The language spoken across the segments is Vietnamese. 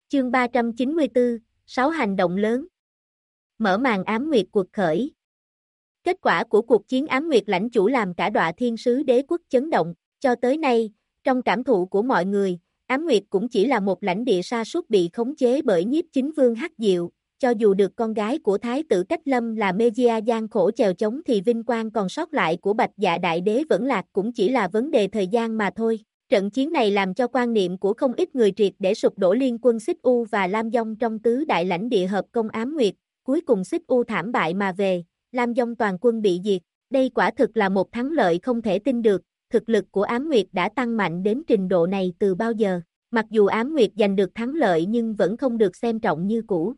Chương 394, 6 hành động lớn. Mở màn ám nguyệt cuộc khởi. Kết quả của cuộc chiến ám nguyệt lãnh chủ làm cả Đọa Thiên Sứ Đế quốc chấn động, cho tới nay, trong cảm thụ của mọi người, ám nguyệt cũng chỉ là một lãnh địa sa sút bị khống chế bởi Nhiếp Chính Vương Hắc Diệu, cho dù được con gái của Thái tử Cách Lâm là Mejia gian khổ chèo chống thì vinh quang còn sót lại của Bạch Dạ Đại Đế vẫn lạc cũng chỉ là vấn đề thời gian mà thôi. Trận chiến này làm cho quan niệm của không ít người triệt để sụp đổ. Liên quân Xích U và Lam Dông trong tứ đại lãnh địa hợp công ám nguyệt, cuối cùng Xích U thảm bại mà về, Lam Dông toàn quân bị diệt. Đây quả thực là một thắng lợi không thể tin được, thực lực của ám nguyệt đã tăng mạnh đến trình độ này từ bao giờ. Mặc dù ám nguyệt giành được thắng lợi nhưng vẫn không được xem trọng như cũ.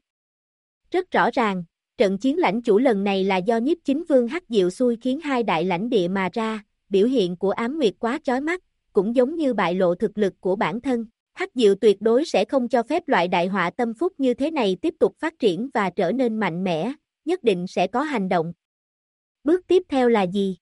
Rất rõ ràng, trận chiến lãnh chủ lần này là do Nhiếp Chính Vương Hắc Diệu xui khiến hai đại lãnh địa mà ra, biểu hiện của ám nguyệt quá chói mắt, cũng giống như bại lộ thực lực của bản thân. Hắc Diệu tuyệt đối sẽ không cho phép loại đại họa tâm phúc như thế này tiếp tục phát triển và trở nên mạnh mẽ, nhất định sẽ có hành động. Bước tiếp theo là gì?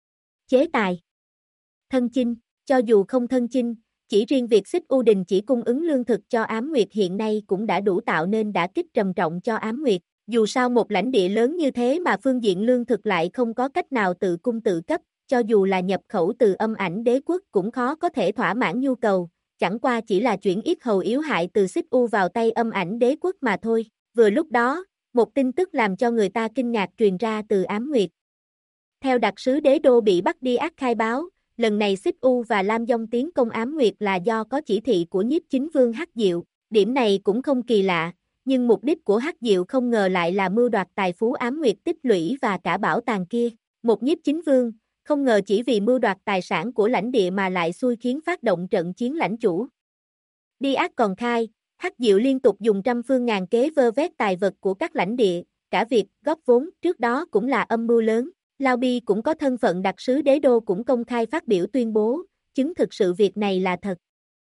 Chế tài. Thân chinh, cho dù không thân chinh, chỉ riêng việc Xích U đình chỉ cung ứng lương thực cho ám nguyệt hiện nay cũng đã đủ tạo nên đả kích trầm trọng cho ám nguyệt. Dù sao một lãnh địa lớn như thế mà phương diện lương thực lại không có cách nào tự cung tự cấp, cho dù là nhập khẩu từ Âm Ảnh Đế quốc cũng khó có thể thỏa mãn nhu cầu, chẳng qua chỉ là chuyển yết hầu yếu hại từ Xích U vào tay Âm Ảnh Đế quốc mà thôi. Vừa lúc đó, một tin tức làm cho người ta kinh ngạc truyền ra từ ám nguyệt. Theo đặc sứ đế đô bị bắt đi ác khai báo, lần này Xích U và Lam Dông tiến công ám nguyệt là do có chỉ thị của Nhiếp Chính Vương Hắc Diệu. Điểm này cũng không kỳ lạ, nhưng mục đích của Hắc Diệu không ngờ lại là mưu đoạt tài phú ám nguyệt tích lũy và cả bảo tàng kia. Một Nhiếp Chính Vương, không ngờ chỉ vì mưu đoạt tài sản của lãnh địa mà lại xui khiến phát động trận chiến lãnh chủ. Đi ác còn khai, Hắc Diệu liên tục dùng trăm phương ngàn kế vơ vét tài vật của các lãnh địa, cả việc góp vốn trước đó cũng là âm mưu lớn. Lao Bi cũng có thân phận đặc sứ đế đô cũng công khai phát biểu tuyên bố, chứng thực sự việc này là thật.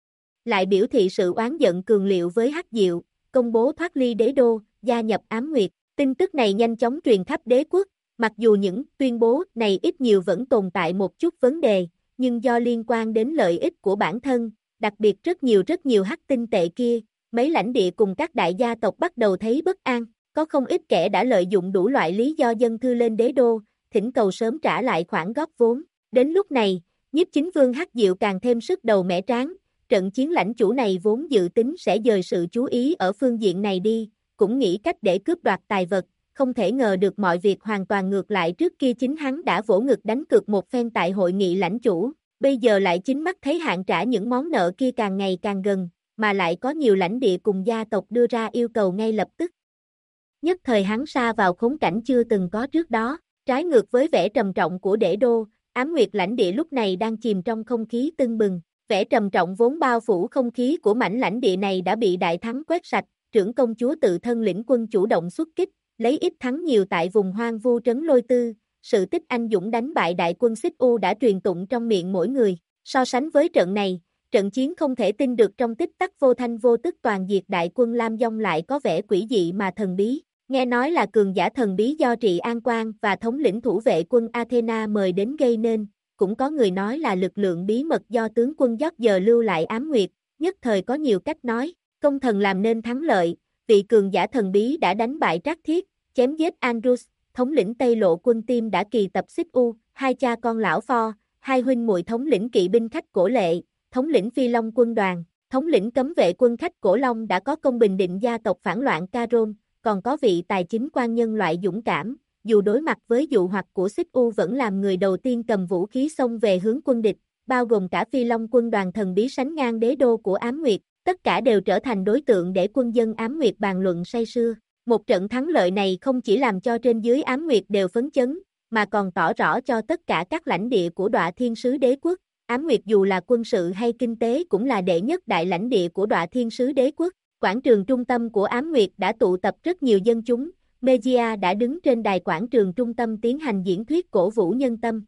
Lại biểu thị sự oán giận cường liệu với Hắc Diệu, công bố thoát ly đế đô, gia nhập ám nguyệt. Tin tức này nhanh chóng truyền khắp đế quốc, mặc dù những tuyên bố này ít nhiều vẫn tồn tại một chút vấn đề, nhưng do liên quan đến lợi ích của bản thân, đặc biệt rất nhiều hắc tinh tệ kia, mấy lãnh địa cùng các đại gia tộc bắt đầu thấy bất an, có không ít kẻ đã lợi dụng đủ loại lý do dân thư lên đế đô, thỉnh cầu sớm trả lại khoản góp vốn. Đến lúc này, Nhiếp Chính Vương Hắc Diệu càng thêm sức đầu mẻ trán, trận chiến lãnh chủ này vốn dự tính sẽ dời sự chú ý ở phương diện này đi, cũng nghĩ cách để cướp đoạt tài vật, không thể ngờ được mọi việc hoàn toàn ngược lại. Trước kia chính hắn đã vỗ ngực đánh cược một phen tại hội nghị lãnh chủ, bây giờ lại chính mắt thấy hạn trả những món nợ kia càng ngày càng gần, mà lại có nhiều lãnh địa cùng gia tộc đưa ra yêu cầu ngay lập tức. Nhất thời hắn sa vào khốn cảnh chưa từng có trước đó. Trái ngược với vẻ trầm trọng của đế đô, ám nguyệt lãnh địa lúc này đang chìm trong không khí tưng bừng. Vẻ trầm trọng vốn bao phủ không khí của mảnh lãnh địa này đã bị đại thắng quét sạch, trưởng công chúa tự thân lĩnh quân chủ động xuất kích, lấy ít thắng nhiều tại vùng hoang vu trấn Lôi Tư. Sự tích anh dũng đánh bại đại quân Xích U đã truyền tụng trong miệng mỗi người. So sánh với trận này, trận chiến không thể tin được trong tích tắc vô thanh vô tức toàn diệt đại quân Lam Dông lại có vẻ quỷ dị mà thần bí. Nghe nói là cường giả thần bí do Trị An Quan và thống lĩnh thủ vệ quân Athena mời đến gây nên, cũng có người nói là lực lượng bí mật do tướng quân giờ lưu lại ám nguyệt, nhất thời có nhiều cách nói, công thần làm nên thắng lợi, vị cường giả thần bí đã đánh bại Trác Thiết, chém giết Andrus, thống lĩnh Tây Lộ quân Tim đã kỳ tập Xích U, hai cha con lão Pho, hai huynh muội thống lĩnh kỵ binh khách Cổ Lệ, thống lĩnh Phi Long quân đoàn, thống lĩnh cấm vệ quân khách Cổ Long đã có công bình định gia tộc phản loạn Caron. Còn có vị tài chính quan nhân loại dũng cảm, dù đối mặt với dụ hoặc của Xích U vẫn làm người đầu tiên cầm vũ khí xông về hướng quân địch, bao gồm cả Phi Long quân đoàn thần bí sánh ngang đế đô của ám nguyệt, tất cả đều trở thành đối tượng để quân dân ám nguyệt bàn luận say sưa. Một trận thắng lợi này không chỉ làm cho trên dưới ám nguyệt đều phấn chấn, mà còn tỏ rõ cho tất cả các lãnh địa của Đọa Thiên Sứ Đế quốc, ám nguyệt dù là quân sự hay kinh tế cũng là đệ nhất đại lãnh địa của Đọa Thiên Sứ Đế quốc. Quảng trường trung tâm của ám nguyệt đã tụ tập rất nhiều dân chúng, Mejia đã đứng trên đài quảng trường trung tâm tiến hành diễn thuyết cổ vũ nhân tâm.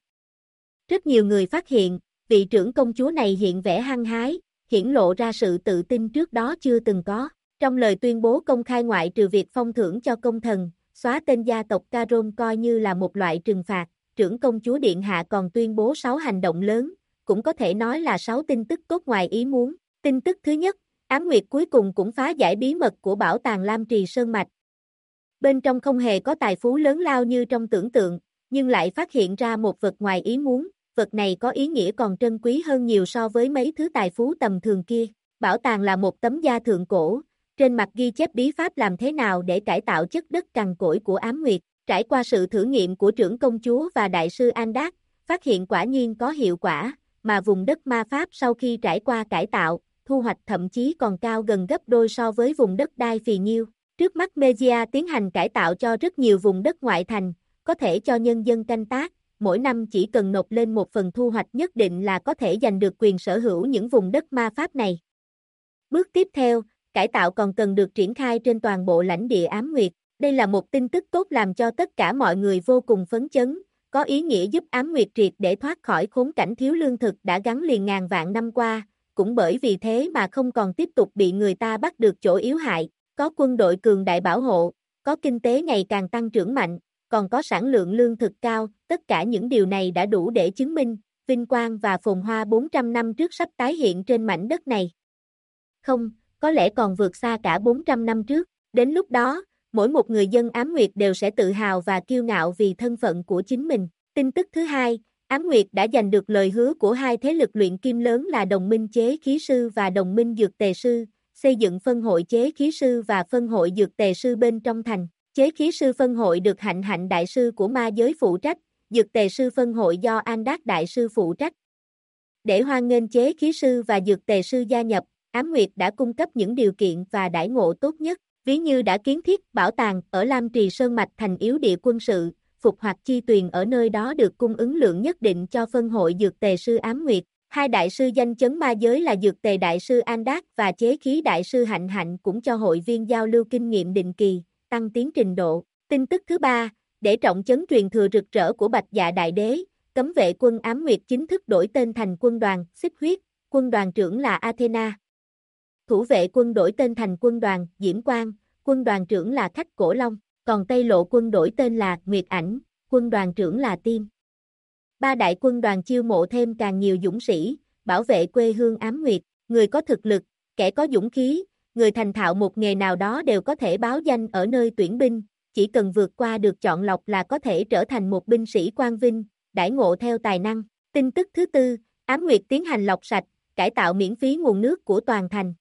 Rất nhiều người phát hiện, vị trưởng công chúa này hiện vẻ hăng hái, hiển lộ ra sự tự tin trước đó chưa từng có. Trong lời tuyên bố công khai ngoại trừ việc phong thưởng cho công thần, xóa tên gia tộc Caron coi như là một loại trừng phạt, trưởng công chúa Điện Hạ còn tuyên bố 6 hành động lớn, cũng có thể nói là 6 tin tức cốt ngoài ý muốn. Tin tức thứ nhất, Ám Nguyệt cuối cùng cũng phá giải bí mật của bảo tàng Lam Trì Sơn Mạch. Bên trong không hề có tài phú lớn lao như trong tưởng tượng, nhưng lại phát hiện ra một vật ngoài ý muốn, vật này có ý nghĩa còn trân quý hơn nhiều so với mấy thứ tài phú tầm thường kia. Bảo tàng là một tấm da thượng cổ, trên mặt ghi chép bí pháp làm thế nào để cải tạo chất đất cằn cỗi của Ám Nguyệt. Trải qua sự thử nghiệm của trưởng công chúa và đại sư Andak, phát hiện quả nhiên có hiệu quả, mà vùng đất ma pháp sau khi trải qua cải tạo, thu hoạch thậm chí còn cao gần gấp đôi so với vùng đất đai phì nhiêu. Trước mắt Megia tiến hành cải tạo cho rất nhiều vùng đất ngoại thành, có thể cho nhân dân canh tác, mỗi năm chỉ cần nộp lên một phần thu hoạch nhất định là có thể giành được quyền sở hữu những vùng đất ma pháp này. Bước tiếp theo, cải tạo còn cần được triển khai trên toàn bộ lãnh địa Ám Nguyệt. Đây là một tin tức tốt làm cho tất cả mọi người vô cùng phấn chấn, có ý nghĩa giúp Ám Nguyệt triệt để thoát khỏi khốn cảnh thiếu lương thực đã gắn liền ngàn vạn năm qua, cũng bởi vì thế mà không còn tiếp tục bị người ta bắt được chỗ yếu hại, có quân đội cường đại bảo hộ, có kinh tế ngày càng tăng trưởng mạnh, còn có sản lượng lương thực cao, tất cả những điều này đã đủ để chứng minh, vinh quang và phồn hoa 400 năm trước sắp tái hiện trên mảnh đất này. Không, có lẽ còn vượt xa cả 400 năm trước, đến lúc đó, mỗi một người dân Ám Nguyệt đều sẽ tự hào và kiêu ngạo vì thân phận của chính mình. Tin tức thứ hai, Ám Nguyệt đã giành được lời hứa của hai thế lực luyện kim lớn là Đồng minh Chế Khí Sư và Đồng minh Dược Tề Sư, xây dựng phân hội Chế Khí Sư và phân hội Dược Tề Sư bên trong thành. Chế Khí Sư phân hội được Hạnh Hạnh Đại Sư của ma giới phụ trách, Dược Tề Sư phân hội do Andak Đại Sư phụ trách. Để hoan nghênh Chế Khí Sư và Dược Tề Sư gia nhập, Ám Nguyệt đã cung cấp những điều kiện và đãi ngộ tốt nhất, ví như đã kiến thiết bảo tàng ở Lam Trì Sơn Mạch thành yếu địa quân sự, phục hoạt chi tuyền ở nơi đó được cung ứng lượng nhất định cho phân hội Dược Tề Sư Ám Nguyệt. Hai đại sư danh chấn ma giới là Dược Tề Đại Sư Andak và Chế Khí Đại Sư Hạnh Hạnh cũng cho hội viên giao lưu kinh nghiệm định kỳ, tăng tiến trình độ. Tin tức thứ ba, để trọng trấn truyền thừa rực rỡ của Bạch Dạ Đại Đế, cấm vệ quân Ám Nguyệt chính thức đổi tên thành quân đoàn Xích Huyết, quân đoàn trưởng là Athena. Thủ vệ quân đổi tên thành quân đoàn Diễm Quang, quân đoàn trưởng là Khách Cổ Long, còn Tây Lộ quân đổi tên là Nguyệt Ảnh, quân đoàn trưởng là Tim. Ba đại quân đoàn chiêu mộ thêm càng nhiều dũng sĩ, bảo vệ quê hương Ám Nguyệt, người có thực lực, kẻ có dũng khí, người thành thạo một nghề nào đó đều có thể báo danh ở nơi tuyển binh, chỉ cần vượt qua được chọn lọc là có thể trở thành một binh sĩ quan vinh, đãi ngộ theo tài năng. Tin tức thứ tư, Ám Nguyệt tiến hành lọc sạch, cải tạo miễn phí nguồn nước của toàn thành.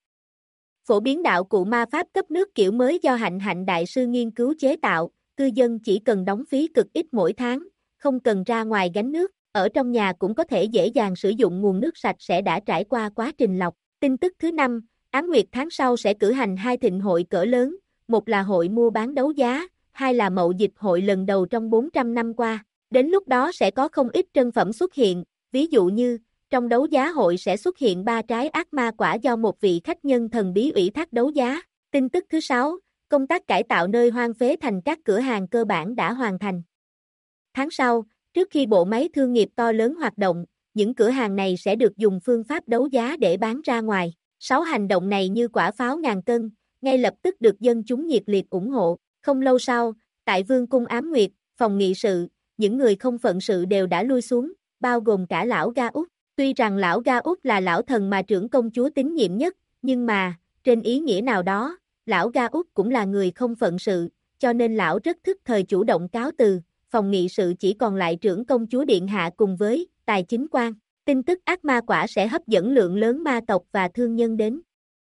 Phổ biến đạo cụ ma pháp cấp nước kiểu mới do Hạnh Hạnh Đại Sư nghiên cứu chế tạo, cư dân chỉ cần đóng phí cực ít mỗi tháng, không cần ra ngoài gánh nước, ở trong nhà cũng có thể dễ dàng sử dụng nguồn nước sạch sẽ đã trải qua quá trình lọc. Tin tức thứ năm, Ám Nguyệt tháng sau sẽ cử hành hai thịnh hội cỡ lớn, một là hội mua bán đấu giá, hai là mậu dịch hội lần đầu trong 400 năm qua. Đến lúc đó sẽ có không ít trân phẩm xuất hiện, ví dụ như trong đấu giá hội sẽ xuất hiện 3 trái ác ma quả do một vị khách nhân thần bí ủy thác đấu giá. Tin tức thứ 6, công tác cải tạo nơi hoang phế thành các cửa hàng cơ bản đã hoàn thành. Tháng sau, trước khi bộ máy thương nghiệp to lớn hoạt động, những cửa hàng này sẽ được dùng phương pháp đấu giá để bán ra ngoài. 6 hành động này như quả pháo ngàn cân, ngay lập tức được dân chúng nhiệt liệt ủng hộ. Không lâu sau, tại Vương cung Ám Nguyệt, phòng nghị sự, những người không phận sự đều đã lui xuống, bao gồm cả lão Ga Út. Tuy rằng lão Ga Út là lão thần mà trưởng công chúa tín nhiệm nhất, nhưng mà, trên ý nghĩa nào đó, lão Ga Út cũng là người không phận sự, cho nên lão rất thức thời chủ động cáo từ, phòng nghị sự chỉ còn lại trưởng công chúa điện hạ cùng với tài chính quan. Tin tức ác ma quả sẽ hấp dẫn lượng lớn ma tộc và thương nhân đến.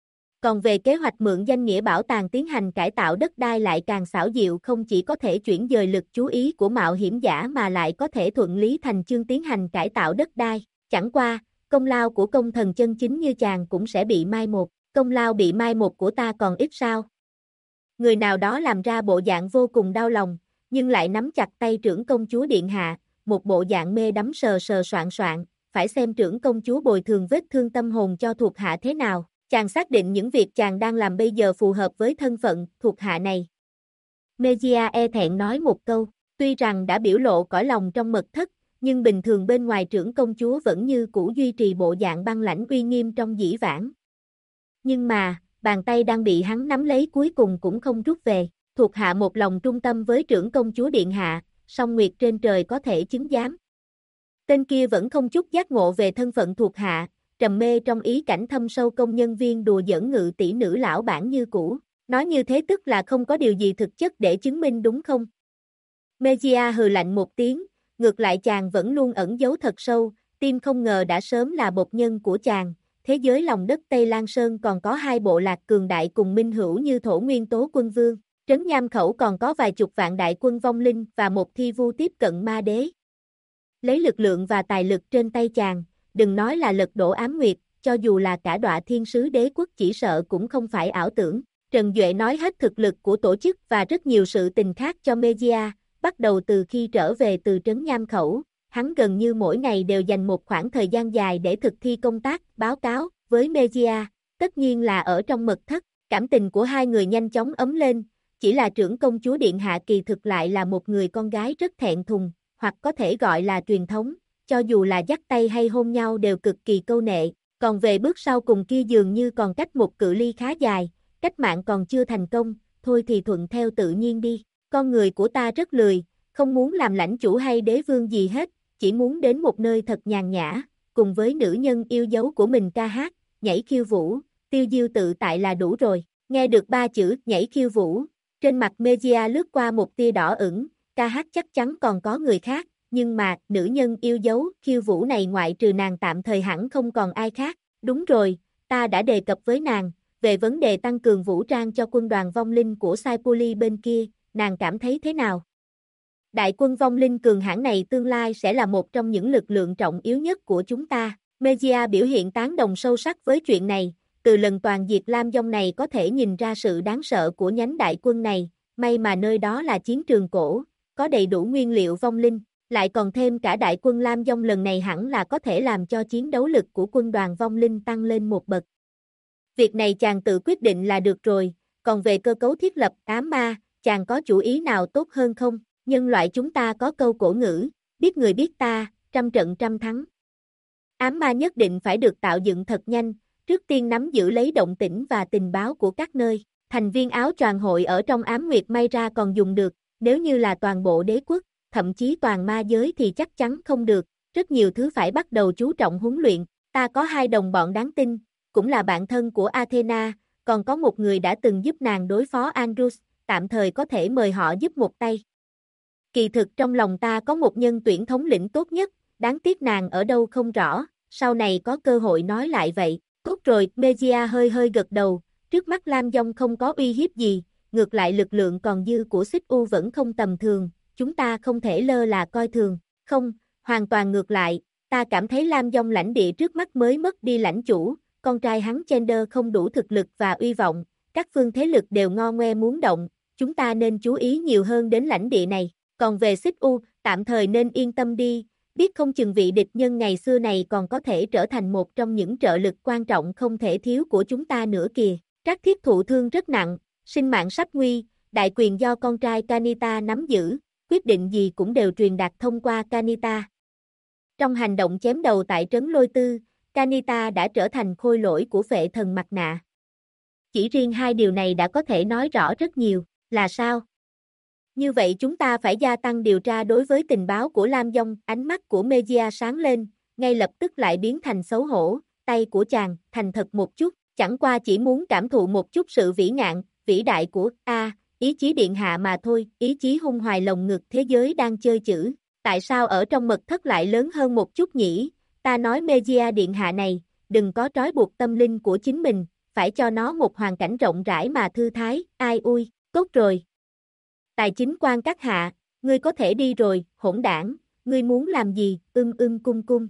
Còn về kế hoạch mượn danh nghĩa bảo tàng tiến hành cải tạo đất đai lại càng xảo diệu, không chỉ có thể chuyển dời lực chú ý của mạo hiểm giả mà lại có thể thuận lý thành chương tiến hành cải tạo đất đai. Chẳng qua, công lao của công thần chân chính như chàng cũng sẽ bị mai một, công lao bị mai một của ta còn ít sao? Người nào đó làm ra bộ dạng vô cùng đau lòng, nhưng lại nắm chặt tay trưởng công chúa điện hạ, một bộ dạng mê đắm sờ sờ soạn soạn, phải xem trưởng công chúa bồi thường vết thương tâm hồn cho thuộc hạ thế nào. Chàng xác định những việc chàng đang làm bây giờ phù hợp với thân phận thuộc hạ này. Megia e thẹn nói một câu, tuy rằng đã biểu lộ cõi lòng trong mật thất, nhưng bình thường bên ngoài trưởng công chúa vẫn như cũ duy trì bộ dạng băng lãnh uy nghiêm trong dĩ vãng. Nhưng mà, bàn tay đang bị hắn nắm lấy cuối cùng cũng không rút về, thuộc hạ một lòng trung tâm với trưởng công chúa điện hạ, song nguyệt trên trời có thể chứng giám. Tên kia vẫn không chút giác ngộ về thân phận thuộc hạ, trầm mê trong ý cảnh thâm sâu công nhân viên đùa giỡn ngự tỷ nữ lão bản như cũ. Nói như thế tức là không có điều gì thực chất để chứng minh đúng không? Mejia hừ lạnh một tiếng, ngược lại chàng vẫn luôn ẩn giấu thật sâu, tim không ngờ đã sớm là bột nhân của chàng. Thế giới lòng đất Tây Lan Sơn còn có hai bộ lạc cường đại cùng minh hữu như Thổ Nguyên Tố Quân Vương, Trấn Nham Khẩu còn có vài chục vạn đại quân vong linh và một thi vu tiếp cận ma đế. Lấy lực lượng và tài lực trên tay chàng, đừng nói là lật đổ Ám Nguyệt, cho dù là cả Đọa Thiên Sứ Đế Quốc chỉ sợ cũng không phải ảo tưởng. Trần Duệ nói hết thực lực của tổ chức và rất nhiều sự tình khác cho Mejia, bắt đầu từ khi trở về từ Trấn Nham Khẩu, hắn gần như mỗi ngày đều dành một khoảng thời gian dài để thực thi công tác, báo cáo với Mejia, tất nhiên là ở trong mật thất. Cảm tình của hai người nhanh chóng ấm lên, chỉ là trưởng công chúa Điện Hạ kỳ thực lại là một người con gái rất thẹn thùng, hoặc có thể gọi là truyền thống, cho dù là dắt tay hay hôn nhau đều cực kỳ câu nệ, còn về bước sau cùng kia dường như còn cách một cự ly khá dài, cách mạng còn chưa thành công, thôi thì thuận theo tự nhiên đi. Con người của ta rất lười, không muốn làm lãnh chủ hay đế vương gì hết, chỉ muốn đến một nơi thật nhàn nhã, cùng với nữ nhân yêu dấu của mình ca hát, nhảy khiêu vũ, tiêu diêu tự tại là đủ rồi. Nghe được ba chữ nhảy khiêu vũ, trên mặt Mejia lướt qua một tia đỏ ửng, ca hát chắc chắn còn có người khác, nhưng mà nữ nhân yêu dấu khiêu vũ này ngoại trừ nàng tạm thời hẳn không còn ai khác. Đúng rồi, ta đã đề cập với nàng, về vấn đề tăng cường vũ trang cho quân đoàn vong linh của Saipuli bên kia, nàng cảm thấy thế nào? Đại quân vong linh cường hãn này tương lai sẽ là một trong những lực lượng trọng yếu nhất của chúng ta. Mejia biểu hiện tán đồng sâu sắc với chuyện này, từ lần toàn diệt Lam Dông này có thể nhìn ra sự đáng sợ của nhánh đại quân này, may mà nơi đó là chiến trường cổ, có đầy đủ nguyên liệu vong linh, lại còn thêm cả đại quân Lam Dông lần này hẳn là có thể làm cho chiến đấu lực của quân đoàn vong linh tăng lên một bậc. Việc này chàng tự quyết định là được rồi, còn về cơ cấu thiết lập ám ma, chàng có chủ ý nào tốt hơn không? Nhân loại chúng ta có câu cổ ngữ, biết người biết ta, trăm trận trăm thắng. Ám ma nhất định phải được tạo dựng thật nhanh, trước tiên nắm giữ lấy động tĩnh và tình báo của các nơi. Thành viên áo choàng hội ở trong Ám Nguyệt may ra còn dùng được, nếu như là toàn bộ đế quốc, thậm chí toàn ma giới thì chắc chắn không được, rất nhiều thứ phải bắt đầu chú trọng huấn luyện. Ta có hai đồng bọn đáng tin, cũng là bạn thân của Athena, còn có một người đã từng giúp nàng đối phó Andrus, tạm thời có thể mời họ giúp một tay. Kỳ thực trong lòng ta có một nhân tuyển thống lĩnh tốt nhất, đáng tiếc nàng ở đâu không rõ, sau này có cơ hội nói lại vậy. Tốt rồi, Mejia hơi hơi gật đầu, trước mắt Lam Dông không có uy hiếp gì, ngược lại lực lượng còn dư của Xích U vẫn không tầm thường, chúng ta không thể lơ là coi thường. Không, hoàn toàn ngược lại, ta cảm thấy Lam Dông lãnh địa trước mắt mới mất đi lãnh chủ, con trai hắn Chender không đủ thực lực và uy vọng, các phương thế lực đều ngo ngoe muốn động, chúng ta nên chú ý nhiều hơn đến lãnh địa này. Còn về Xích U, tạm thời nên yên tâm đi, biết không chừng vị địch nhân ngày xưa này còn có thể trở thành một trong những trợ lực quan trọng không thể thiếu của chúng ta nữa kìa. Trác Thiết thụ thương rất nặng, sinh mạng sắp nguy, đại quyền do con trai Kanita nắm giữ, quyết định gì cũng đều truyền đạt thông qua Kanita. Trong hành động chém đầu tại trấn Lôi Tư, Kanita đã trở thành khôi lỗi của phệ thần mặt nạ. Chỉ riêng hai điều này đã có thể nói rõ rất nhiều, là sao? Như vậy chúng ta phải gia tăng điều tra đối với tình báo của Lam Dông, ánh mắt của Mejia sáng lên, ngay lập tức lại biến thành xấu hổ, tay của chàng, thành thật một chút, chẳng qua chỉ muốn cảm thụ một chút sự vĩ ngạn, vĩ đại của, ý chí điện hạ mà thôi, ý chí hung hoài lồng ngực thế giới đang chơi chữ, tại sao ở trong mật thất lại lớn hơn một chút nhỉ, ta nói Mejia điện hạ này, đừng có trói buộc tâm linh của chính mình, phải cho nó một hoàn cảnh rộng rãi mà thư thái, ai ui, tốt rồi. Tài chính quan các hạ, ngươi có thể đi rồi, hỗn đảng, ngươi muốn làm gì, cung cung.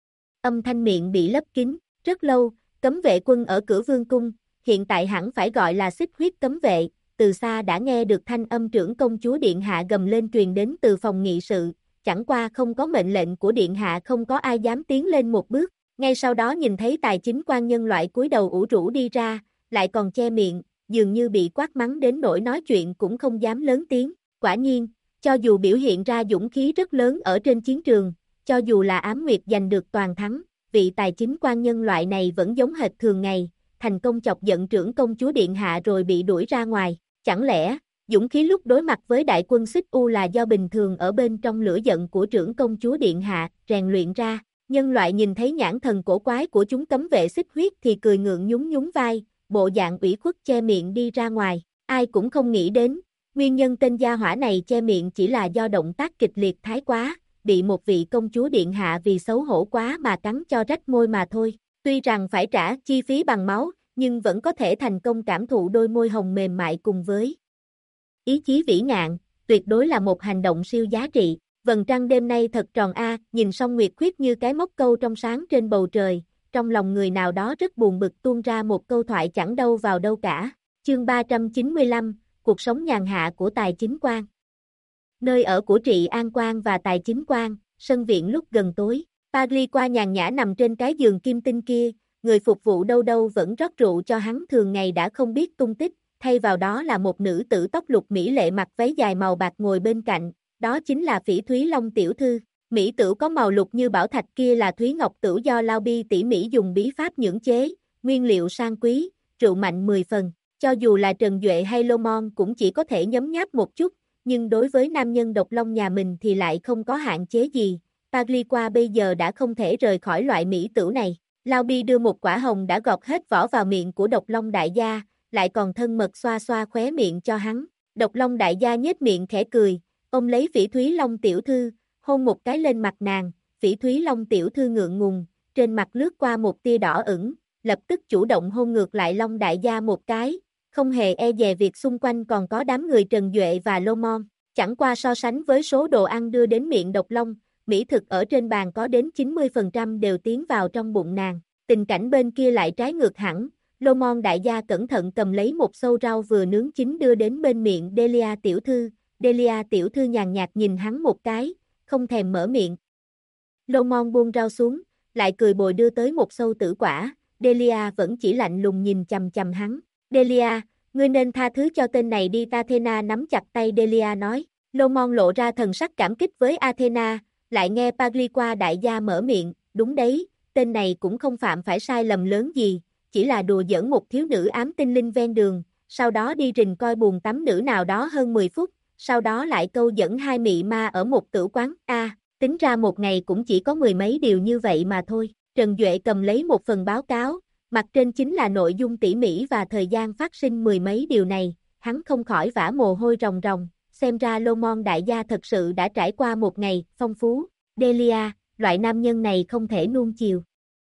Âm thanh miệng bị lấp kín, rất lâu, cấm vệ quân ở cửa vương cung, hiện tại hẳn phải gọi là xích huyết cấm vệ, từ xa đã nghe được thanh âm trưởng công chúa điện hạ gầm lên truyền đến từ phòng nghị sự, chẳng qua không có mệnh lệnh của điện hạ không có ai dám tiến lên một bước, ngay sau đó nhìn thấy tài chính quan nhân loại cúi đầu ủ rũ đi ra, lại còn che miệng, dường như bị quát mắng đến nỗi nói chuyện cũng không dám lớn tiếng. Quả nhiên, cho dù biểu hiện ra dũng khí rất lớn ở trên chiến trường, cho dù là Ám Nguyệt giành được toàn thắng, vị tài chính quan nhân loại này vẫn giống hệt thường ngày, thành công chọc giận trưởng công chúa điện hạ rồi bị đuổi ra ngoài. Chẳng lẽ, dũng khí lúc đối mặt với đại quân Xích U là do bình thường ở bên trong lửa giận của trưởng công chúa điện hạ rèn luyện ra? Nhân loại nhìn thấy nhãn thần cổ quái của chúng cấm vệ xích huyết thì cười ngượng nhún nhún vai, bộ dạng ủy khuất che miệng đi ra ngoài. Ai cũng không nghĩ đến, nguyên nhân tên gia hỏa này che miệng chỉ là do động tác kịch liệt thái quá, bị một vị công chúa điện hạ vì xấu hổ quá mà cắn cho rách môi mà thôi. Tuy rằng phải trả chi phí bằng máu, nhưng vẫn có thể thành công cảm thụ đôi môi hồng mềm mại cùng với ý chí vĩ ngạn, tuyệt đối là một hành động siêu giá trị. Vầng trăng đêm nay thật tròn nhìn song nguyệt khuyết như cái móc câu trong sáng trên bầu trời, trong lòng người nào đó rất buồn bực tuôn ra một câu thoại chẳng đâu vào đâu cả. Chương 395, cuộc sống nhàn hạ của Tài Chính Quan. Nơi ở của Trị An Quan và Tài Chính Quan, sân viện lúc gần tối, Pagliqua nhàn nhã nằm trên cái giường kim tinh kia, người phục vụ đâu đâu vẫn rót rượu cho hắn thường ngày đã không biết tung tích, thay vào đó là một nữ tử tóc lục mỹ lệ mặc váy dài màu bạc ngồi bên cạnh, đó chính là Phỉ Thúy Long tiểu thư. Mỹ tử có màu lục như bảo thạch kia là Thúy Ngọc Tửu do Lao Bi tỉ mỉ dùng bí pháp nhưỡng chế, nguyên liệu sang quý, rượu mạnh 10 phần. Cho dù là Trần Duệ hay Lô Mon cũng chỉ có thể nhấm nháp một chút, nhưng đối với nam nhân độc long nhà mình thì lại không có hạn chế gì. Pagliqua bây giờ đã không thể rời khỏi loại mỹ tử này. Lao Bi đưa một quả hồng đã gọt hết vỏ vào miệng của độc long đại gia, lại còn thân mật xoa xoa khóe miệng cho hắn. Độc long đại gia nhếch miệng khẽ cười, ôm lấy Phỉ Thúy Long tiểu thư, hôn một cái lên mặt nàng. Phỉ Thúy Long tiểu thư ngượng ngùng, trên mặt lướt qua một tia đỏ ửng, lập tức chủ động hôn ngược lại Long đại gia một cái, không hề e dè việc xung quanh còn có đám người Trần Duệ và Lô Mon. Chẳng qua so sánh với số đồ ăn đưa đến miệng độc long, mỹ thực ở trên bàn có đến 90% đều tiến vào trong bụng nàng. Tình cảnh bên kia lại trái ngược hẳn, Lô Mon đại gia cẩn thận cầm lấy một xâu rau vừa nướng chín đưa đến bên miệng Delia tiểu thư. Delia tiểu thư nhàn nhạt nhìn hắn một cái, không thèm mở miệng. Lô Mon buông rau xuống, lại cười bồi đưa tới một xâu tử quả. Delia vẫn chỉ lạnh lùng nhìn chằm chằm hắn. Delia, ngươi nên tha thứ cho tên này đi. Athena nắm chặt tay Delia nói. Lô Mon lộ ra thần sắc cảm kích với Athena, lại nghe Pagliqua đại gia mở miệng, đúng đấy, tên này cũng không phạm phải sai lầm lớn gì, chỉ là đùa giỡn một thiếu nữ ám tinh linh ven đường, sau đó đi rình coi buồng tắm nữ nào đó hơn 10 phút, sau đó lại câu dẫn hai mị ma ở một tử quán. Tính ra một ngày cũng chỉ có 10 mấy điều như vậy mà thôi. Trần Duệ cầm lấy một phần báo cáo, mặt trên chính là nội dung tỉ mỉ và thời gian phát sinh 10 mấy điều này, hắn không khỏi vã mồ hôi ròng ròng, xem ra Lô Mon đại gia thật sự đã trải qua một ngày phong phú. Delia, loại nam nhân này không thể nuông chiều.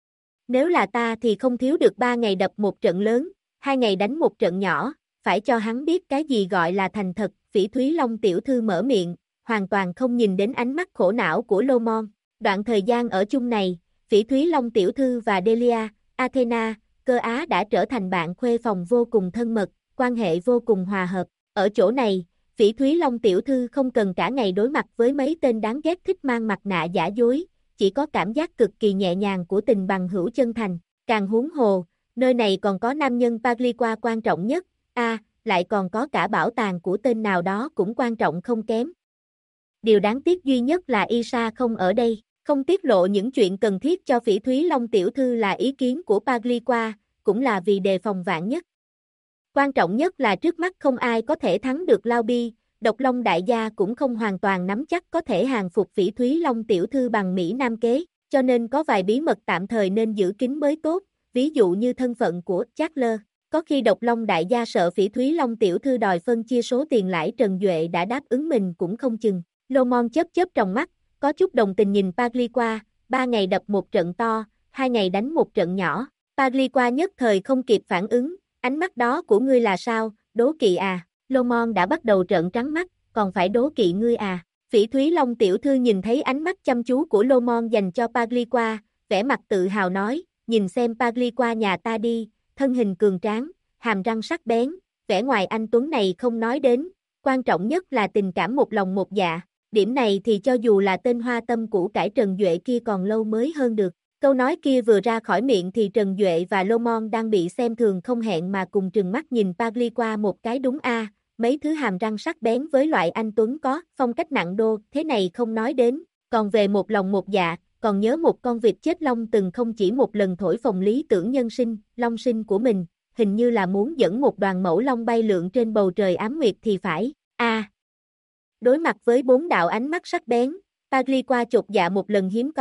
Nếu là ta thì không thiếu được 3 ngày đập một trận lớn, 2 ngày đánh một trận nhỏ, phải cho hắn biết cái gì gọi là thành thật. Phỉ Thúy Long tiểu thư mở miệng, hoàn toàn không nhìn đến ánh mắt khổ não của Lô Mon. Đoạn thời gian ở chung này, Phỉ Thúy Long tiểu thư và Delia, Athena, Cơ Á đã trở thành bạn khuê phòng vô cùng thân mật, quan hệ vô cùng hòa hợp. Ở chỗ này, Phỉ Thúy Long tiểu thư không cần cả ngày đối mặt với mấy tên đáng ghét thích mang mặt nạ giả dối, chỉ có cảm giác cực kỳ nhẹ nhàng của tình bằng hữu chân thành. Càng huống hồ, nơi này còn có nam nhân Pagliqua quan trọng nhất, lại còn có cả bảo tàng của tên nào đó cũng quan trọng không kém. Điều đáng tiếc duy nhất là Isa không ở đây, không tiết lộ những chuyện cần thiết cho Phỉ Thúy Long tiểu thư là ý kiến của Pagliqua, cũng là vì đề phòng vạn nhất. Quan trọng nhất là trước mắt không ai có thể thắng được Lao Bi, Độc Long đại gia cũng không hoàn toàn nắm chắc có thể hàng phục Phỉ Thúy Long tiểu thư bằng Mỹ Nam kế, cho nên có vài bí mật tạm thời nên giữ kín mới tốt, ví dụ như thân phận của Charles. Có khi Độc Long đại gia sợ Phỉ Thúy Long tiểu thư đòi phân chia số tiền lãi Trần Duệ đã đáp ứng mình cũng không chừng. Lô Mon chớp chớp trong mắt, có chút đồng tình nhìn Pagliqua, 3 ngày đập một trận to, 2 ngày đánh một trận nhỏ. Pagliqua nhất thời không kịp phản ứng, ánh mắt đó của ngươi là sao, đố kỵ à? Lô Mon đã bắt đầu trợn trắng mắt, còn phải đố kỵ ngươi à? Phỉ Thúy Long tiểu thư nhìn thấy ánh mắt chăm chú của Lô Mon dành cho Pagliqua, vẻ mặt tự hào nói, nhìn xem Pagliqua nhà ta đi, thân hình cường tráng, hàm răng sắc bén, vẻ ngoài anh tuấn này không nói đến, quan trọng nhất là tình cảm một lòng một dạ. Điểm này thì cho dù là tên hoa tâm củ cải Trần Duệ kia còn lâu mới hơn được. Câu nói kia vừa ra khỏi miệng thì Trần Duệ và Lô Mon đang bị xem thường không hẹn mà cùng trừng mắt nhìn Pagliqua một cái đúng mấy thứ hàm răng sắc bén với loại anh tuấn có phong cách nặng đô, thế này không nói đến, còn về một lòng một dạ, còn nhớ một con vịt chết long từng không chỉ một lần thổi phồng lý tưởng nhân sinh, long sinh của mình, hình như là muốn dẫn một đoàn mẫu long bay lượn trên bầu trời ám nguyệt thì phải, Đối mặt với 4 đạo ánh mắt sắc bén, Pagliqua chột dạ một lần hiếm có,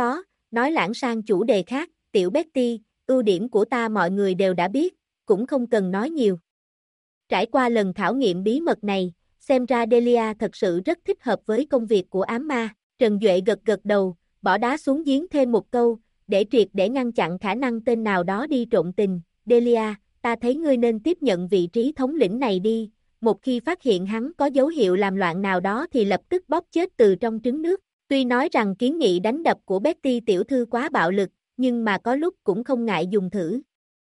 nói lãng sang chủ đề khác, tiểu Betty, ưu điểm của ta mọi người đều đã biết, cũng không cần nói nhiều. Trải qua lần khảo nghiệm bí mật này, xem ra Delia thật sự rất thích hợp với công việc của ám ma. Trần Duệ gật gật đầu, bỏ đá xuống giếng thêm một câu, để triệt để ngăn chặn khả năng tên nào đó đi trộn tình. Delia, ta thấy ngươi nên tiếp nhận vị trí thống lĩnh này đi, một khi phát hiện hắn có dấu hiệu làm loạn nào đó thì lập tức bóp chết từ trong trứng nước. Tuy nói rằng kiến nghị đánh đập của Betty tiểu thư quá bạo lực, nhưng mà có lúc cũng không ngại dùng thử.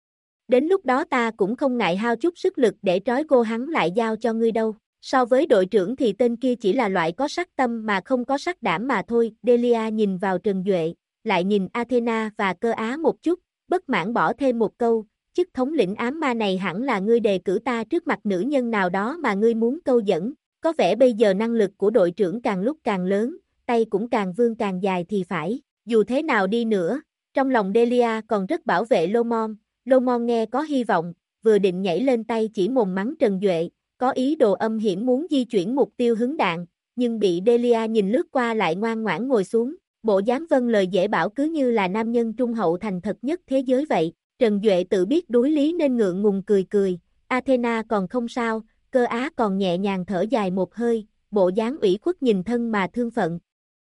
Đến lúc đó ta cũng không ngại hao chút sức lực để trói cô hắn lại giao cho ngươi đâu. So với đội trưởng thì tên kia chỉ là loại có sắc tâm mà không có sắc đảm mà thôi. Delia nhìn vào Trần Duệ, lại nhìn Athena và Cơ Á một chút, bất mãn bỏ thêm một câu, chức thống lĩnh ám ma này hẳn là ngươi đề cử ta trước mặt nữ nhân nào đó mà ngươi muốn câu dẫn. Có vẻ bây giờ năng lực của đội trưởng càng lúc càng lớn, tay cũng càng vươn càng dài thì phải. Dù thế nào đi nữa, trong lòng Delia còn rất bảo vệ Lomon. Lomon nghe có hy vọng, vừa định nhảy lên tay chỉ mồm mắng Trần Duệ, có ý đồ âm hiểm muốn di chuyển mục tiêu hứng đạn, nhưng bị Delia nhìn lướt qua lại ngoan ngoãn ngồi xuống, bộ dáng vâng lời dễ bảo cứ như là nam nhân trung hậu thành thật nhất thế giới vậy. Trần Duệ tự biết đối lý nên ngượng ngùng cười cười, Athena còn không sao, Cơ Á còn nhẹ nhàng thở dài một hơi, bộ dáng ủy khuất nhìn thân mà thương phận.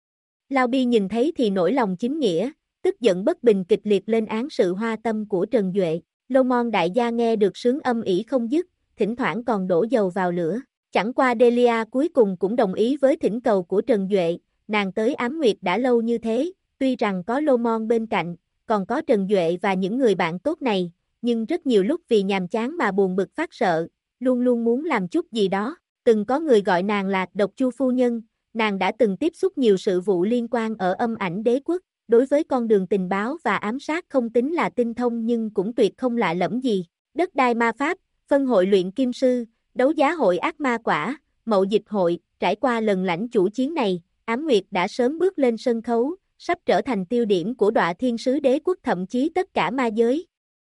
Lao Bi nhìn thấy thì nổi lòng chính nghĩa, tức giận bất bình kịch liệt lên án sự hoa tâm của Trần Duệ. Lomon đại gia nghe được sướng âm ỉ không dứt, thỉnh thoảng còn đổ dầu vào lửa. Chẳng qua Delia cuối cùng cũng đồng ý với thỉnh cầu của Trần Duệ, nàng tới Ám Nguyệt đã lâu như thế, tuy rằng có Lomon bên cạnh, còn có Trần Duệ và những người bạn tốt này, nhưng rất nhiều lúc vì nhàm chán mà buồn bực phát sợ, luôn luôn muốn làm chút gì đó. Từng có người gọi nàng là Độc Chu phu nhân, nàng đã từng tiếp xúc nhiều sự vụ liên quan ở Âm Ảnh Đế Quốc, đối với con đường tình báo và ám sát không tính là tinh thông nhưng cũng tuyệt không lạ lẫm gì. Đất đai ma pháp, phân hội luyện kim sư, đấu giá hội ác ma quả, mậu dịch hội, trải qua lần lãnh chủ chiến này, Ám Nguyệt đã sớm bước lên sân khấu, sắp trở thành tiêu điểm của Đọa Thiên Sứ Đế Quốc thậm chí tất cả ma giới.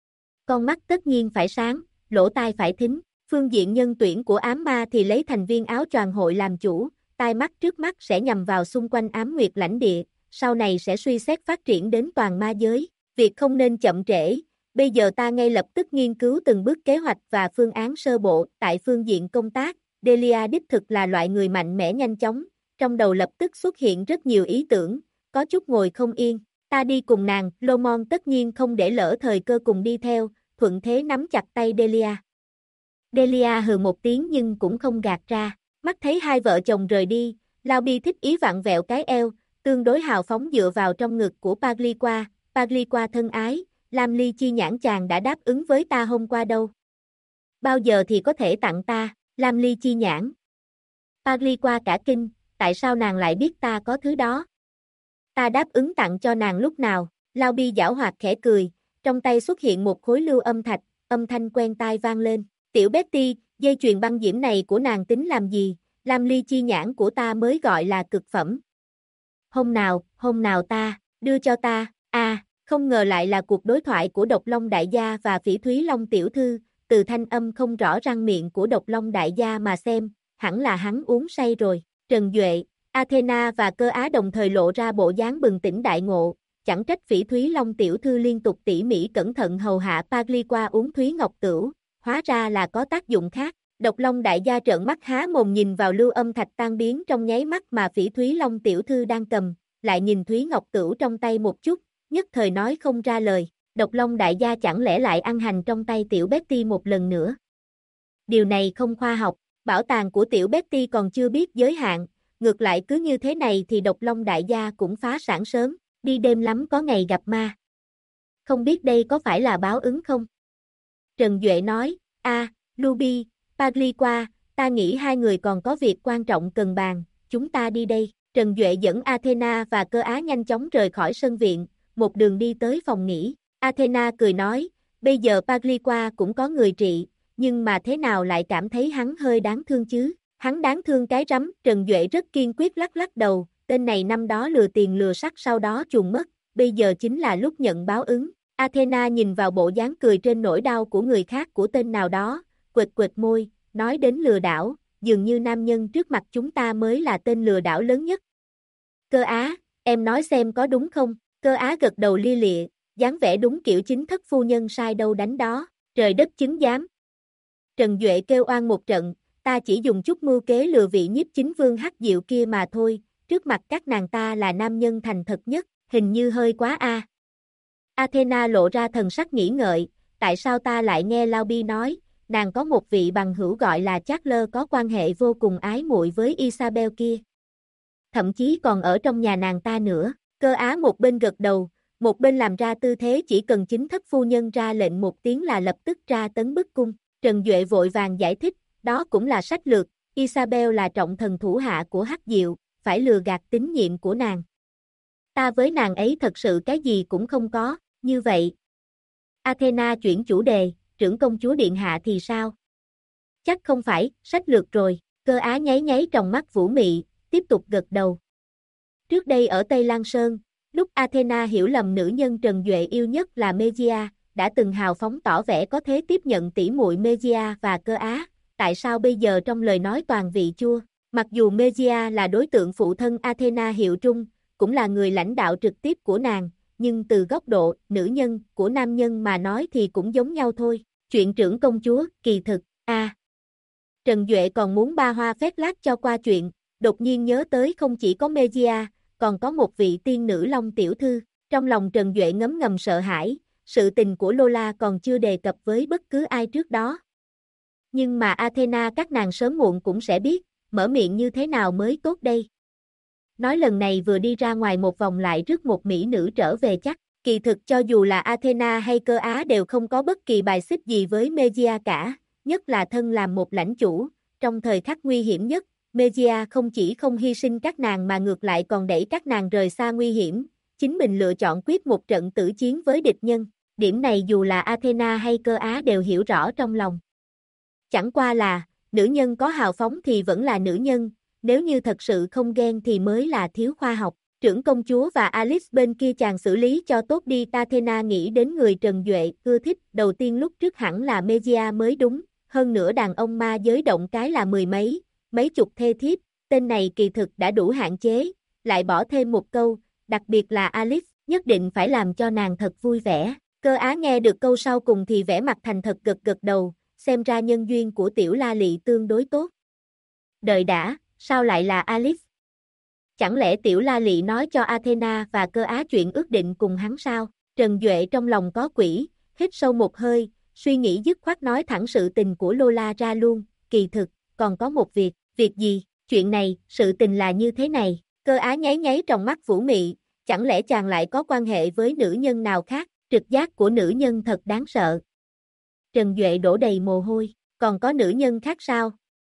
Con mắt tất nhiên phải sáng, lỗ tai phải thính, phương diện nhân tuyển của ám ma thì lấy thành viên áo choàng hội làm chủ, tai mắt trước mắt sẽ nhằm vào xung quanh Ám Nguyệt lãnh địa, sau này sẽ suy xét phát triển đến toàn ma giới, việc không nên chậm trễ. Bây giờ ta ngay lập tức nghiên cứu từng bước kế hoạch và phương án sơ bộ. Tại phương diện công tác, Delia đích thực là loại người mạnh mẽ nhanh chóng, trong đầu lập tức xuất hiện rất nhiều ý tưởng, có chút ngồi không yên. Ta đi cùng nàng, Lomon tất nhiên không để lỡ thời cơ cùng đi theo, thuận thế nắm chặt tay Delia. Delia hừ một tiếng nhưng cũng không gạt ra, mắt thấy hai vợ chồng rời đi, Lao Bi thích ý vặn vẹo cái eo, tương đối hào phóng dựa vào trong ngực của Pagliqua. Pagliqua thân ái, Lam Ly chi nhãn chàng đã đáp ứng với ta hôm qua đâu. Bao giờ thì có thể tặng ta, Lam Ly chi nhãn. Pagliqua cả kinh, tại sao nàng lại biết ta có thứ đó? Ta đáp ứng tặng cho nàng lúc nào? Lao Bi giảo hoạt khẽ cười, trong tay xuất hiện một khối lưu âm thạch, âm thanh quen tai vang lên. Tiểu Betty, dây chuyền băng diễm này của nàng tính làm gì? Lam Ly chi nhãn của ta mới gọi là cực phẩm. Hôm nào ta, đưa cho ta, không ngờ lại là cuộc đối thoại của Độc Long đại gia và Phỉ Thúy Long tiểu thư, từ thanh âm không rõ răng miệng của Độc Long đại gia mà xem, hẳn là hắn uống say rồi. Trần Duệ, Athena và Cơ Á đồng thời lộ ra bộ dáng bừng tỉnh đại ngộ, chẳng trách Phỉ Thúy Long tiểu thư liên tục tỉ mỉ cẩn thận hầu hạ Pagliqua uống Thúy Ngọc Tửu, hóa ra là có tác dụng khác. Độc Long đại gia trợn mắt há mồm nhìn vào lưu âm thạch tan biến trong nháy mắt mà Phỉ Thúy Long tiểu thư đang cầm, lại nhìn Thúy Ngọc Tửu trong tay một chút, nhất thời nói không ra lời. Độc Long đại gia chẳng lẽ lại ăn hành trong tay tiểu Betty một lần nữa? Điều này không khoa học, bảo tàng của tiểu Betty còn chưa biết giới hạn, ngược lại cứ như thế này thì Độc Long đại gia cũng phá sản sớm, đi đêm lắm có ngày gặp ma. Không biết đây có phải là báo ứng không? Trần Duệ nói, Ruby, Pagliqua, ta nghĩ hai người còn có việc quan trọng cần bàn, chúng ta đi đây. Trần Duệ dẫn Athena và Cơ Á nhanh chóng rời khỏi sân viện, một đường đi tới phòng nghỉ. Athena cười nói, bây giờ Pagliqua cũng có người trị, nhưng mà thế nào lại cảm thấy hắn hơi đáng thương chứ? Hắn đáng thương cái rắm. Trần Duệ rất kiên quyết lắc lắc đầu, tên này năm đó lừa tiền lừa sắc sau đó chuồn mất, bây giờ chính là lúc nhận báo ứng. Athena nhìn vào bộ dáng cười trên nỗi đau của người khác của tên nào đó, quệt quệt môi, nói đến lừa đảo, dường như nam nhân trước mặt chúng ta mới là tên lừa đảo lớn nhất. Cơ Á, em nói xem có đúng không? Cơ Á gật đầu lia lịa, dáng vẻ đúng kiểu chính thất phu nhân sai đâu đánh đó, trời đất chứng giám. Trần Duệ kêu oan một trận, ta chỉ dùng chút mưu kế lừa vị nhiếp chính vương Hắc Diệu kia mà thôi, trước mặt các nàng ta là nam nhân thành thật nhất, hình như hơi quá a. Athena lộ ra thần sắc nghĩ ngợi, tại sao ta lại nghe Laobi nói, nàng có một vị bằng hữu gọi là Charles có quan hệ vô cùng ái muội với Isabel kia. Thậm chí còn ở trong nhà nàng ta nữa, Cơ Á một bên gật đầu, một bên làm ra tư thế chỉ cần chính thất phu nhân ra lệnh một tiếng là lập tức ra tấn bức cung. Trần Duệ vội vàng giải thích, đó cũng là sách lược, Isabel là trọng thần thủ hạ của Hắc Diệu, phải lừa gạt tín nhiệm của nàng. Ta với nàng ấy thật sự cái gì cũng không có, như vậy. Athena chuyển chủ đề, trưởng công chúa điện hạ thì sao? Chắc không phải, sách lược rồi, Cơ Á nháy nháy trong mắt vũ mị, tiếp tục gật đầu. Trước đây ở Tây Lan Sơn, lúc Athena hiểu lầm nữ nhân Trần Duệ yêu nhất là Megia, đã từng hào phóng tỏ vẻ có thế tiếp nhận tỷ muội Megia và Cơ Á, tại sao bây giờ trong lời nói toàn vị chua? Mặc dù Megia là đối tượng phụ thân Athena hiệu trung, cũng là người lãnh đạo trực tiếp của nàng, nhưng từ góc độ nữ nhân của nam nhân mà nói thì cũng giống nhau thôi. Chuyện trưởng công chúa, kỳ thực, Trần Duệ còn muốn ba hoa phét lác cho qua chuyện, đột nhiên nhớ tới không chỉ có Megia, còn có một vị tiên nữ Long tiểu thư, trong lòng Trần Duệ ngấm ngầm sợ hãi, sự tình của Lola còn chưa đề cập với bất cứ ai trước đó. Nhưng mà Athena các nàng sớm muộn cũng sẽ biết, mở miệng như thế nào mới tốt đây. Nói lần này vừa đi ra ngoài một vòng lại rước một mỹ nữ trở về chắc, kỳ thực cho dù là Athena hay Cơ Á đều không có bất kỳ bài xích gì với Megia cả, nhất là thân làm một lãnh chủ, trong thời khắc nguy hiểm nhất, Megia không chỉ không hy sinh các nàng mà ngược lại còn đẩy các nàng rời xa nguy hiểm, chính mình lựa chọn quyết một trận tử chiến với địch nhân, điểm này dù là Athena hay Cơ Á đều hiểu rõ trong lòng. Chẳng qua là, nữ nhân có hào phóng thì vẫn là nữ nhân, nếu như thật sự không ghen thì mới là thiếu khoa học. Trưởng công chúa và Alice bên kia chàng xử lý cho tốt đi. Athena nghĩ đến người Trần Duệ ưa thích, đầu tiên lúc trước hẳn là Megia mới đúng, hơn nữa đàn ông ma giới động cái là mười mấy chục thê thiếp, tên này kỳ thực đã đủ hạn chế, lại bỏ thêm một câu, đặc biệt là Alice, nhất định phải làm cho nàng thật vui vẻ. Cơ Á nghe được câu sau cùng thì vẻ mặt thành thật gật gật đầu, xem ra nhân duyên của tiểu La Lị tương đối tốt. Đợi đã, sao lại là Alice? Chẳng lẽ tiểu La Lị nói cho Athena và Cơ Á chuyện ước định cùng hắn sao? Trần Duệ trong lòng có quỷ, hít sâu một hơi, suy nghĩ dứt khoát nói thẳng sự tình của Lola ra luôn, kỳ thực, còn có một việc gì? Chuyện này, sự tình là như thế này, Cơ Á nháy nháy trong mắt vũ mị, chẳng lẽ chàng lại có quan hệ với nữ nhân nào khác, trực giác của nữ nhân thật đáng sợ. Trần Duệ đổ đầy mồ hôi, còn có nữ nhân khác sao?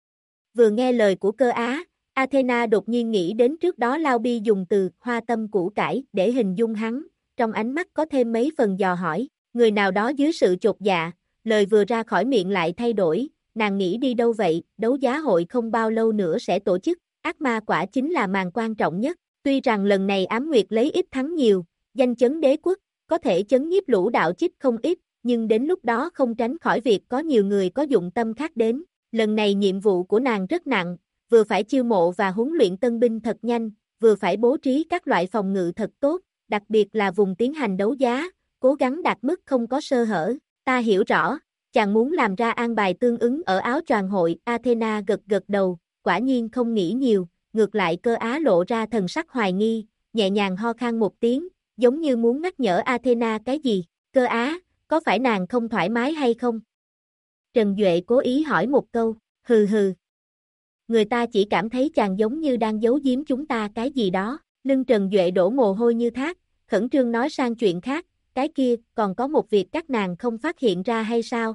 Vừa nghe lời của Cơ Á, Athena đột nhiên nghĩ đến trước đó Laobi dùng từ hoa tâm củ cải để hình dung hắn, trong ánh mắt có thêm mấy phần dò hỏi, người nào đó dưới sự chột dạ, lời vừa ra khỏi miệng lại thay đổi, nàng nghĩ đi đâu vậy, đấu giá hội không bao lâu nữa sẽ tổ chức, ác ma quả chính là màn quan trọng nhất, tuy rằng lần này Ám Nguyệt lấy ít thắng nhiều, danh chấn đế quốc, có thể chấn nhiếp lũ đạo chích không ít, nhưng đến lúc đó không tránh khỏi việc có nhiều người có dụng tâm khác đến, lần này nhiệm vụ của nàng rất nặng, vừa phải chiêu mộ và huấn luyện tân binh thật nhanh, vừa phải bố trí các loại phòng ngự thật tốt, đặc biệt là vùng tiến hành đấu giá, cố gắng đạt mức không có sơ hở. Ta hiểu rõ, chàng muốn làm ra an bài tương ứng ở áo choàng hội. Athena gật gật đầu, quả nhiên không nghĩ nhiều, ngược lại Cơ Á lộ ra thần sắc hoài nghi, nhẹ nhàng ho khan một tiếng, giống như muốn nhắc nhở Athena cái gì. Cơ Á, có phải nàng không thoải mái hay không? Trần Duệ cố ý hỏi một câu, hừ hừ. Người ta chỉ cảm thấy chàng giống như đang giấu giếm chúng ta cái gì đó, lưng Trần Duệ đổ mồ hôi như thác, khẩn trương nói sang chuyện khác, cái kia, còn có một việc các nàng không phát hiện ra hay sao?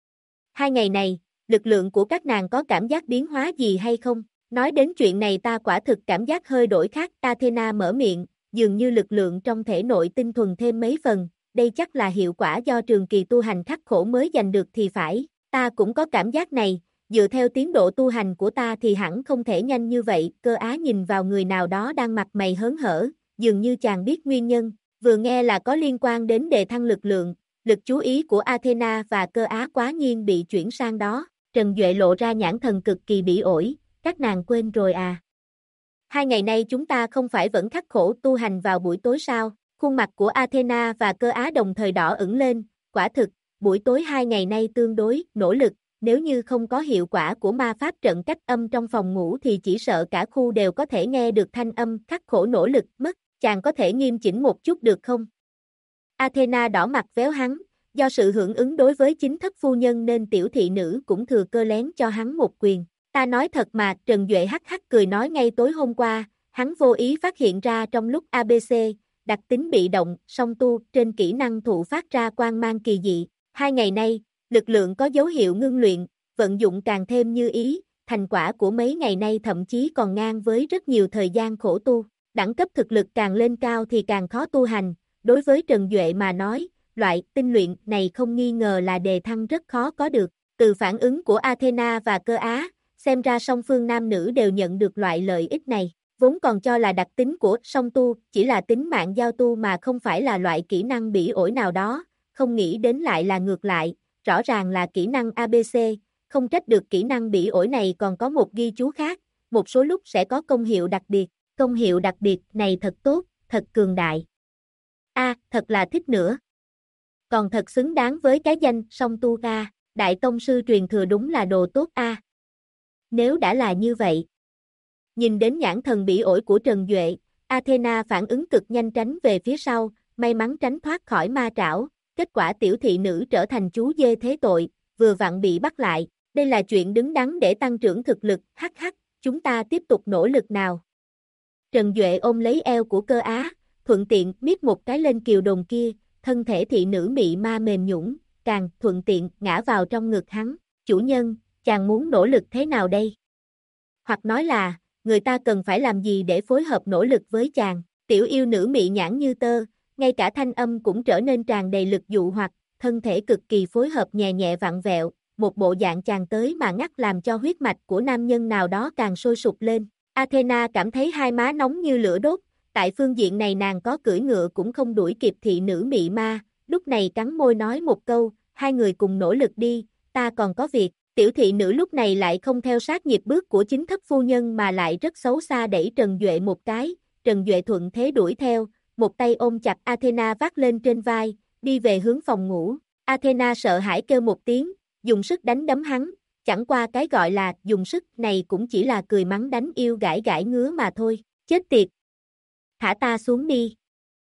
2 ngày này, lực lượng của các nàng có cảm giác biến hóa gì hay không? Nói đến chuyện này ta quả thực cảm giác hơi đổi khác. Athena mở miệng, dường như lực lượng trong thể nội tinh thuần thêm mấy phần, đây chắc là hiệu quả do trường kỳ tu hành khắc khổ mới giành được thì phải, ta cũng có cảm giác này. Dựa theo tiến độ tu hành của ta thì hẳn không thể nhanh như vậy. Cơ Á nhìn vào người nào đó đang mặt mày hớn hở, dường như chàng biết nguyên nhân, vừa nghe là có liên quan đến đề thăng lực lượng, lực chú ý của Athena và Cơ Á quá nhiên bị chuyển sang đó. Trần Duệ lộ ra nhãn thần cực kỳ bỉ ổi, các nàng quên rồi à? 2 ngày nay chúng ta không phải vẫn khắc khổ tu hành vào buổi tối sao? Khuôn mặt của Athena và Cơ Á đồng thời đỏ ửng lên, quả thực, buổi tối 2 ngày nay tương đối nỗ lực, nếu như không có hiệu quả của ma pháp trận cách âm trong phòng ngủ thì chỉ sợ cả khu đều có thể nghe được thanh âm khắc khổ nỗ lực mất, chàng có thể nghiêm chỉnh một chút được không? Athena đỏ mặt véo hắn, do sự hưởng ứng đối với chính thất phu nhân nên tiểu thị nữ cũng thừa cơ lén cho hắn một quyền. Ta nói thật mà, Trần Duệ hắc hắc cười nói ngay tối hôm qua, hắn vô ý phát hiện ra trong lúc ABC, đặc tính bị động, song tu trên kỹ năng thụ phát ra quang mang kỳ dị. 2 ngày nay, lực lượng có dấu hiệu ngưng luyện, vận dụng càng thêm như ý, thành quả của mấy ngày nay thậm chí còn ngang với rất nhiều thời gian khổ tu. Đẳng cấp thực lực càng lên cao thì càng khó tu hành, đối với Trần Duệ mà nói, loại tinh luyện này không nghi ngờ là đề thăng rất khó có được. Từ phản ứng của Athena và Cơ Á, xem ra song phương nam nữ đều nhận được loại lợi ích này. Vốn còn cho là đặc tính của song tu chỉ là tính mạng giao tu mà không phải là loại kỹ năng bỉ ổi nào đó, không nghĩ đến lại là ngược lại, rõ ràng là kỹ năng ABC, không trách được kỹ năng bỉ ổi này còn có một ghi chú khác, một số lúc sẽ có công hiệu đặc biệt, công hiệu đặc biệt này thật tốt, thật cường đại. Thật là thích nữa. Còn thật xứng đáng với cái danh song tu a, đại tông sư truyền thừa đúng là đồ tốt a. Nếu đã là như vậy. Nhìn đến nhãn thần bỉ ổi của Trần Duệ, Athena phản ứng cực nhanh tránh về phía sau, may mắn tránh thoát khỏi ma trảo, kết quả tiểu thị nữ trở thành chú dê thế tội, vừa vặn bị bắt lại, đây là chuyện đứng đắn để tăng trưởng thực lực, hắc hắc, chúng ta tiếp tục nỗ lực nào. Trần Duệ ôm lấy eo của Cơ Á, thuận tiện miết một cái lên kiều đồn kia, thân thể thị nữ mị ma mềm nhũn, càng thuận tiện ngã vào trong ngực hắn, chủ nhân, chàng muốn nỗ lực thế nào đây? Hoặc nói là, người ta cần phải làm gì để phối hợp nỗ lực với chàng, tiểu yêu nữ mị nhãn như tơ, ngay cả thanh âm cũng trở nên tràn đầy lực dụ hoặc, thân thể cực kỳ phối hợp nhẹ nhẹ vặn vẹo, một bộ dạng chàng tới mà ngắt làm cho huyết mạch của nam nhân nào đó càng sôi sục lên. Athena cảm thấy hai má nóng như lửa đốt, tại phương diện này nàng có cưỡi ngựa cũng không đuổi kịp thị nữ mị ma, lúc này cắn môi nói một câu, hai người cùng nỗ lực đi, ta còn có việc. Tiểu thị nữ lúc này lại không theo sát nhịp bước của chính thất phu nhân mà lại rất xấu xa đẩy Trần Duệ một cái, Trần Duệ thuận thế đuổi theo, một tay ôm chặt Athena vác lên trên vai, đi về hướng phòng ngủ. Athena sợ hãi kêu một tiếng, dùng sức đánh đấm hắn, chẳng qua cái gọi là dùng sức này cũng chỉ là cười mắng đánh yêu gãi gãi ngứa mà thôi, chết tiệt. Thả ta xuống đi.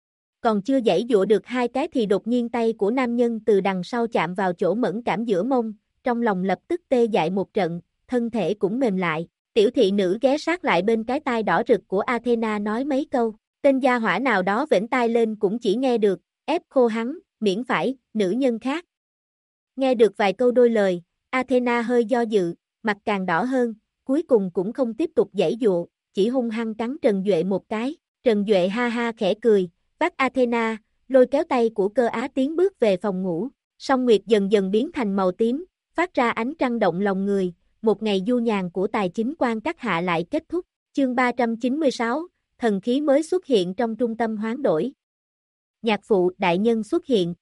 Còn chưa giãy giụa được hai cái thì đột nhiên tay của nam nhân từ đằng sau chạm vào chỗ mẫn cảm giữa mông, trong lòng lập tức tê dại một trận, thân thể cũng mềm lại. Tiểu thị nữ ghé sát lại bên cái tai đỏ rực của Athena nói mấy câu, tên gia hỏa nào đó vểnh tai lên cũng chỉ nghe được, ép khô hắn, miễn phải, nữ nhân khác. Nghe được vài câu đôi lời, Athena hơi do dự, mặt càng đỏ hơn, cuối cùng cũng không tiếp tục giãy dụa, chỉ hung hăng cắn Trần Duệ một cái. Trần Duệ ha ha khẽ cười, vác Athena, lôi kéo tay của Cơ Á tiến bước về phòng ngủ. Song nguyệt dần dần biến thành màu tím, phát ra ánh trăng động lòng người, một ngày du nhàn của tài chính quan các hạ lại kết thúc. Chương 396, thần khí mới xuất hiện trong trung tâm hoán đổi. Nhạc phụ đại nhân xuất hiện.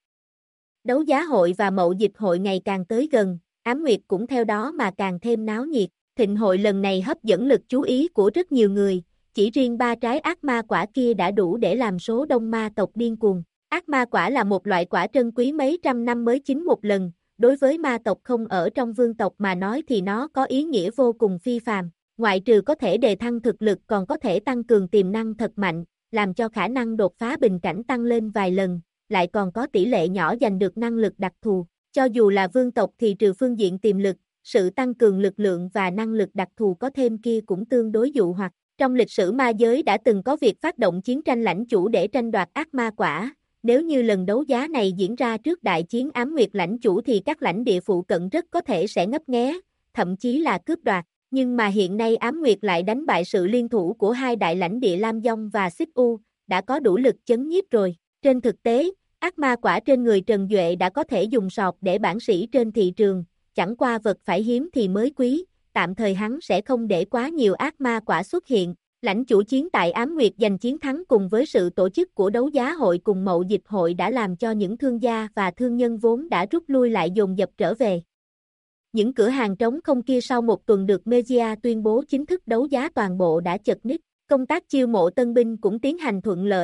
Đấu giá hội và mậu dịch hội ngày càng tới gần, Ám Nguyệt cũng theo đó mà càng thêm náo nhiệt. Thịnh hội lần này hấp dẫn lực chú ý của rất nhiều người, chỉ riêng 3 trái ác ma quả kia đã đủ để làm số đông ma tộc điên cuồng. Ác ma quả là một loại quả trân quý mấy trăm năm mới chín một lần, đối với ma tộc không ở trong vương tộc mà nói thì nó có ý nghĩa vô cùng phi phàm. Ngoại trừ có thể đề thăng thực lực còn có thể tăng cường tiềm năng thật mạnh, làm cho khả năng đột phá bình cảnh tăng lên vài lần, lại còn có tỷ lệ nhỏ giành được năng lực đặc thù. Cho dù là vương tộc thì trừ phương diện tiềm lực, sự tăng cường lực lượng và năng lực đặc thù có thêm kia cũng tương đối dụ hoặc. Trong lịch sử ma giới đã từng có việc phát động chiến tranh lãnh chủ để tranh đoạt ác ma quả. Nếu như lần đấu giá này diễn ra trước đại chiến Ám Nguyệt lãnh chủ thì các lãnh địa phụ cận rất có thể sẽ ngấp nghé, thậm chí là cướp đoạt. Nhưng mà hiện nay Ám Nguyệt lại đánh bại sự liên thủ của hai đại lãnh địa Lam Dông và Xích U, đã có đủ lực chấn nhiếp rồi. Trên thực tế, ác ma quả trên người Trần Duệ đã có thể dùng sọt để bản sĩ trên thị trường, chẳng qua vật phải hiếm thì mới quý, tạm thời hắn sẽ không để quá nhiều ác ma quả xuất hiện. Lãnh chủ chiến tại Ám Nguyệt giành chiến thắng cùng với sự tổ chức của đấu giá hội cùng mậu dịch hội đã làm cho những thương gia và thương nhân vốn đã rút lui lại dồn dập trở về. Những cửa hàng trống không kia sau một tuần được Media tuyên bố chính thức đấu giá toàn bộ đã chật ních, công tác chiêu mộ tân binh cũng tiến hành thuận lợi,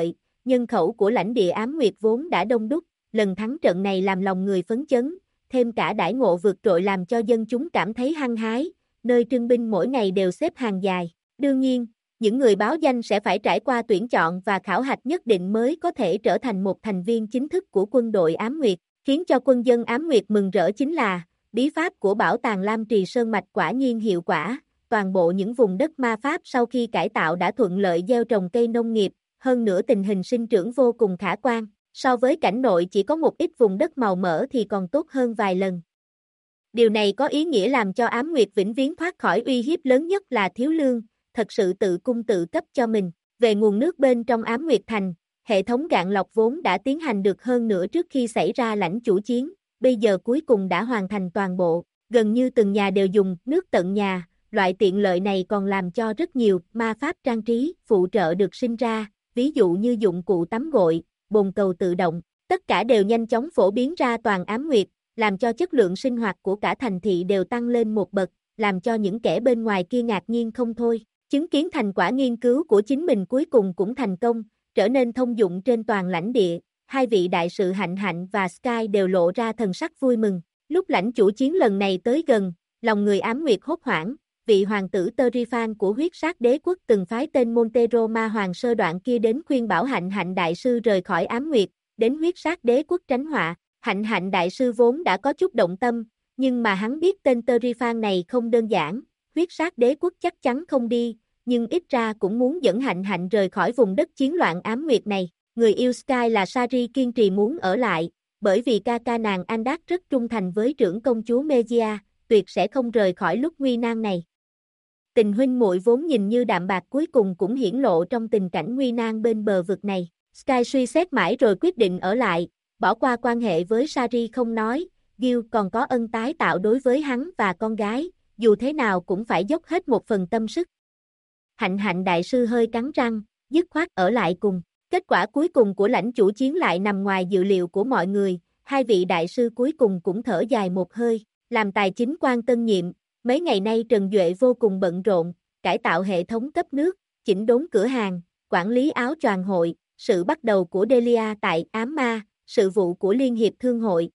nhân khẩu của lãnh địa ám nguyệt vốn đã đông đúc, lần thắng trận này làm lòng người phấn chấn, thêm cả đãi ngộ vượt trội làm cho dân chúng cảm thấy hăng hái, nơi trưng binh mỗi ngày đều xếp hàng dài. Đương nhiên, những người báo danh sẽ phải trải qua tuyển chọn và khảo hạch nhất định mới có thể trở thành một thành viên chính thức của quân đội ám nguyệt, khiến cho quân dân ám nguyệt mừng rỡ chính là bí pháp của bảo tàng Lam Trì Sơn Mạch quả nhiên hiệu quả, toàn bộ những vùng đất ma pháp sau khi cải tạo đã thuận lợi gieo trồng cây nông nghiệp, hơn nữa tình hình sinh trưởng vô cùng khả quan, so với cảnh nội chỉ có một ít vùng đất màu mỡ thì còn tốt hơn vài lần. Điều này có ý nghĩa làm cho ám nguyệt vĩnh viễn thoát khỏi uy hiếp lớn nhất là thiếu lương, thật sự tự cung tự cấp cho mình. Về nguồn nước bên trong ám nguyệt thành, hệ thống gạn lọc vốn đã tiến hành được hơn nửa trước khi xảy ra lãnh chủ chiến, bây giờ cuối cùng đã hoàn thành toàn bộ, gần như từng nhà đều dùng nước tận nhà, loại tiện lợi này còn làm cho rất nhiều ma pháp trang trí, phụ trợ được sinh ra, ví dụ như dụng cụ tắm gội, bồn cầu tự động, tất cả đều nhanh chóng phổ biến ra toàn ám nguyệt, làm cho chất lượng sinh hoạt của cả thành thị đều tăng lên một bậc, làm cho những kẻ bên ngoài kia ngạc nhiên không thôi. Chứng kiến thành quả nghiên cứu của chính mình cuối cùng cũng thành công, trở nên thông dụng trên toàn lãnh địa, hai vị đại sự Hạnh Hạnh và Sky đều lộ ra thần sắc vui mừng. Lúc lãnh chủ chiến lần này tới gần, lòng người ám nguyệt hốt hoảng, vị hoàng tử Terifan của huyết sát đế quốc từng phái tên Montero ma hoàng sơ đoạn kia đến khuyên bảo Hạnh Hạnh đại sư rời khỏi ám nguyệt, đến huyết sát đế quốc tránh họa. Hạnh Hạnh đại sư vốn đã có chút động tâm, nhưng mà hắn biết tên Terifan này không đơn giản, huyết sát đế quốc chắc chắn không đi, nhưng ít ra cũng muốn dẫn Hạnh Hạnh rời khỏi vùng đất chiến loạn ám nguyệt này. Người yêu Sky là Sari kiên trì muốn ở lại, bởi vì ca ca nàng Andak rất trung thành với trưởng công chúa Megia, tuyệt sẽ không rời khỏi lúc nguy nan này. Tình huynh muội vốn nhìn như đạm bạc cuối cùng cũng hiển lộ trong tình cảnh nguy nan bên bờ vực này. Sky suy xét mãi rồi quyết định ở lại, bỏ qua quan hệ với Sari không nói, Gil còn có ân tái tạo đối với hắn và con gái, dù thế nào cũng phải dốc hết một phần tâm sức. Hạnh Hạnh đại sư hơi cắn răng, dứt khoát ở lại cùng. Kết quả cuối cùng của lãnh chủ chiến lại nằm ngoài dự liệu của mọi người, hai vị đại sư cuối cùng cũng thở dài một hơi, làm tài chính quan tân nhiệm, mấy ngày nay Trần Duệ vô cùng bận rộn, cải tạo hệ thống cấp nước, chỉnh đốn cửa hàng, quản lý áo choàng hội, sự bắt đầu của Delia tại Ám Ma, sự vụ của Liên hiệp Thương hội.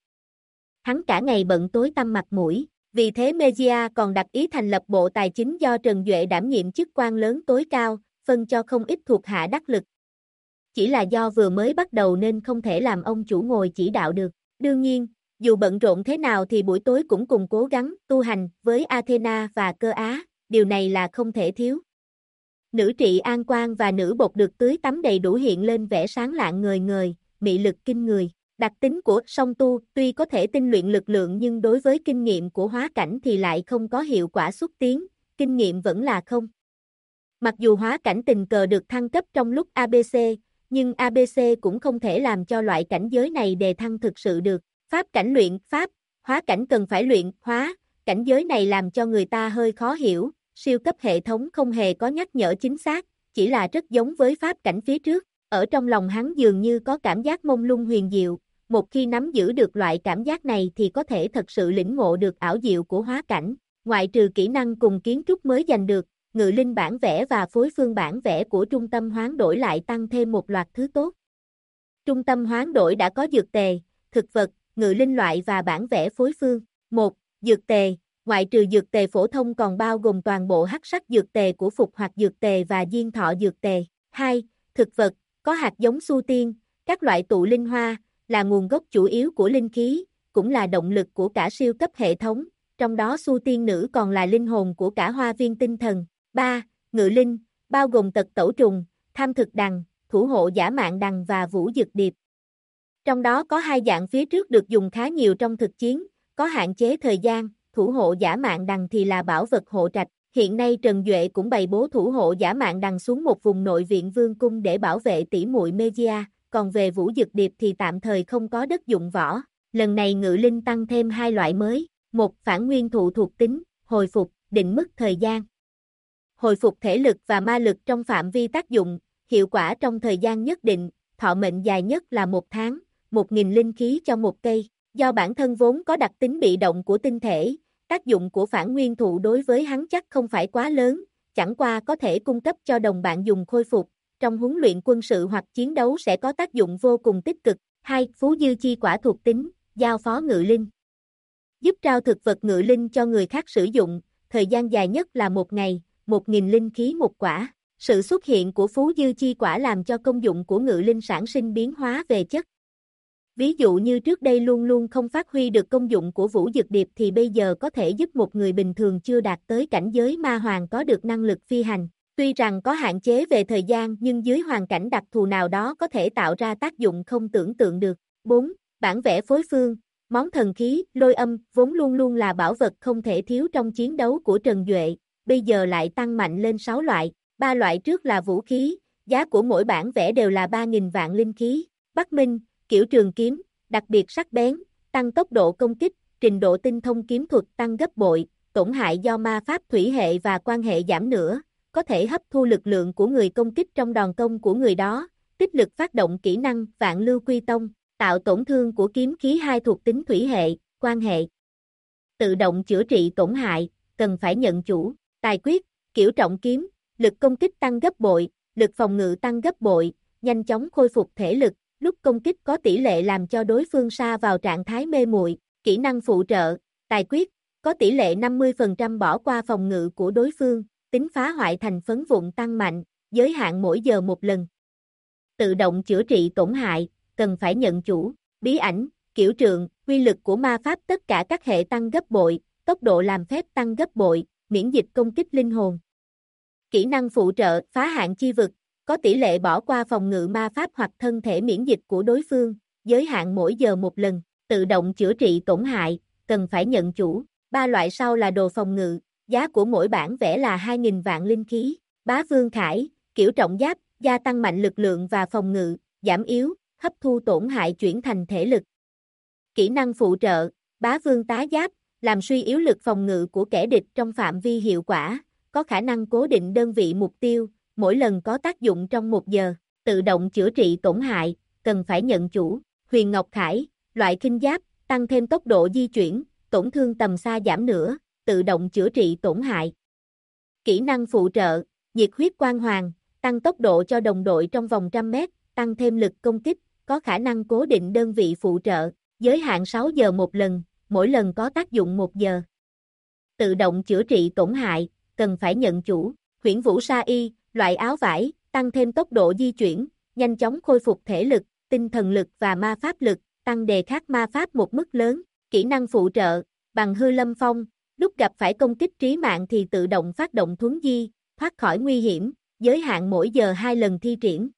Hắn cả ngày bận tối tăm mặt mũi, vì thế Megia còn đặt ý thành lập bộ tài chính do Trần Duệ đảm nhiệm chức quan lớn tối cao, phân cho không ít thuộc hạ đắc lực. Chỉ là do vừa mới bắt đầu nên không thể làm ông chủ ngồi chỉ đạo được. Đương nhiên, dù bận rộn thế nào thì buổi tối cũng cùng cố gắng tu hành với Athena và Cơ Á, điều này là không thể thiếu. Nữ trị An Quang và nữ bột được tưới tắm đầy đủ hiện lên vẻ sáng lạng ngời ngời, mị lực kinh người. Đặc tính của song tu tuy có thể tinh luyện lực lượng nhưng đối với kinh nghiệm của hóa cảnh thì lại không có hiệu quả xúc tiến, kinh nghiệm vẫn là không. Mặc dù hóa cảnh tình cờ được thăng cấp trong lúc ABC, nhưng ABC cũng không thể làm cho loại cảnh giới này đề thăng thực sự được. Pháp cảnh luyện pháp, hóa cảnh cần phải luyện hóa, cảnh giới này làm cho người ta hơi khó hiểu, siêu cấp hệ thống không hề có nhắc nhở chính xác, chỉ là rất giống với pháp cảnh phía trước. Ở trong lòng hắn dường như có cảm giác mông lung huyền diệu, một khi nắm giữ được loại cảm giác này thì có thể thật sự lĩnh ngộ được ảo diệu của hóa cảnh. Ngoại trừ kỹ năng cùng kiến trúc mới giành được, ngự linh bản vẽ và phối phương bản vẽ của trung tâm hoán đổi lại tăng thêm một loạt thứ tốt. Trung tâm hoán đổi đã có dược tề, thực vật, ngự linh loại và bản vẽ phối phương. 1. Dược tề, ngoại trừ dược tề phổ thông còn bao gồm toàn bộ hắc sắc dược tề của phục hoặc dược tề và diên thọ dược tề. 2. Thực vật, có hạt giống su tiên, các loại tụ linh hoa, là nguồn gốc chủ yếu của linh khí, cũng là động lực của cả siêu cấp hệ thống, trong đó su tiên nữ còn là linh hồn của cả hoa viên tinh thần. 3. Ngự linh, bao gồm tật tẩu trùng, tham thực đằng, thủ hộ giả mạn đằng và vũ dực điệp. Trong đó có hai dạng phía trước được dùng khá nhiều trong thực chiến, có hạn chế thời gian, thủ hộ giả mạn đằng thì là bảo vật hộ trạch. Hiện nay Trần Duệ cũng bày bố thủ hộ giả mạn đằng xuống một vùng nội viện vương cung để bảo vệ tỷ muội Megia, còn về vũ dực điệp thì tạm thời không có đất dụng võ. Lần này ngự linh tăng thêm hai loại mới, một phản nguyên thụ thuộc tính, hồi phục, định mức thời gian. Hồi phục thể lực và ma lực trong phạm vi tác dụng, hiệu quả trong thời gian nhất định, thọ mệnh dài nhất là 1 tháng, 1000 linh khí cho một cây. Do bản thân vốn có đặc tính bị động của tinh thể, tác dụng của phản nguyên thụ đối với hắn chắc không phải quá lớn, chẳng qua có thể cung cấp cho đồng bạn dùng khôi phục, trong huấn luyện quân sự hoặc chiến đấu sẽ có tác dụng vô cùng tích cực. 2. Phú dư chi quả thuộc tính, giao phó ngự linh. Giúp trao thực vật ngự linh cho người khác sử dụng, thời gian dài nhất là 1 ngày, 1.000 linh khí một quả. Sự xuất hiện của phú dư chi quả làm cho công dụng của ngự linh sản sinh biến hóa về chất. Ví dụ như trước đây luôn luôn không phát huy được công dụng của vũ dực điệp thì bây giờ có thể giúp một người bình thường chưa đạt tới cảnh giới ma hoàng có được năng lực phi hành. Tuy rằng có hạn chế về thời gian nhưng dưới hoàn cảnh đặc thù nào đó có thể tạo ra tác dụng không tưởng tượng được. 4. Bản vẽ phối phương, món thần khí, lôi âm, vốn luôn luôn là bảo vật không thể thiếu trong chiến đấu của Trần Duệ, bây giờ lại tăng mạnh lên 6 loại. 3 loại trước là vũ khí, giá của mỗi bản vẽ đều là 3.000 vạn linh khí. Bắc Minh, kiểu trường kiếm, đặc biệt sắc bén, tăng tốc độ công kích, trình độ tinh thông kiếm thuật tăng gấp bội, tổn hại do ma pháp thủy hệ và quan hệ giảm nữa, có thể hấp thu lực lượng của người công kích trong đòn công của người đó, tích lực phát động kỹ năng Vạn Lưu Quy Tông, tạo tổn thương của kiếm khí 2 thuộc tính thủy hệ, quan hệ. Tự động chữa trị tổn hại, cần phải nhận chủ. Tài quyết, kiểu trọng kiếm, lực công kích tăng gấp bội, lực phòng ngự tăng gấp bội, nhanh chóng khôi phục thể lực, lúc công kích có tỷ lệ làm cho đối phương sa vào trạng thái mê muội. Kỹ năng phụ trợ, tài quyết, có tỷ lệ 50% bỏ qua phòng ngự của đối phương, tính phá hoại thành phấn vụn tăng mạnh, giới hạn mỗi giờ 1 lần. Tự động chữa trị tổn hại, cần phải nhận chủ. Bí ảnh, kiểu trượng, uy lực của ma pháp tất cả các hệ tăng gấp bội, tốc độ làm phép tăng gấp bội, miễn dịch công kích linh hồn. Kỹ năng phụ trợ, phá hạn chi vực, có tỷ lệ bỏ qua phòng ngự ma pháp hoặc thân thể miễn dịch của đối phương, giới hạn mỗi giờ 1 lần. Tự động chữa trị tổn hại, cần phải nhận chủ. 3 loại sau là đồ phòng ngự, giá của mỗi bản vẽ là 2.000 vạn linh khí. Bá Vương Khải, kiểu trọng giáp, gia tăng mạnh lực lượng và phòng ngự, giảm yếu, hấp thu tổn hại chuyển thành thể lực. Kỹ năng phụ trợ, Bá Vương Tá Giáp, làm suy yếu lực phòng ngự của kẻ địch trong phạm vi hiệu quả, có khả năng cố định đơn vị mục tiêu, mỗi lần có tác dụng trong 1 giờ. Tự động chữa trị tổn hại, cần phải nhận chủ. Huyền Ngọc Khải, loại khinh giáp, tăng thêm tốc độ di chuyển, tổn thương tầm xa giảm nữa, tự động chữa trị tổn hại. Kỹ năng phụ trợ, Nhiệt huyết quang hoàng, tăng tốc độ cho đồng đội trong vòng 100 mét, tăng thêm lực công kích, có khả năng cố định đơn vị phụ trợ, giới hạn 6 giờ 1 lần, mỗi lần có tác dụng 1 giờ. Tự động chữa trị tổn hại, cần phải nhận chủ. Huyễn Vũ Sa Y, loại áo vải, tăng thêm tốc độ di chuyển, nhanh chóng khôi phục thể lực, tinh thần lực và ma pháp lực, tăng đề kháng ma pháp một mức lớn. Kỹ năng phụ trợ, Bằng Hư Lâm Phong, lúc gặp phải công kích trí mạng thì tự động phát động thuấn di, thoát khỏi nguy hiểm, giới hạn mỗi giờ 2 lần thi triển.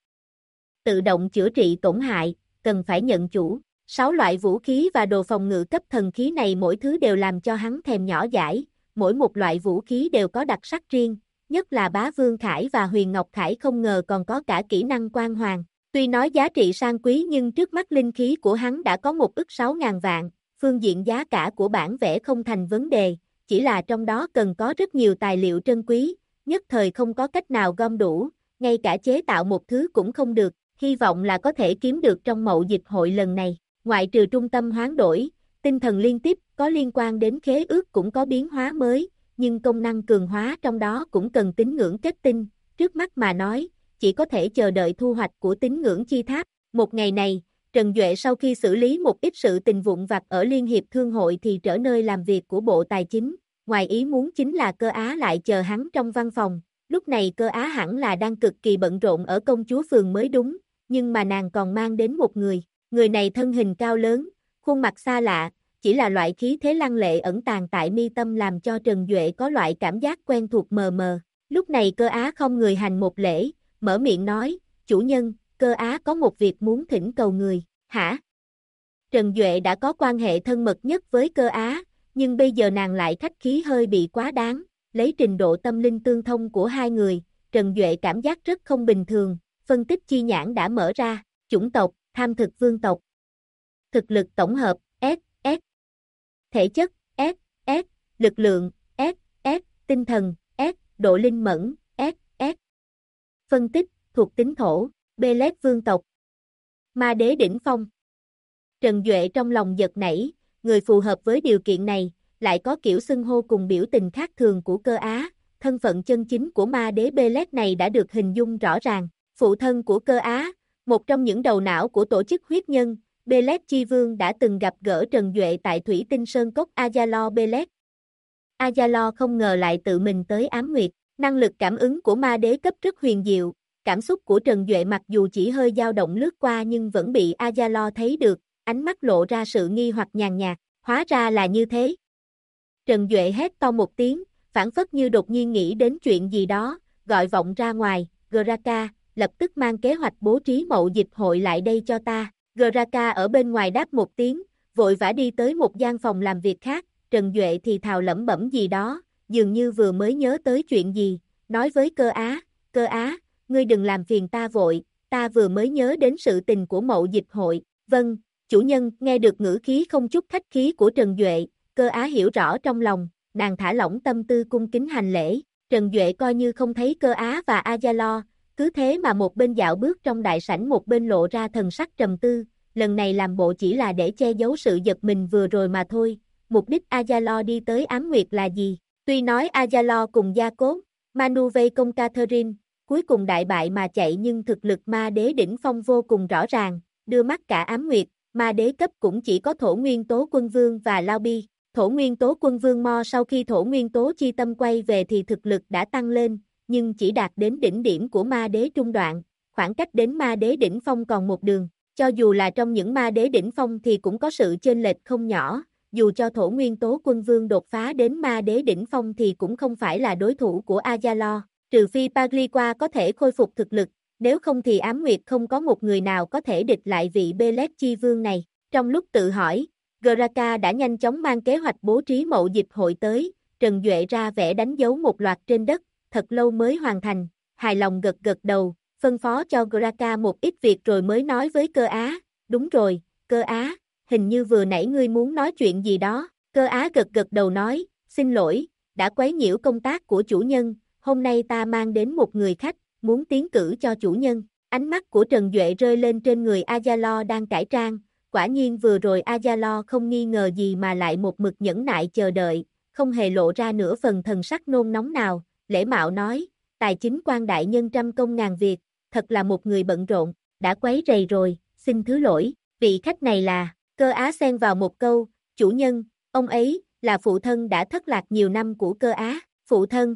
Tự động chữa trị tổn hại, cần phải nhận chủ. 6 loại vũ khí và đồ phòng ngự cấp thần khí này mỗi thứ đều làm cho hắn thèm nhỏ dãi, mỗi một loại vũ khí đều có đặc sắc riêng, nhất là Bá Vương Khải và Huyền Ngọc Khải không ngờ còn có cả kỹ năng quang hoàng. Tuy nói giá trị sang quý nhưng trước mắt linh khí của hắn đã có 1.600.000 vạn, phương diện giá cả của bản vẽ không thành vấn đề, chỉ là trong đó cần có rất nhiều tài liệu trân quý, nhất thời không có cách nào gom đủ, ngay cả chế tạo một thứ cũng không được, hy vọng là có thể kiếm được trong mậu dịch hội lần này. Ngoại trừ trung tâm hoán đổi, tinh thần liên tiếp có liên quan đến khế ước cũng có biến hóa mới, nhưng công năng cường hóa trong đó cũng cần tín ngưỡng kết tinh, trước mắt mà nói, chỉ có thể chờ đợi thu hoạch của tín ngưỡng chi tháp. Một ngày này, Trần Duệ sau khi xử lý một ít sự tình vụn vặt ở Liên hiệp Thương hội thì trở nơi làm việc của Bộ Tài chính, ngoài ý muốn chính là Cơ Á lại chờ hắn trong văn phòng, lúc này Cơ Á hẳn là đang cực kỳ bận rộn ở công chúa phường mới đúng, nhưng mà nàng còn mang đến một người. Người này thân hình cao lớn, khuôn mặt xa lạ, chỉ là loại khí thế lăng lệ ẩn tàng tại mi tâm làm cho Trần Duệ có loại cảm giác quen thuộc mờ mờ. Lúc này Cơ Á không người hành một lễ, mở miệng nói, chủ nhân, Cơ Á có một việc muốn thỉnh cầu người. Hả? Trần Duệ đã có quan hệ thân mật nhất với Cơ Á, nhưng bây giờ nàng lại khách khí hơi bị quá đáng, lấy trình độ tâm linh tương thông của hai người, Trần Duệ cảm giác rất không bình thường, phân tích chi nhãn đã mở ra, chủng tộc, tham thực vương tộc. Thực lực tổng hợp, S. Thể chất, S. Lực lượng, S. Tinh thần, S. Độ linh mẫn, S. Phân tích, thuộc tính thổ, Belet vương tộc. Ma đế đỉnh phong. Trần Duệ trong lòng giật nảy, người phù hợp với điều kiện này, lại có kiểu xưng hô cùng biểu tình khác thường của Cơ Á, thân phận chân chính của ma đế Belet này đã được hình dung rõ ràng. Phụ thân của Cơ Á, một trong những đầu não của tổ chức huyết nhân, Belet Chi Vương đã từng gặp gỡ Trần Duệ tại Thủy Tinh Sơn Cốc Azalo Belet. Azalo không ngờ lại tự mình tới ám nguyệt, năng lực cảm ứng của ma đế cấp rất huyền diệu, cảm xúc của Trần Duệ mặc dù chỉ hơi dao động lướt qua nhưng vẫn bị Azalo thấy được, ánh mắt lộ ra sự nghi hoặc nhàn nhạt, hóa ra là như thế. Trần Duệ hét to một tiếng, phảng phất như đột nhiên nghĩ đến chuyện gì đó, gọi vọng ra ngoài, Graka, lập tức mang kế hoạch bố trí mậu dịch hội lại đây cho ta. Graka ở bên ngoài đáp một tiếng, vội vã đi tới một gian phòng làm việc khác, Trần Duệ thì thào lẩm bẩm gì đó, dường như vừa mới nhớ tới chuyện gì, nói với Cơ Á, ngươi đừng làm phiền ta vội, ta vừa mới nhớ đến sự tình của mậu dịch hội, vâng, chủ nhân. Nghe được ngữ khí không chút khách khí của Trần Duệ, Cơ Á hiểu rõ trong lòng, nàng thả lỏng tâm tư cung kính hành lễ, Trần Duệ coi như không thấy Cơ Á và Azalo, cứ thế mà một bên dạo bước trong đại sảnh một bên lộ ra thần sắc trầm tư, lần này làm bộ chỉ là để che giấu sự giật mình vừa rồi mà thôi, mục đích Azalo đi tới ám nguyệt là gì? Tuy nói Azalo cùng Jacob, Manu vây công Catherine, cuối cùng đại bại mà chạy nhưng thực lực ma đế đỉnh phong vô cùng rõ ràng, đưa mắt cả ám nguyệt, ma đế cấp cũng chỉ có Thổ Nguyên Tố Quân Vương và Lao Bi. Thổ Nguyên Tố Quân Vương Mo sau khi Thổ Nguyên Tố Chi Tâm quay về thì thực lực đã tăng lên, nhưng chỉ đạt đến đỉnh điểm của ma đế trung đoạn, khoảng cách đến ma đế đỉnh phong còn một đường, cho dù là trong những ma đế đỉnh phong thì cũng có sự chênh lệch không nhỏ, dù cho Thổ Nguyên Tố Quân Vương đột phá đến ma đế đỉnh phong thì cũng không phải là đối thủ của Azalo, trừ phi Pagliqua có thể khôi phục thực lực, nếu không thì ám nguyệt không có một người nào có thể địch lại vị Belet Chi Vương này. Trong lúc tự hỏi, Graka đã nhanh chóng mang kế hoạch bố trí mậu dịch hội tới, Trần Duệ ra vẻ đánh dấu một loạt trên đất, thật lâu mới hoàn thành, hài lòng gật gật đầu, phân phó cho Graka một ít việc rồi mới nói với Cơ Á, đúng rồi, Cơ Á, hình như vừa nãy ngươi muốn nói chuyện gì đó, Cơ Á gật gật đầu nói, xin lỗi, đã quấy nhiễu công tác của chủ nhân, hôm nay ta mang đến một người khách, muốn tiến cử cho chủ nhân, ánh mắt của Trần Duệ rơi lên trên người Azalo đang cải trang, quả nhiên vừa rồi Azalo không nghi ngờ gì mà lại một mực nhẫn nại chờ đợi, không hề lộ ra nửa phần thần sắc nôn nóng nào, lễ mạo nói, tài chính quan đại nhân trăm công ngàn việc, thật là một người bận rộn, đã quấy rầy rồi, xin thứ lỗi, vị khách này là, Cơ Á xen vào một câu, chủ nhân, ông ấy, là phụ thân đã thất lạc nhiều năm của Cơ Á, phụ thân.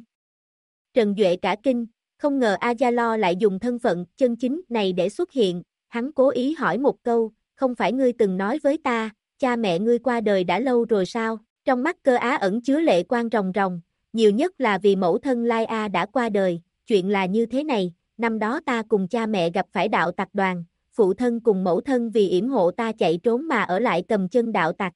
Trần Duệ cả kinh, không ngờ Azalo lại dùng thân phận chân chính này để xuất hiện, hắn cố ý hỏi một câu, không phải ngươi từng nói với ta, cha mẹ ngươi qua đời đã lâu rồi sao? Trong mắt Cơ Á ẩn chứa lệ quang ròng ròng, nhiều nhất là vì mẫu thân Lai A đã qua đời, chuyện là như thế này, năm đó ta cùng cha mẹ gặp phải đạo tặc đoàn, phụ thân cùng mẫu thân vì yểm hộ ta chạy trốn mà ở lại cầm chân đạo tặc.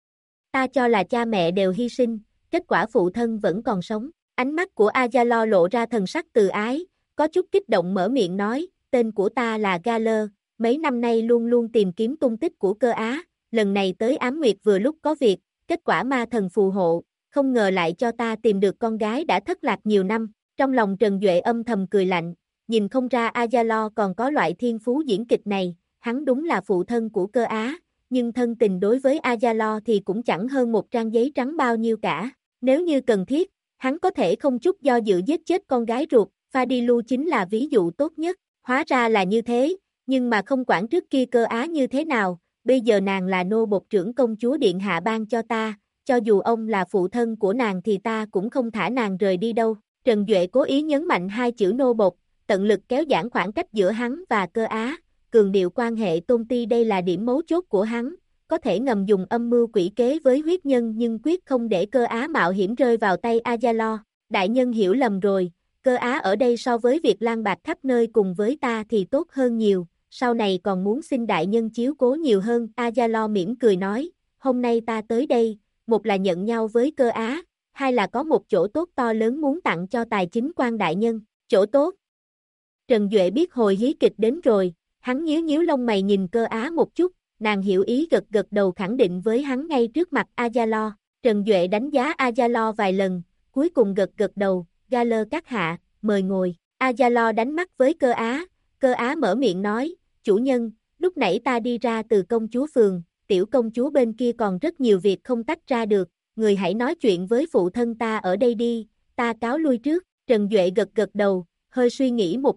Ta cho là cha mẹ đều hy sinh, kết quả phụ thân vẫn còn sống. Ánh mắt của Azalo lộ ra thần sắc từ ái, có chút kích động mở miệng nói, tên của ta là Galler, mấy năm nay luôn luôn tìm kiếm tung tích của Cơ Á, lần này tới ám nguyệt vừa lúc có việc, kết quả ma thần phù hộ, không ngờ lại cho ta tìm được con gái đã thất lạc nhiều năm, trong lòng Trần Duệ âm thầm cười lạnh, nhìn không ra Azalo còn có loại thiên phú diễn kịch này, hắn đúng là phụ thân của Cơ Á, nhưng thân tình đối với Azalo thì cũng chẳng hơn một trang giấy trắng bao nhiêu cả, nếu như cần thiết, hắn có thể không chút do dự giết chết con gái ruột, Fadilu chính là ví dụ tốt nhất, hóa ra là như thế, nhưng mà không quản trước kia Cơ Á như thế nào, bây giờ nàng là nô bộc trưởng công chúa điện hạ ban cho ta, cho dù ông là phụ thân của nàng thì ta cũng không thả nàng rời đi đâu. Trần Duệ cố ý nhấn mạnh hai chữ nô bộc, tận lực kéo giãn khoảng cách giữa hắn và Cơ Á, cường điệu quan hệ tôn ti đây là điểm mấu chốt của hắn, có thể ngầm dùng âm mưu quỷ kế với huyết nhân nhưng quyết không để Cơ Á mạo hiểm rơi vào tay Azalo. Đại nhân hiểu lầm rồi, Cơ Á ở đây so với việc lang bạt khắp nơi cùng với ta thì tốt hơn nhiều, sau này còn muốn xin đại nhân chiếu cố nhiều hơn. Azalo mỉm cười nói, hôm nay ta tới đây, một là nhận nhau với Cơ Á, hai là có một chỗ tốt to lớn muốn tặng cho tài chính quan đại nhân, chỗ tốt. Trần Duệ biết hồi hí kịch đến rồi, hắn nhíu nhíu lông mày nhìn Cơ Á một chút, nàng hiểu ý gật gật đầu khẳng định với hắn ngay trước mặt Azalo. Trần Duệ đánh giá Azalo vài lần, cuối cùng gật gật đầu, Galler các hạ, mời ngồi. Azalo đánh mắt với Cơ Á mở miệng nói, chủ nhân, lúc nãy ta đi ra từ công chúa phường, tiểu công chúa bên kia còn rất nhiều việc không tách ra được, người hãy nói chuyện với phụ thân ta ở đây đi, ta cáo lui trước. Trần Duệ gật gật đầu, hơi suy nghĩ một chút,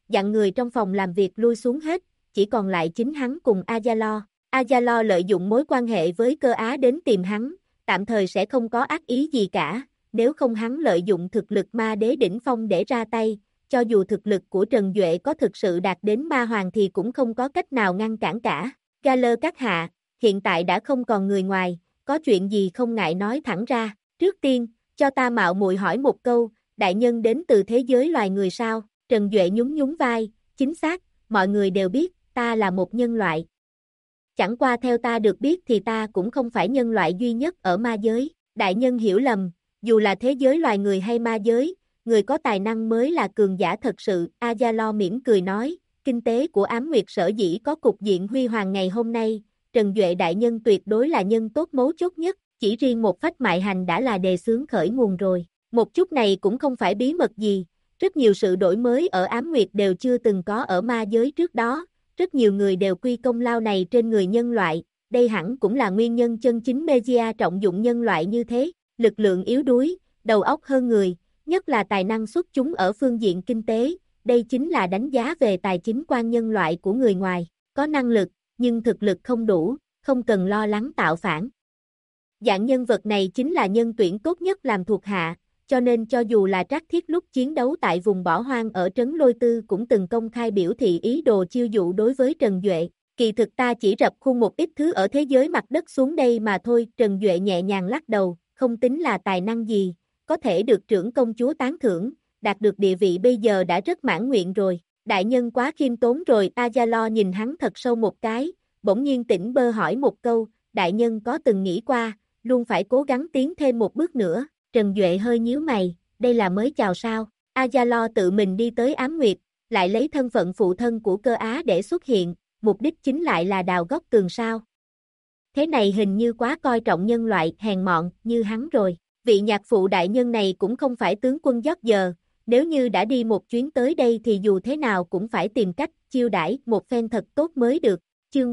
dặn người trong phòng làm việc lui xuống hết, chỉ còn lại chính hắn cùng Azalo. Azalo lợi dụng mối quan hệ với Cơ Á đến tìm hắn, tạm thời sẽ không có ác ý gì cả, nếu không hắn lợi dụng thực lực ma đế đỉnh phong để ra tay, cho dù thực lực của Trần Duệ có thực sự đạt đến ma hoàng thì cũng không có cách nào ngăn cản cả. Galer các hạ, hiện tại đã không còn người ngoài, có chuyện gì không ngại nói thẳng ra. Trước tiên, cho ta mạo muội hỏi một câu, đại nhân đến từ thế giới loài người sao? Trần Duệ nhún nhún vai, chính xác, mọi người đều biết, ta là một nhân loại. Chẳng qua theo ta được biết thì ta cũng không phải nhân loại duy nhất ở ma giới. Đại nhân hiểu lầm, dù là thế giới loài người hay ma giới, người có tài năng mới là cường giả thật sự. Azalo mỉm cười nói, kinh tế của Ám Nguyệt sở dĩ có cục diện huy hoàng ngày hôm nay, Trần Duệ đại nhân tuyệt đối là nhân tốt mấu chốt nhất, chỉ riêng một phách mại hành đã là đề xướng khởi nguồn rồi. Một chút này cũng không phải bí mật gì, rất nhiều sự đổi mới ở Ám Nguyệt đều chưa từng có ở ma giới trước đó, rất nhiều người đều quy công lao này trên người nhân loại, đây hẳn cũng là nguyên nhân chân chính Media trọng dụng nhân loại như thế, lực lượng yếu đuối, đầu óc hơn người, nhất là tài năng xuất chúng ở phương diện kinh tế, đây chính là đánh giá về tài chính quan nhân loại của người ngoài, có năng lực, nhưng thực lực không đủ, không cần lo lắng tạo phản. Dạng nhân vật này chính là nhân tuyển tốt nhất làm thuộc hạ, cho nên cho dù là Trác Thiết lúc chiến đấu tại vùng bỏ hoang ở Trấn Lôi Tư cũng từng công khai biểu thị ý đồ chiêu dụ đối với Trần Duệ. Kỳ thực ta chỉ rập khuôn một ít thứ ở thế giới mặt đất xuống đây mà thôi. Trần Duệ nhẹ nhàng lắc đầu, không tính là tài năng gì, có thể được trưởng công chúa tán thưởng, đạt được địa vị bây giờ đã rất mãn nguyện rồi. Đại nhân quá khiêm tốn rồi. Azalo nhìn hắn thật sâu một cái, bỗng nhiên tỉnh bơ hỏi một câu, đại nhân có từng nghĩ qua, luôn phải cố gắng tiến thêm một bước nữa. Trần Duệ hơi nhíu mày, đây là mới chào sao? Azalo tự mình đi tới Ám Nguyệt, lại lấy thân phận phụ thân của Cơ Á để xuất hiện, mục đích chính lại là đào góc tường sao. Thế này hình như quá coi trọng nhân loại hèn mọn như hắn rồi. Vị nhạc phụ đại nhân này cũng không phải tướng quân giót giờ, nếu như đã đi một chuyến tới đây thì dù thế nào cũng phải tìm cách chiêu đãi một phen thật tốt mới được. Chương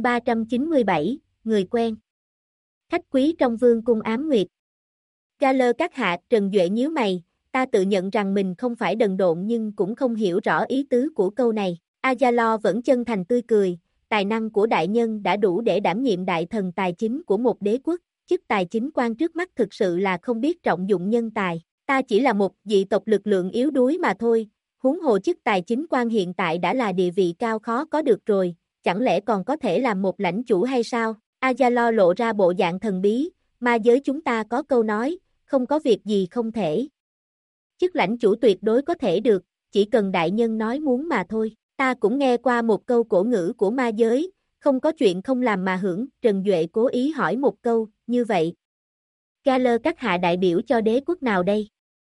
397, người quen. Khách quý trong vương cung Ám Nguyệt. Galer các hạ, Trần Duệ nhíu mày, ta tự nhận rằng mình không phải đần độn nhưng cũng không hiểu rõ ý tứ của câu này. Azalo vẫn chân thành tươi cười, tài năng của đại nhân đã đủ để đảm nhiệm đại thần tài chính của một đế quốc, chức tài chính quan trước mắt thực sự là không biết trọng dụng nhân tài, ta chỉ là một dị tộc lực lượng yếu đuối mà thôi, huống hồ chức tài chính quan hiện tại đã là địa vị cao khó có được rồi, chẳng lẽ còn có thể làm một lãnh chủ hay sao? Azalo lộ ra bộ dạng thần bí, ma giới chúng ta có câu nói, không có việc gì không thể. Chức lãnh chủ tuyệt đối có thể được, chỉ cần đại nhân nói muốn mà thôi. Ta cũng nghe qua một câu cổ ngữ của ma giới, không có chuyện không làm mà hưởng. Trần Duệ cố ý hỏi một câu, như vậy. Galer các hạ đại biểu cho đế quốc nào đây?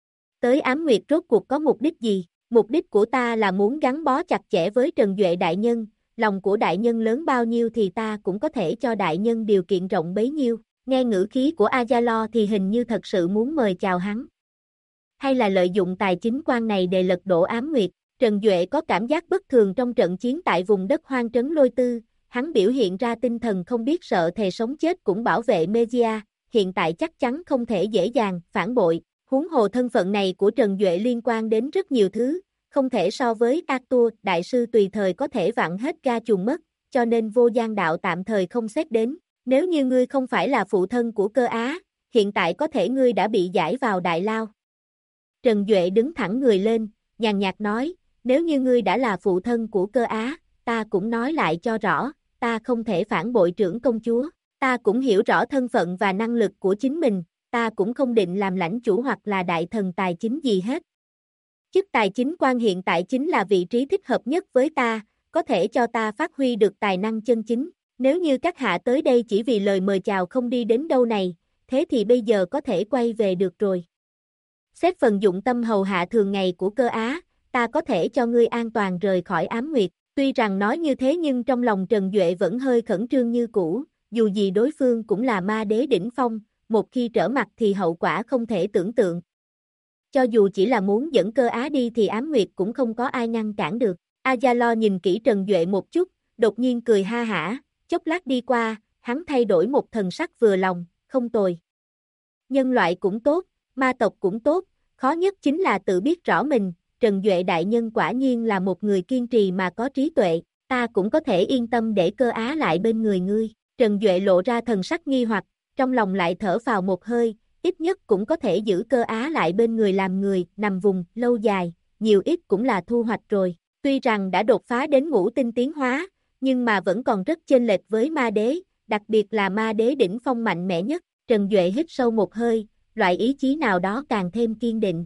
Tới Ám Nguyệt rốt cuộc có mục đích gì? Mục đích của ta là muốn gắn bó chặt chẽ với Trần Duệ đại nhân, lòng của đại nhân lớn bao nhiêu thì ta cũng có thể cho đại nhân điều kiện rộng bấy nhiêu. Nghe ngữ khí của Azalo thì hình như thật sự muốn mời chào hắn. Hay là lợi dụng tài chính quan này để lật đổ Ám Nguyệt? Trần Duệ có cảm giác bất thường trong trận chiến tại vùng đất hoang Trấn Lôi Tư, hắn biểu hiện ra tinh thần không biết sợ thề sống chết cũng bảo vệ Media, hiện tại chắc chắn không thể dễ dàng phản bội, huống hồ thân phận này của Trần Duệ liên quan đến rất nhiều thứ, không thể so với Arthur, đại sư tùy thời có thể vặn hết ga chuồn mất, cho nên vô gian đạo tạm thời không xét đến. Nếu như ngươi không phải là phụ thân của Cơ Á, hiện tại có thể ngươi đã bị giải vào đại lao. Trần Duệ đứng thẳng người lên, nhàn nhạt nói, nếu như ngươi đã là phụ thân của Cơ Á, ta cũng nói lại cho rõ, ta không thể phản bội trưởng công chúa, ta cũng hiểu rõ thân phận và năng lực của chính mình, ta cũng không định làm lãnh chủ hoặc là đại thần tài chính gì hết. Chức tài chính quan hiện tại chính là vị trí thích hợp nhất với ta, có thể cho ta phát huy được tài năng chân chính. Nếu như các hạ tới đây chỉ vì lời mời chào không đi đến đâu này, thế thì bây giờ có thể quay về được rồi. Xét phần dụng tâm hầu hạ thường ngày của Cơ Á, ta có thể cho ngươi an toàn rời khỏi Ám Nguyệt. Tuy rằng nói như thế nhưng trong lòng Trần Duệ vẫn hơi khẩn trương như cũ, dù gì đối phương cũng là ma đế đỉnh phong, một khi trở mặt thì hậu quả không thể tưởng tượng. Cho dù chỉ là muốn dẫn Cơ Á đi thì Ám Nguyệt cũng không có ai ngăn cản được. Azalo nhìn kỹ Trần Duệ một chút, đột nhiên cười ha hả, chốc lát đi qua, hắn thay đổi một thần sắc vừa lòng, không tồi. Nhân loại cũng tốt, ma tộc cũng tốt, khó nhất chính là tự biết rõ mình, Trần Duệ đại nhân quả nhiên là một người kiên trì mà có trí tuệ, ta cũng có thể yên tâm để Cơ Á lại bên người ngươi. Trần Duệ lộ ra thần sắc nghi hoặc, trong lòng lại thở phào một hơi, ít nhất cũng có thể giữ Cơ Á lại bên người làm người, nằm vùng, lâu dài, nhiều ít cũng là thu hoạch rồi. Tuy rằng đã đột phá đến ngũ tinh tiến hóa, nhưng mà vẫn còn rất chênh lệch với ma đế, đặc biệt là ma đế đỉnh phong mạnh mẽ nhất. Trần Duệ hít sâu một hơi, loại ý chí nào đó càng thêm kiên định.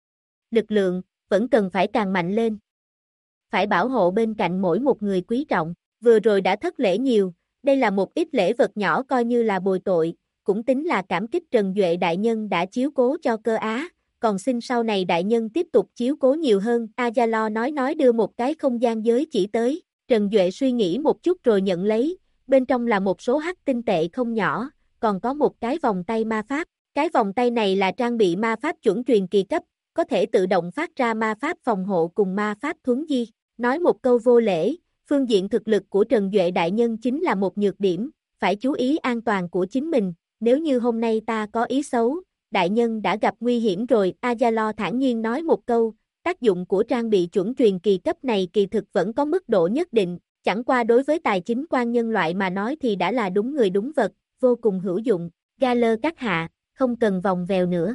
Lực lượng, vẫn cần phải càng mạnh lên. Phải bảo hộ bên cạnh mỗi một người quý trọng, vừa rồi đã thất lễ nhiều, đây là một ít lễ vật nhỏ coi như là bồi tội, cũng tính là cảm kích Trần Duệ đại nhân đã chiếu cố cho Cơ Á, còn xin sau này đại nhân tiếp tục chiếu cố nhiều hơn. Azalo nói đưa một cái không gian giới chỉ tới, Trần Duệ suy nghĩ một chút rồi nhận lấy, bên trong là một số hắc tinh tệ không nhỏ, còn có một cái vòng tay ma pháp, cái vòng tay này là trang bị ma pháp chuẩn truyền kỳ cấp, có thể tự động phát ra ma pháp phòng hộ cùng ma pháp thuấn di. Nói một câu vô lễ, phương diện thực lực của Trần Duệ đại nhân chính là một nhược điểm, phải chú ý an toàn của chính mình, nếu như hôm nay ta có ý xấu, đại nhân đã gặp nguy hiểm rồi. Azalo thản nhiên nói một câu, tác dụng của trang bị chuẩn truyền kỳ cấp này kỳ thực vẫn có mức độ nhất định, chẳng qua đối với tài chính quan nhân loại mà nói thì đã là đúng người đúng vật, vô cùng hữu dụng. Galler các hạ, không cần vòng vèo nữa.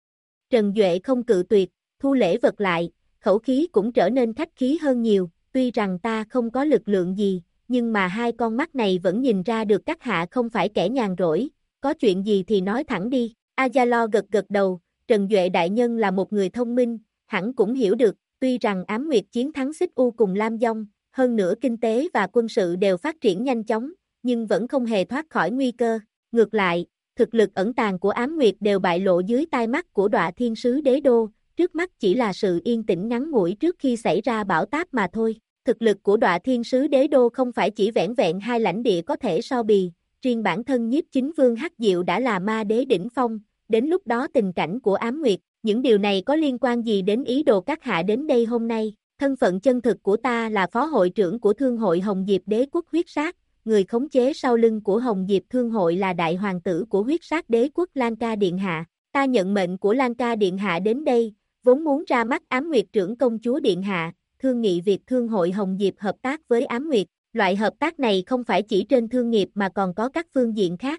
Trần Duệ không cự tuyệt, thu lễ vật lại, khẩu khí cũng trở nên khách khí hơn nhiều, tuy rằng ta không có lực lượng gì, nhưng mà hai con mắt này vẫn nhìn ra được các hạ không phải kẻ nhàn rỗi, có chuyện gì thì nói thẳng đi. Azalo gật gật đầu, Trần Duệ đại nhân là một người thông minh, hẳn cũng hiểu được, tuy rằng Ám Nguyệt chiến thắng Xích U cùng Lam Dông, hơn nữa kinh tế và quân sự đều phát triển nhanh chóng, nhưng vẫn không hề thoát khỏi nguy cơ. Ngược lại, thực lực ẩn tàng của Ám Nguyệt đều bại lộ dưới tai mắt của Đọa Thiên Sứ Đế Đô, trước mắt chỉ là sự yên tĩnh ngắn ngủi trước khi xảy ra bão táp mà thôi. Thực lực của Đọa Thiên Sứ Đế Đô không phải chỉ vẻn vẹn hai lãnh địa có thể so bì, riêng bản thân Nhiếp Chính Vương Hắc Diệu đã là ma đế đỉnh phong, đến lúc đó tình cảnh của Ám Nguyệt, những điều này có liên quan gì đến ý đồ các hạ đến đây hôm nay? Thân phận chân thực của ta là phó hội trưởng của Thương hội Hồng Diệp Đế quốc huyết sát, người khống chế sau lưng của Hồng Diệp Thương hội là đại hoàng tử của huyết sát đế quốc Lanka Điện Hạ. Ta nhận mệnh của Lanka Điện Hạ đến đây, vốn muốn ra mắt Ám Nguyệt trưởng công chúa Điện Hạ, thương nghị việc Thương hội Hồng Diệp hợp tác với Ám Nguyệt. Loại hợp tác này không phải chỉ trên thương nghiệp mà còn có các phương diện khác.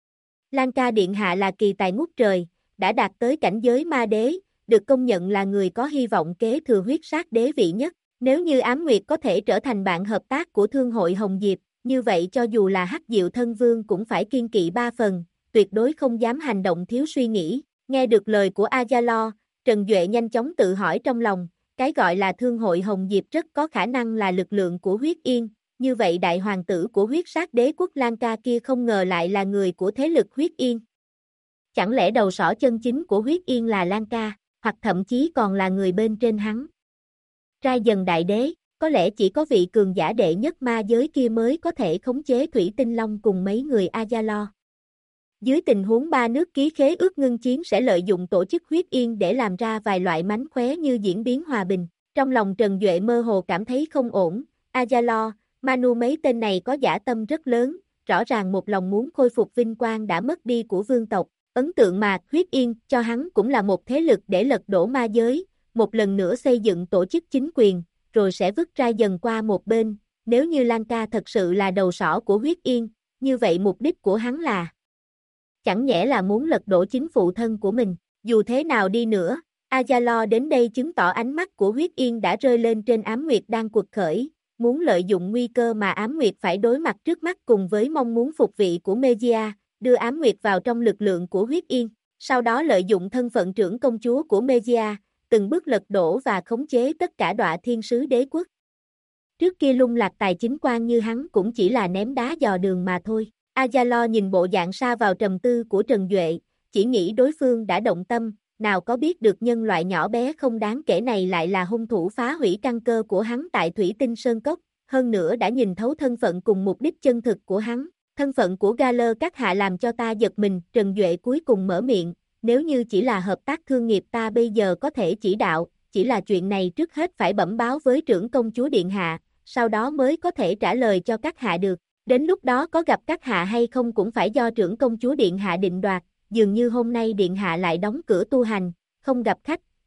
Lanka Điện Hạ là kỳ tài ngút trời, đã đạt tới cảnh giới ma đế, được công nhận là người có hy vọng kế thừa huyết sát đế vị nhất. Nếu như Ám Nguyệt có thể trở thành bạn hợp tác của Thương hội Hồng Diệp, như vậy cho dù là Hắc Diệu Thân Vương cũng phải kiêng kỵ ba phần, tuyệt đối không dám hành động thiếu suy nghĩ. Nghe được lời của Azalo, Trần Duệ nhanh chóng tự hỏi trong lòng, cái gọi là Thương hội Hồng Diệp rất có khả năng là lực lượng của huyết yên, như vậy đại hoàng tử của huyết sát đế quốc Lanka kia không ngờ lại là người của thế lực huyết yên. Chẳng lẽ đầu sỏ chân chính của huyết yên là Lanka, hoặc thậm chí còn là người bên trên hắn? Trai dần đại đế, có lẽ chỉ có vị cường giả đệ nhất ma giới kia mới có thể khống chế Thủy Tinh Long cùng mấy người Azalo. Dưới tình huống ba nước ký khế ước ngưng chiến sẽ lợi dụng tổ chức huyết yên để làm ra vài loại mánh khóe như diễn biến hòa bình. Trong lòng Trần Duệ mơ hồ cảm thấy không ổn, Azalo, Manu mấy tên này có dã tâm rất lớn, rõ ràng một lòng muốn khôi phục vinh quang đã mất đi của vương tộc. Ấn tượng mà huyết yên cho hắn cũng là một thế lực để lật đổ ma giới, một lần nữa xây dựng tổ chức chính quyền, rồi sẽ vứt ra dần qua một bên. Nếu như Lanka thật sự là đầu sỏ của huyết yên, như vậy mục đích của hắn là chẳng nhẽ là muốn lật đổ chính phụ thân của mình. Dù thế nào đi nữa, Azalo đến đây chứng tỏ ánh mắt của huyết yên đã rơi lên trên Ám Nguyệt đang quật khởi, muốn lợi dụng nguy cơ mà Ám Nguyệt phải đối mặt trước mắt cùng với mong muốn phục vị của Mejia, đưa Ám Nguyệt vào trong lực lượng của huyết yên, sau đó lợi dụng thân phận trưởng công chúa của Mejia, từng bước lật đổ và khống chế tất cả Đọa Thiên Sứ Đế quốc. Trước kia lung lạc tài chính quan như hắn cũng chỉ là ném đá dò đường mà thôi. Azalo nhìn bộ dạng sa vào trầm tư của Trần Duệ, chỉ nghĩ đối phương đã động tâm, nào có biết được nhân loại nhỏ bé không đáng kể này lại là hung thủ phá hủy căn cơ của hắn tại Thủy Tinh Sơn Cốc, hơn nữa đã nhìn thấu thân phận cùng mục đích chân thực của hắn. Thân phận của Galler các hạ làm cho ta giật mình, Trần Duệ cuối cùng mở miệng, nếu như chỉ là hợp tác thương nghiệp ta bây giờ có thể chỉ đạo, chỉ là chuyện này trước hết phải bẩm báo với trưởng công chúa Điện Hạ, sau đó mới có thể trả lời cho các hạ được. Đến lúc đó có gặp các hạ hay không cũng phải do trưởng công chúa Điện Hạ định đoạt, dường như hôm nay Điện Hạ lại đóng cửa tu hành, không gặp khách,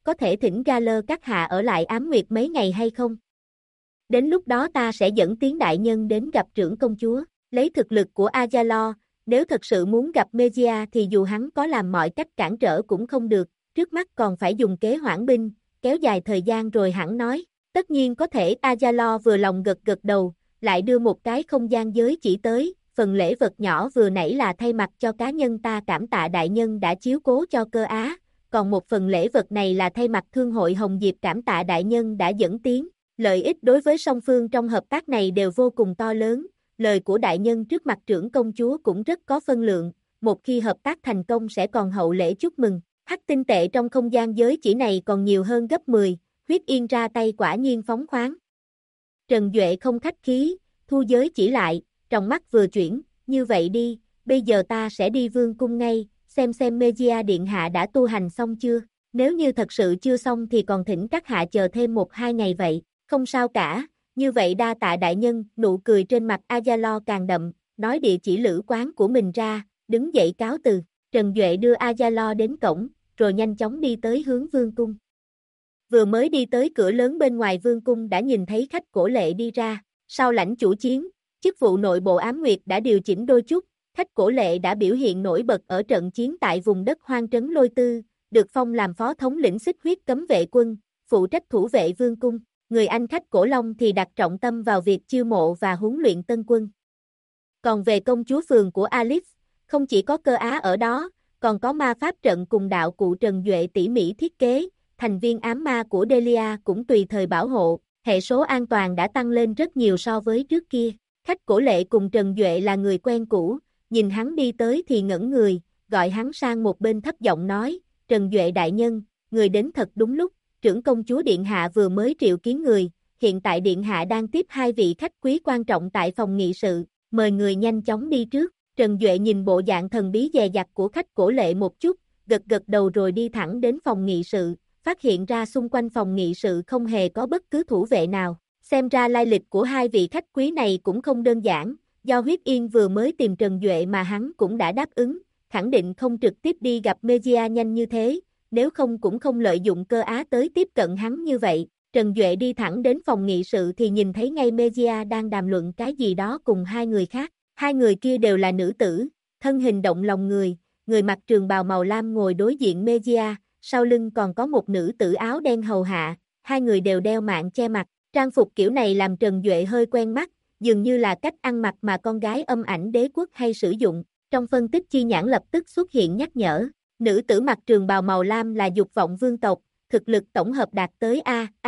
có thể thỉnh Galer các hạ ở lại Ám Nguyệt mấy ngày hay không? Đến lúc đó ta sẽ dẫn Tiến đại nhân đến gặp trưởng công chúa, lấy thực lực của Azalor, nếu thật sự muốn gặp Mejia thì dù hắn có làm mọi cách cản trở cũng không được, trước mắt còn phải dùng kế hoãn binh, kéo dài thời gian rồi hẳn nói. Tất nhiên có thể. Azalor vừa lòng gật gật đầu, lại đưa một cái không gian giới chỉ tới, phần lễ vật nhỏ vừa nãy là thay mặt cho cá nhân ta cảm tạ đại nhân đã chiếu cố cho Cơ Á, còn một phần lễ vật này là thay mặt Thương hội Hồng Diệp cảm tạ đại nhân đã dẫn tiến. Lợi ích đối với song phương trong hợp tác này đều vô cùng to lớn, lời của đại nhân trước mặt trưởng công chúa cũng rất có phân lượng, một khi hợp tác thành công sẽ còn hậu lễ chúc mừng. Hắc tinh tệ trong không gian giới chỉ này còn nhiều hơn gấp 10, Huyết Yên ra tay quả nhiên phóng khoáng. Trần Duệ không khách khí, thu giới chỉ lại, trong mắt vừa chuyển, như vậy đi, bây giờ ta sẽ đi vương cung ngay, xem Mejia điện hạ đã tu hành xong chưa, nếu như thật sự chưa xong thì còn thỉnh các hạ chờ thêm 1-2 ngày vậy, không sao cả, như vậy đa tạ đại nhân, nụ cười trên mặt Azalor càng đậm, nói địa chỉ lữ quán của mình ra, đứng dậy cáo từ, Trần Duệ đưa Azalor đến cổng, rồi nhanh chóng đi tới hướng vương cung. Vừa mới đi tới cửa lớn bên ngoài vương cung đã nhìn thấy Khách Cổ Lệ đi ra, sau lãnh chủ chiến, chức vụ nội bộ Ám Nguyệt đã điều chỉnh đôi chút, Khách Cổ Lệ đã biểu hiện nổi bật ở trận chiến tại vùng đất hoang trấn Lôi Tư, được phong làm phó thống lĩnh Xích Huyết cấm vệ quân, phụ trách thủ vệ vương cung, người anh Khách Cổ Long thì đặt trọng tâm vào việc chiêu mộ và huấn luyện tân quân. Còn về công chúa phường của Alice, không chỉ có Cơ Á ở đó, còn có ma pháp trận cùng đạo cụ Trần Duệ tỉ mỉ thiết kế, thành viên ám ma của Delia cũng tùy thời bảo hộ, hệ số an toàn đã tăng lên rất nhiều so với trước kia. Khách Cổ Lệ cùng Trần Duệ là người quen cũ, nhìn hắn đi tới thì ngẩn người, gọi hắn sang một bên thấp giọng nói, Trần Duệ đại nhân, người đến thật đúng lúc, trưởng công chúa Điện Hạ vừa mới triệu kiến người, hiện tại Điện Hạ đang tiếp 2 vị khách quý quan trọng tại phòng nghị sự, mời người nhanh chóng đi trước. Trần Duệ nhìn bộ dạng thần bí dè dặt của Khách Cổ Lệ một chút, gật gật đầu rồi đi thẳng đến phòng nghị sự, phát hiện ra xung quanh phòng nghị sự không hề có bất cứ thủ vệ nào. Xem ra lai lịch của 2 vị khách quý này cũng không đơn giản, do Huyết Yên vừa mới tìm Trần Duệ mà hắn cũng đã đáp ứng, khẳng định không trực tiếp đi gặp Mejia nhanh như thế, nếu không cũng không lợi dụng Cơ Á tới tiếp cận hắn như vậy. Trần Duệ đi thẳng đến phòng nghị sự thì nhìn thấy ngay Mejia đang đàm luận cái gì đó cùng 2 người khác. 2 người kia đều là nữ tử, thân hình động lòng người, người mặc trường bào màu lam ngồi đối diện Mejia, sau lưng còn có một nữ tử áo đen hầu hạ, 2 người đều đeo mạng che mặt, trang phục kiểu này làm Trần Duệ hơi quen mắt, dường như là cách ăn mặc mà con gái Âm Ảnh Đế Quốc hay sử dụng, trong phân tích chi nhãn lập tức xuất hiện nhắc nhở, nữ tử mặc trường bào màu lam là Dục Vọng Vương tộc, thực lực tổng hợp đạt tới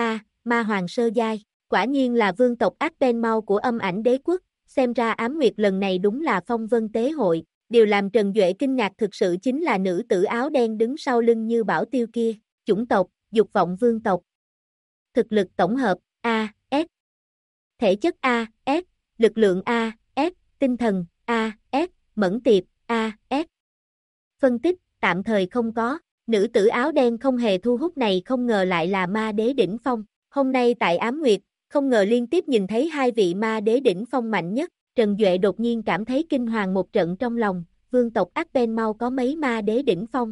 Ma Hoàng sơ giai, quả nhiên là vương tộc Arpenmau của Âm Ảnh Đế Quốc. Xem ra Ám Nguyệt lần này đúng là phong vân tế hội, điều làm Trần Duệ kinh ngạc thực sự chính là nữ tử áo đen đứng sau lưng như bảo tiêu kia, chủng tộc, Dục Vọng Vương tộc. Thực lực tổng hợp, A.S. Thể chất A.S. Lực lượng A.S. Tinh thần A.S. Mẫn tiệp A.S. Phân tích, tạm thời không có, nữ tử áo đen không hề thu hút này không ngờ lại là ma đế đỉnh phong, hôm nay tại Ám Nguyệt, không ngờ liên tiếp nhìn thấy 2 vị ma đế đỉnh phong mạnh nhất, Trần Duệ đột nhiên cảm thấy kinh hoàng một trận trong lòng, vương tộc Arpenmau có mấy ma đế đỉnh phong.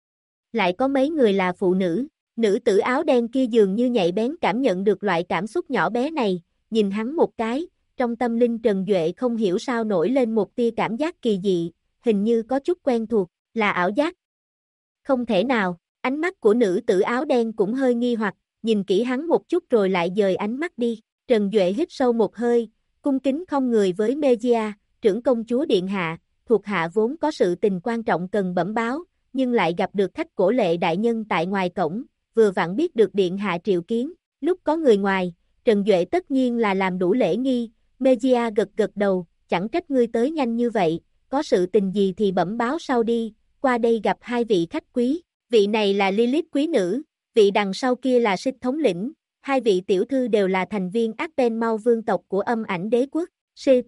Lại có mấy người là phụ nữ, nữ tử áo đen kia dường như nhạy bén cảm nhận được loại cảm xúc nhỏ bé này, nhìn hắn một cái, trong tâm linh Trần Duệ không hiểu sao nổi lên một tia cảm giác kỳ dị, hình như có chút quen thuộc, là ảo giác. Không thể nào, ánh mắt của nữ tử áo đen cũng hơi nghi hoặc, nhìn kỹ hắn một chút rồi lại dời ánh mắt đi, Trần Duệ hít sâu một hơi, cung kính không người với Mejia, trưởng công chúa Điện Hạ, thuộc hạ vốn có sự tình quan trọng cần bẩm báo, nhưng lại gặp được Khách Cổ Lệ đại nhân tại ngoài cổng, vừa vặn biết được Điện Hạ triệu kiến, lúc có người ngoài, Trần Duệ tất nhiên là làm đủ lễ nghi, Mejia gật gật đầu, chẳng trách ngươi tới nhanh như vậy, có sự tình gì thì bẩm báo sau đi, qua đây gặp 2 vị khách quý, vị này là Lilith quý nữ, vị đằng sau kia là Sith thống lĩnh, 2 vị tiểu thư đều là thành viên Arpenmau vương tộc của Âm Ảnh Đế Quốc, Sith.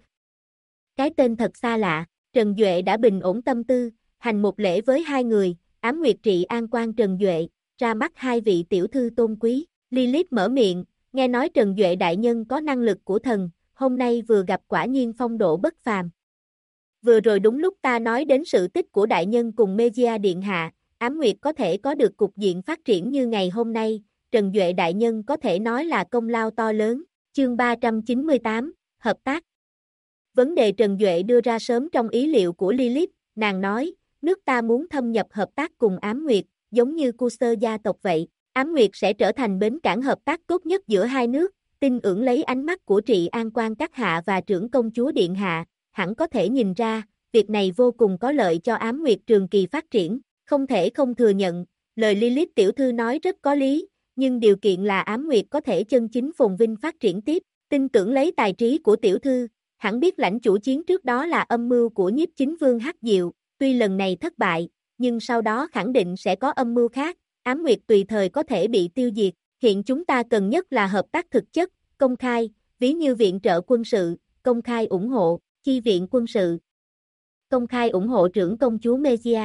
Cái tên thật xa lạ, Trần Duệ đã bình ổn tâm tư, hành một lễ với 2 người, Ám Nguyệt trị an quan Trần Duệ, ra mắt 2 vị tiểu thư tôn quý, Lilith mở miệng, nghe nói Trần Duệ đại nhân có năng lực của thần, hôm nay vừa gặp quả nhiên phong độ bất phàm. Vừa rồi đúng lúc ta nói đến sự tích của đại nhân cùng Mejia Điện Hạ, Ám Nguyệt có thể có được cục diện phát triển như ngày hôm nay, Trần Duệ đại nhân có thể nói là công lao to lớn. Chương 398, Hợp tác. Vấn đề Trần Duệ đưa ra sớm trong ý liệu của Lilith, nàng nói, nước ta muốn thâm nhập hợp tác cùng Ám Nguyệt, giống như Cursor gia tộc vậy. Ám Nguyệt sẽ trở thành bến cảng hợp tác tốt nhất giữa hai nước, tin ưỡng lấy ánh mắt của Trị An Quan các hạ và trưởng công chúa Điện Hạ, hẳn có thể nhìn ra, việc này vô cùng có lợi cho Ám Nguyệt trường kỳ phát triển, không thể không thừa nhận, lời Lilith tiểu thư nói rất có lý, nhưng điều kiện là Ám Nguyệt có thể chân chính phồn vinh phát triển tiếp, tin tưởng lấy tài trí của tiểu thư, hẳn biết lãnh chủ chiến trước đó là âm mưu của nhiếp chính vương Hắc Diệu, tuy lần này thất bại, nhưng sau đó khẳng định sẽ có âm mưu khác, Ám Nguyệt tùy thời có thể bị tiêu diệt, hiện chúng ta cần nhất là hợp tác thực chất, công khai, ví như viện trợ quân sự, công khai ủng hộ, chi viện quân sự, công khai ủng hộ trưởng công chúa Megia.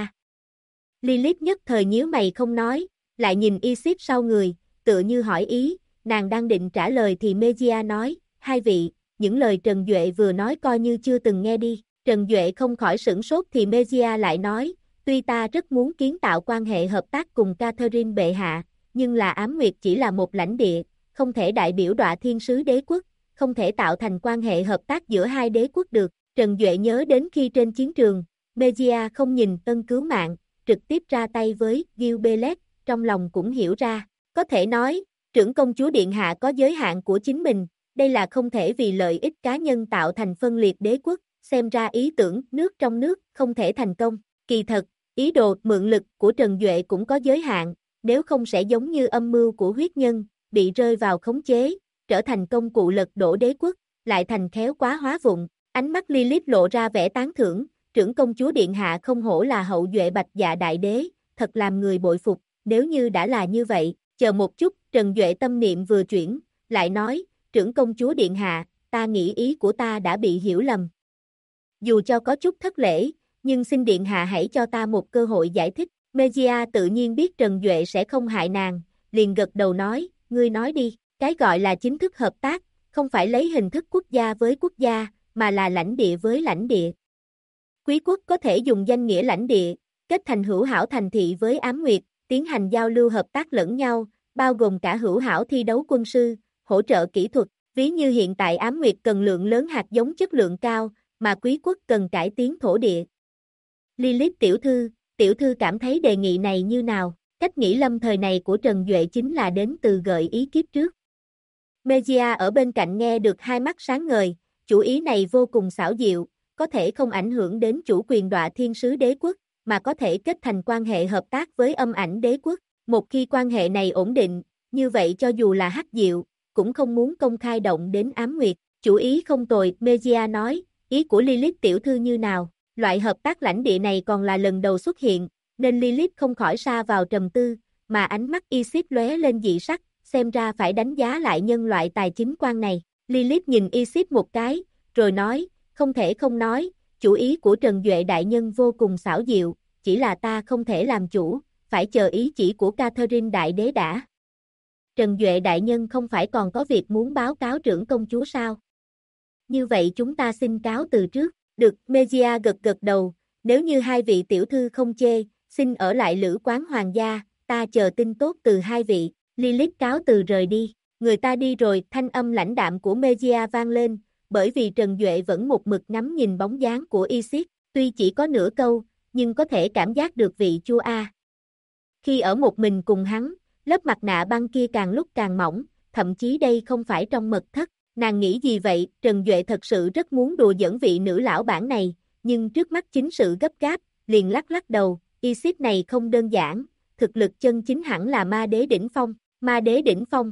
Lilith nhất thời nhíu mày không nói, lại nhìn Isis sau người, tựa như hỏi ý, nàng đang định trả lời thì Megia nói, hai vị, những lời Trần Duệ vừa nói coi như chưa từng nghe đi, Trần Duệ không khỏi sửng sốt thì Megia lại nói, tuy ta rất muốn kiến tạo quan hệ hợp tác cùng Catherine bệ hạ, nhưng là Ám Nguyệt chỉ là một lãnh địa, không thể đại biểu Đọa Thiên Sứ đế quốc, không thể tạo thành quan hệ hợp tác giữa hai đế quốc được. Trần Duệ nhớ đến khi trên chiến trường, Megia không nhìn ân cứu mạng, trực tiếp ra tay với Gilbelet, trong lòng cũng hiểu ra, có thể nói, trưởng công chúa Điện Hạ có giới hạn của chính mình, đây là không thể vì lợi ích cá nhân tạo thành phân liệt đế quốc, xem ra ý tưởng nước trong nước không thể thành công. Kỳ thật, ý đồ mượn lực của Trần Duệ cũng có giới hạn, nếu không sẽ giống như âm mưu của huyết nhân, bị rơi vào khống chế, trở thành công cụ lật đổ đế quốc, lại thành khéo quá hóa vụng. Ánh mắt Lilith lộ ra vẻ tán thưởng, trưởng công chúa Điện Hạ không hổ là hậu duệ Bạch Dạ đại đế, thật làm người bội phục, nếu như đã là như vậy, chờ một chút, Trần Duệ tâm niệm vừa chuyển, lại nói, trưởng công chúa Điện Hạ, ta nghĩ ý của ta đã bị hiểu lầm. Dù cho có chút thất lễ, nhưng xin Điện Hạ hãy cho ta một cơ hội giải thích. Megia tự nhiên biết Trần Duệ sẽ không hại nàng, liền gật đầu nói, ngươi nói đi, cái gọi là chính thức hợp tác, không phải lấy hình thức quốc gia với quốc gia, mà là lãnh địa với lãnh địa. Quý quốc có thể dùng danh nghĩa lãnh địa, kết thành hữu hảo thành thị với Ám Nguyệt, tiến hành giao lưu hợp tác lẫn nhau, bao gồm cả hữu hảo thi đấu quân sư, hỗ trợ kỹ thuật, ví như hiện tại Ám Nguyệt cần lượng lớn hạt giống chất lượng cao, mà quý quốc cần cải tiến thổ địa. Lilith tiểu thư cảm thấy đề nghị này như nào? Cách nghĩ lâm thời này của Trần Duệ chính là đến từ gợi ý kiếp trước. Megia ở bên cạnh nghe được hai mắt sáng ngời, chủ ý này vô cùng xảo diệu, có thể không ảnh hưởng đến chủ quyền Đọa Thiên Sứ đế quốc, mà có thể kết thành quan hệ hợp tác với Âm Ảnh đế quốc. Một khi quan hệ này ổn định, như vậy cho dù là Hắc Diệu, cũng không muốn công khai động đến Ám Nguyệt. Chủ ý không tồi, Megia nói, ý của Lilith tiểu thư như nào? Loại hợp tác lãnh địa này còn là lần đầu xuất hiện, nên Lilith không khỏi sa vào trầm tư, mà ánh mắt Isis lóe lên dị sắc, xem ra phải đánh giá lại nhân loại tài chính quan này. Lilith nhìn Isis một cái, rồi nói, không thể không nói, chủ ý của Trần Duệ đại nhân vô cùng xảo diệu, chỉ là ta không thể làm chủ, phải chờ ý chỉ của Catherine đại đế đã. Trần Duệ đại nhân không phải còn có việc muốn báo cáo trưởng công chúa sao? Như vậy chúng ta xin cáo từ trước. Được, Megia gật đầu, nếu như hai vị tiểu thư không chê, xin ở lại lữ quán hoàng gia, ta chờ tin tốt từ hai vị. Lilith cáo từ rời đi, người ta đi rồi, thanh âm lãnh đạm của Megia vang lên, bởi vì Trần Duệ vẫn một mực ngắm nhìn bóng dáng của Isis, tuy chỉ có nửa câu, nhưng có thể cảm giác được vị chua a. Khi ở một mình cùng hắn, lớp mặt nạ băng kia càng lúc càng mỏng, thậm chí đây không phải trong mật thất. Nàng nghĩ gì vậy, Trần Duệ thật sự rất muốn đùa giỡn vị nữ lão bản này, nhưng trước mắt chính sự gấp gáp, liền lắc đầu, Isis này không đơn giản, thực lực chân chính hẳn là ma đế đỉnh phong, ma đế đỉnh phong.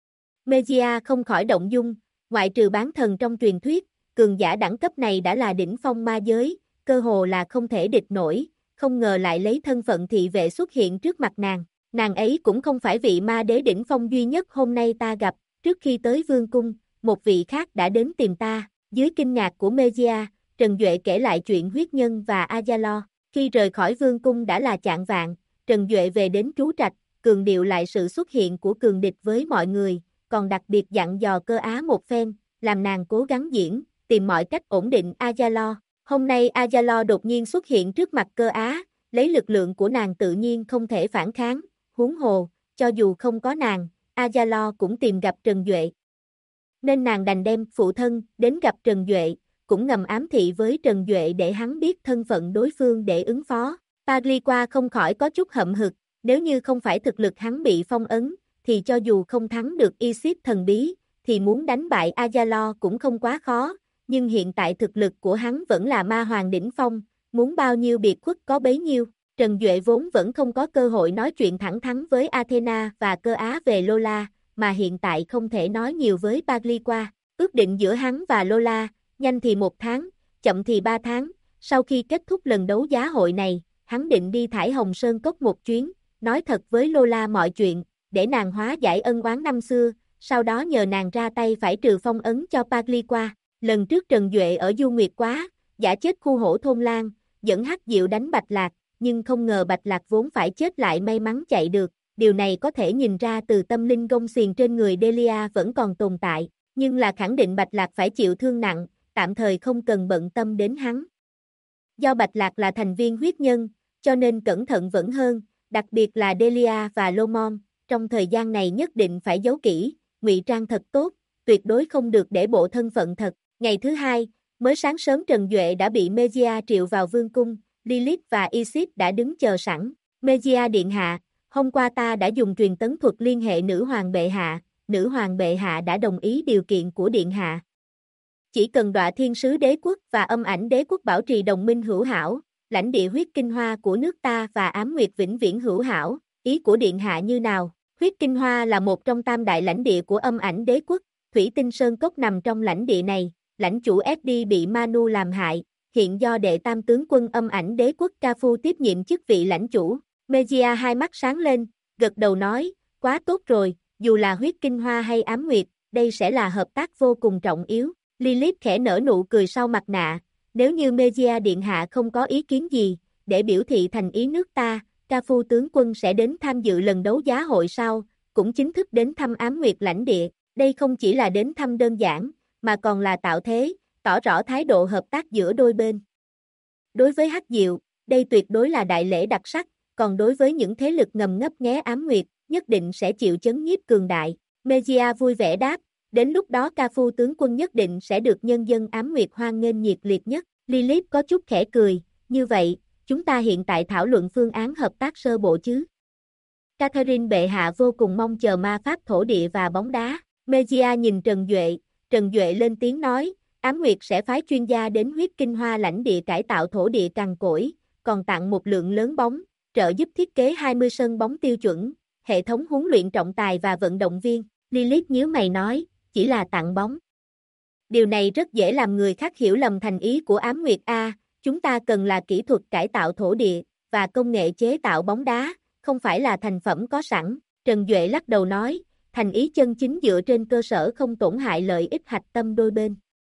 Megia không khỏi động dung, ngoại trừ bán thần trong truyền thuyết, cường giả đẳng cấp này đã là đỉnh phong ma giới, cơ hồ là không thể địch nổi, không ngờ lại lấy thân phận thị vệ xuất hiện trước mặt nàng ấy cũng không phải vị ma đế đỉnh phong duy nhất hôm nay ta gặp, trước khi tới vương cung. Một vị khác đã đến tìm ta, dưới kinh ngạc của Megia, Trần Duệ kể lại chuyện huyết nhân và Azalo, khi rời khỏi vương cung đã là chạng vạng, Trần Duệ về đến trú trạch, cường điệu lại sự xuất hiện của cường địch với mọi người, còn đặc biệt dặn dò Cơ Á một phen, làm nàng cố gắng diễn, tìm mọi cách ổn định Azalo. Hôm nay Azalo đột nhiên xuất hiện trước mặt Cơ Á, lấy lực lượng của nàng tự nhiên không thể phản kháng, huống hồ, cho dù không có nàng, Azalo cũng tìm gặp Trần Duệ. Nên nàng đành đem phụ thân đến gặp Trần Duệ, cũng ngầm ám thị với Trần Duệ để hắn biết thân phận đối phương để ứng phó. Pagliqua không khỏi có chút hậm hực, nếu như không phải thực lực hắn bị phong ấn, thì cho dù không thắng được Isis thần bí, thì muốn đánh bại Azalo cũng không quá khó, nhưng hiện tại thực lực của hắn vẫn là ma hoàng đỉnh phong, muốn bao nhiêu biệt khuất có bấy nhiêu. Trần Duệ vốn vẫn không có cơ hội nói chuyện thẳng thắn với Athena và Cơ Á về Lola, mà hiện tại không thể nói nhiều với Pagliqua. Ước định giữa hắn và Lola, nhanh thì 1 tháng, chậm thì 3 tháng, sau khi kết thúc lần đấu giá hội này, hắn định đi Thải Hồng Sơn Cốc một chuyến, nói thật với Lola mọi chuyện, để nàng hóa giải ân oán năm xưa, sau đó nhờ nàng ra tay phải trừ phong ấn cho Pagliqua. Lần trước Trần Duệ ở Du Nguyệt Quá, giả chết khu hổ thôn Lan, dẫn Hắc Diệu đánh Bạch Lạc, nhưng không ngờ Bạch Lạc vốn phải chết lại may mắn chạy được, điều này có thể nhìn ra từ tâm linh gông xiềng trên người Delia vẫn còn tồn tại, nhưng là khẳng định Bạch Lạc phải chịu thương nặng, tạm thời không cần bận tâm đến hắn. Do Bạch Lạc là thành viên huyết nhân, cho nên cẩn thận vẫn hơn, đặc biệt là Delia và Lomon, trong thời gian này nhất định phải giấu kỹ, ngụy trang thật tốt, tuyệt đối không được để bộ thân phận thật. Ngày thứ hai, mới sáng sớm Trần Duệ đã bị Mejia triệu vào vương cung, Lilith và Isis đã đứng chờ sẵn. Mejia điện hạ, hôm qua ta đã dùng truyền tấn thuật liên hệ nữ hoàng bệ hạ đã đồng ý điều kiện của điện hạ. Chỉ cần Đọa Thiên Sứ Đế quốc và Âm Ảnh Đế quốc bảo trì đồng minh hữu hảo, lãnh địa huyết kinh hoa của nước ta và Ám Nguyệt vĩnh viễn hữu hảo, ý của điện hạ như nào? Huyết kinh hoa là một trong 3 đại lãnh địa của Âm Ảnh Đế quốc, Thủy Tinh Sơn Cốc nằm trong lãnh địa này, lãnh chủ FD bị Manu làm hại, hiện do đệ tam tướng quân Âm Ảnh Đế quốc Cafu tiếp nhiệm chức vị lãnh chủ. Mejia hai mắt sáng lên, gật đầu nói, quá tốt rồi, dù là huyết kinh hoa hay ám nguyệt, đây sẽ là hợp tác vô cùng trọng yếu. Lilith khẽ nở nụ cười sau mặt nạ, nếu như Mejia điện hạ không có ý kiến gì, để biểu thị thành ý nước ta, Cafu tướng quân sẽ đến tham dự lần đấu giá hội sau, cũng chính thức đến thăm ám nguyệt lãnh địa, đây không chỉ là đến thăm đơn giản, mà còn là tạo thế, tỏ rõ thái độ hợp tác giữa đôi bên. Đối với Hắc Diệu, đây tuyệt đối là đại lễ đặc sắc, còn đối với những thế lực ngầm ngấp nghé ám nguyệt, nhất định sẽ chịu chấn nhiếp cường đại. Mejia vui vẻ đáp, đến lúc đó Cafu tướng quân nhất định sẽ được nhân dân ám nguyệt hoan nghênh nhiệt liệt nhất. Lilith có chút khẽ cười, như vậy, chúng ta hiện tại thảo luận phương án hợp tác sơ bộ chứ. Catherine bệ hạ vô cùng mong chờ ma pháp thổ địa và bóng đá. Mejia nhìn Trần Duệ lên tiếng nói, ám nguyệt sẽ phái chuyên gia đến huyết kinh hoa lãnh địa cải tạo thổ địa cằn cỗi, còn tặng một lượng lớn bóng, trợ giúp thiết kế 20 sân bóng tiêu chuẩn, hệ thống huấn luyện trọng tài và vận động viên. Lilith nhíu mày nói, chỉ là tặng bóng. Điều này rất dễ làm người khác hiểu lầm thành ý của ám nguyệt A, chúng ta cần là kỹ thuật cải tạo thổ địa, và công nghệ chế tạo bóng đá, không phải là thành phẩm có sẵn. Trần Duệ lắc đầu nói, thành ý chân chính dựa trên cơ sở không tổn hại lợi ích hạch tâm đôi bên.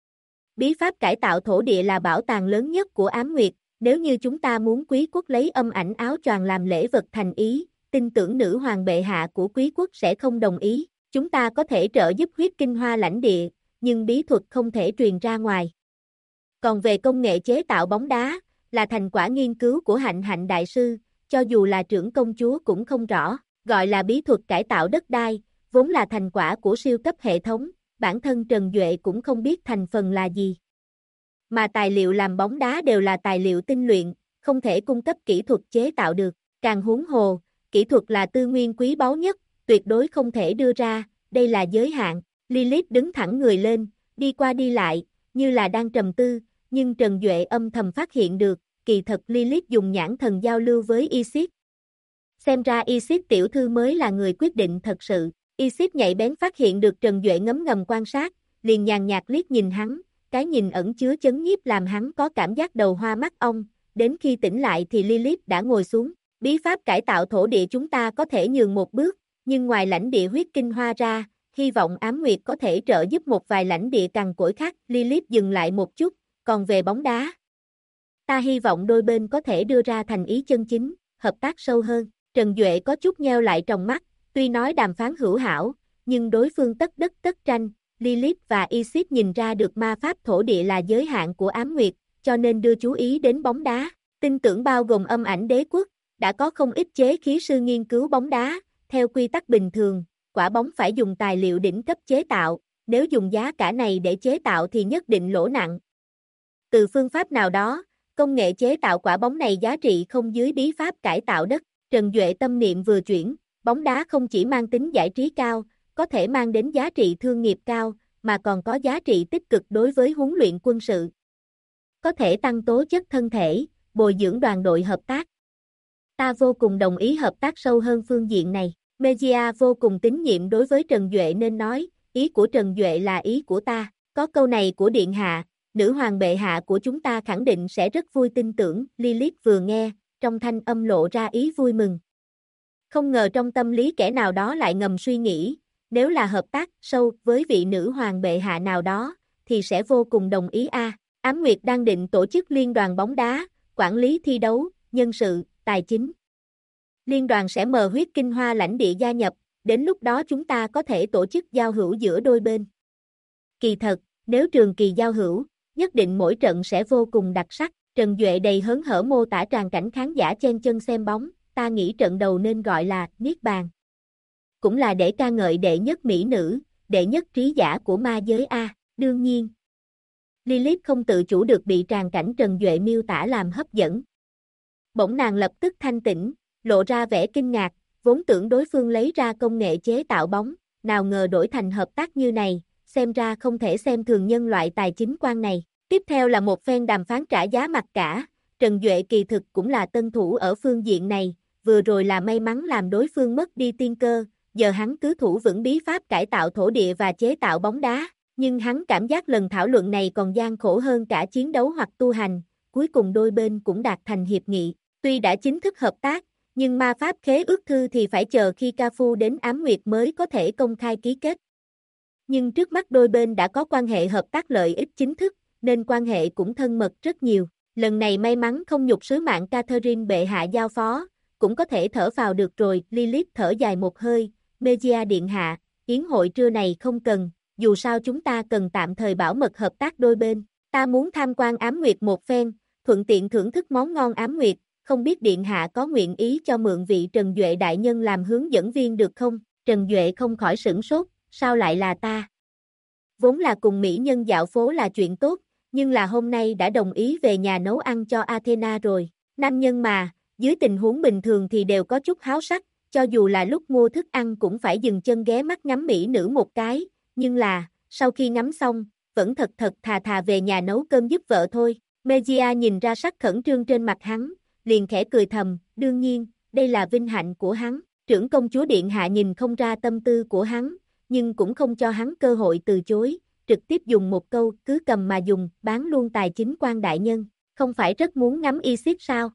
Bí pháp cải tạo thổ địa là bảo tàng lớn nhất của ám nguyệt, nếu như chúng ta muốn quý quốc lấy âm ảnh áo choàng làm lễ vật thành ý, tin tưởng nữ hoàng bệ hạ của quý quốc sẽ không đồng ý. Chúng ta có thể trợ giúp huyết kinh hoa lãnh địa, nhưng bí thuật không thể truyền ra ngoài. Còn về công nghệ chế tạo bóng đá, là thành quả nghiên cứu của Hạnh đại sư, cho dù là trưởng công chúa cũng không rõ, gọi là bí thuật cải tạo đất đai, vốn là thành quả của siêu cấp hệ thống, bản thân Trần Duệ cũng không biết thành phần là gì. Mà tài liệu làm bóng đá đều là tài liệu tinh luyện, không thể cung cấp kỹ thuật chế tạo được, càng huống hồ, kỹ thuật là tư nguyên quý báu nhất, tuyệt đối không thể đưa ra, đây là giới hạn. Lilith đứng thẳng người lên, đi qua đi lại, như là đang trầm tư, nhưng Trần Duệ âm thầm phát hiện được, kỳ thật Lilith dùng nhãn thần giao lưu với Isis. Xem ra Isis tiểu thư mới là người quyết định thật sự. Isis nhạy bén phát hiện được Trần Duệ ngấm ngầm quan sát, liền nhàn nhạt liếc nhìn hắn, cái nhìn ẩn chứa chấn nhiếp làm hắn có cảm giác đầu hoa mắt ong, đến khi tỉnh lại thì Lilith đã ngồi xuống. Bí pháp cải tạo thổ địa chúng ta có thể nhường một bước, nhưng ngoài lãnh địa huyết kinh hoa ra, hy vọng ám nguyệt có thể trợ giúp một vài lãnh địa cằn cỗi khác. Lilith dừng lại một chút, còn về bóng đá, ta hy vọng đôi bên có thể đưa ra thành ý chân chính, hợp tác sâu hơn. Trần Duệ có chút nheo lại tròng mắt, tuy nói đàm phán hữu hảo, nhưng đối phương tất đất tất tranh, Lilith và Isis nhìn ra được ma pháp thổ địa là giới hạn của ám nguyệt, cho nên đưa chú ý đến bóng đá. Tin tưởng bao gồm âm ảnh đế quốc, đã có không ít chế khí sư nghiên cứu bóng đá, theo quy tắc bình thường, quả bóng phải dùng tài liệu đỉnh cấp chế tạo, nếu dùng giá cả này để chế tạo thì nhất định lỗ nặng. Từ phương pháp nào đó, công nghệ chế tạo quả bóng này giá trị không dưới bí pháp cải tạo đất. Trần Duệ tâm niệm vừa chuyển, bóng đá không chỉ mang tính giải trí cao, có thể mang đến giá trị thương nghiệp cao, mà còn có giá trị tích cực đối với huấn luyện quân sự. Có thể tăng tố chất thân thể, bồi dưỡng đoàn đội hợp tác. Ta vô cùng đồng ý hợp tác sâu hơn phương diện này. Megia vô cùng tín nhiệm đối với Trần Duệ nên nói, ý của Trần Duệ là ý của ta. Có câu này của Điện Hạ, nữ hoàng bệ hạ của chúng ta khẳng định sẽ rất vui tin tưởng. Lilith vừa nghe, trong thanh âm lộ ra ý vui mừng. Không ngờ trong tâm lý kẻ nào đó lại ngầm suy nghĩ, nếu là hợp tác sâu với vị nữ hoàng bệ hạ nào đó, thì sẽ vô cùng đồng ý a. Ám Nguyệt đang định tổ chức liên đoàn bóng đá, quản lý thi đấu, nhân sự, tài chính. Liên đoàn sẽ mời huyết kinh hoa lãnh địa gia nhập, đến lúc đó chúng ta có thể tổ chức giao hữu giữa đôi bên. Kỳ thật, nếu trường kỳ giao hữu, nhất định mỗi trận sẽ vô cùng đặc sắc. Trần Duệ đầy hớn hở mô tả tràng cảnh khán giả chen chân xem bóng, ta nghĩ trận đầu nên gọi là Niết Bàn. Cũng là để ca ngợi đệ nhất mỹ nữ, đệ nhất trí giả của ma giới A, đương nhiên. Lilith không tự chủ được bị tràng cảnh Trần Duệ miêu tả làm hấp dẫn. Bỗng nàng lập tức thanh tĩnh, lộ ra vẻ kinh ngạc, vốn tưởng đối phương lấy ra công nghệ chế tạo bóng, nào ngờ đổi thành hợp tác như này, xem ra không thể xem thường nhân loại tài chính quan này. Tiếp theo là một phen đàm phán trả giá mặt cả, Trần Duệ kỳ thực cũng là tân thủ ở phương diện này, vừa rồi là may mắn làm đối phương mất đi tiên cơ, giờ hắn cứ thủ vững bí pháp cải tạo thổ địa và chế tạo bóng đá, nhưng hắn cảm giác lần thảo luận này còn gian khổ hơn cả chiến đấu hoặc tu hành, cuối cùng đôi bên cũng đạt thành hiệp nghị, tuy đã chính thức hợp tác, nhưng ma pháp khế ước thư thì phải chờ khi Cafu đến Ám Nguyệt mới có thể công khai ký kết. Nhưng trước mắt đôi bên đã có quan hệ hợp tác lợi ích chính thức, nên quan hệ cũng thân mật rất nhiều. Lần này may mắn không nhục sứ mạng Catherine bệ hạ giao phó, cũng có thể thở vào được rồi. Lilith thở dài một hơi, Megia điện hạ, yến hội trưa này không cần, dù sao chúng ta cần tạm thời bảo mật hợp tác đôi bên. Ta muốn tham quan Ám Nguyệt một phen, thuận tiện thưởng thức món ngon Ám Nguyệt, không biết điện hạ có nguyện ý cho mượn vị Trần Duệ đại nhân làm hướng dẫn viên được không? Trần Duệ không khỏi sửng sốt, sao lại là ta? Vốn là cùng mỹ nhân dạo phố là chuyện tốt, nhưng là hôm nay đã đồng ý về nhà nấu ăn cho Athena rồi. Nam nhân mà, dưới tình huống bình thường thì đều có chút háo sắc, cho dù là lúc mua thức ăn cũng phải dừng chân ghé mắt ngắm mỹ nữ một cái, nhưng là, sau khi ngắm xong, vẫn thật thật thà thà về nhà nấu cơm giúp vợ thôi. Megia nhìn ra sắc khẩn trương trên mặt hắn, liền khẽ cười thầm, đương nhiên, đây là vinh hạnh của hắn. Trưởng công chúa điện hạ nhìn không ra tâm tư của hắn, nhưng cũng không cho hắn cơ hội từ chối, trực tiếp dùng một câu, cứ cầm mà dùng, bán luôn tài chính quan đại nhân, không phải rất muốn ngắm Isis sao?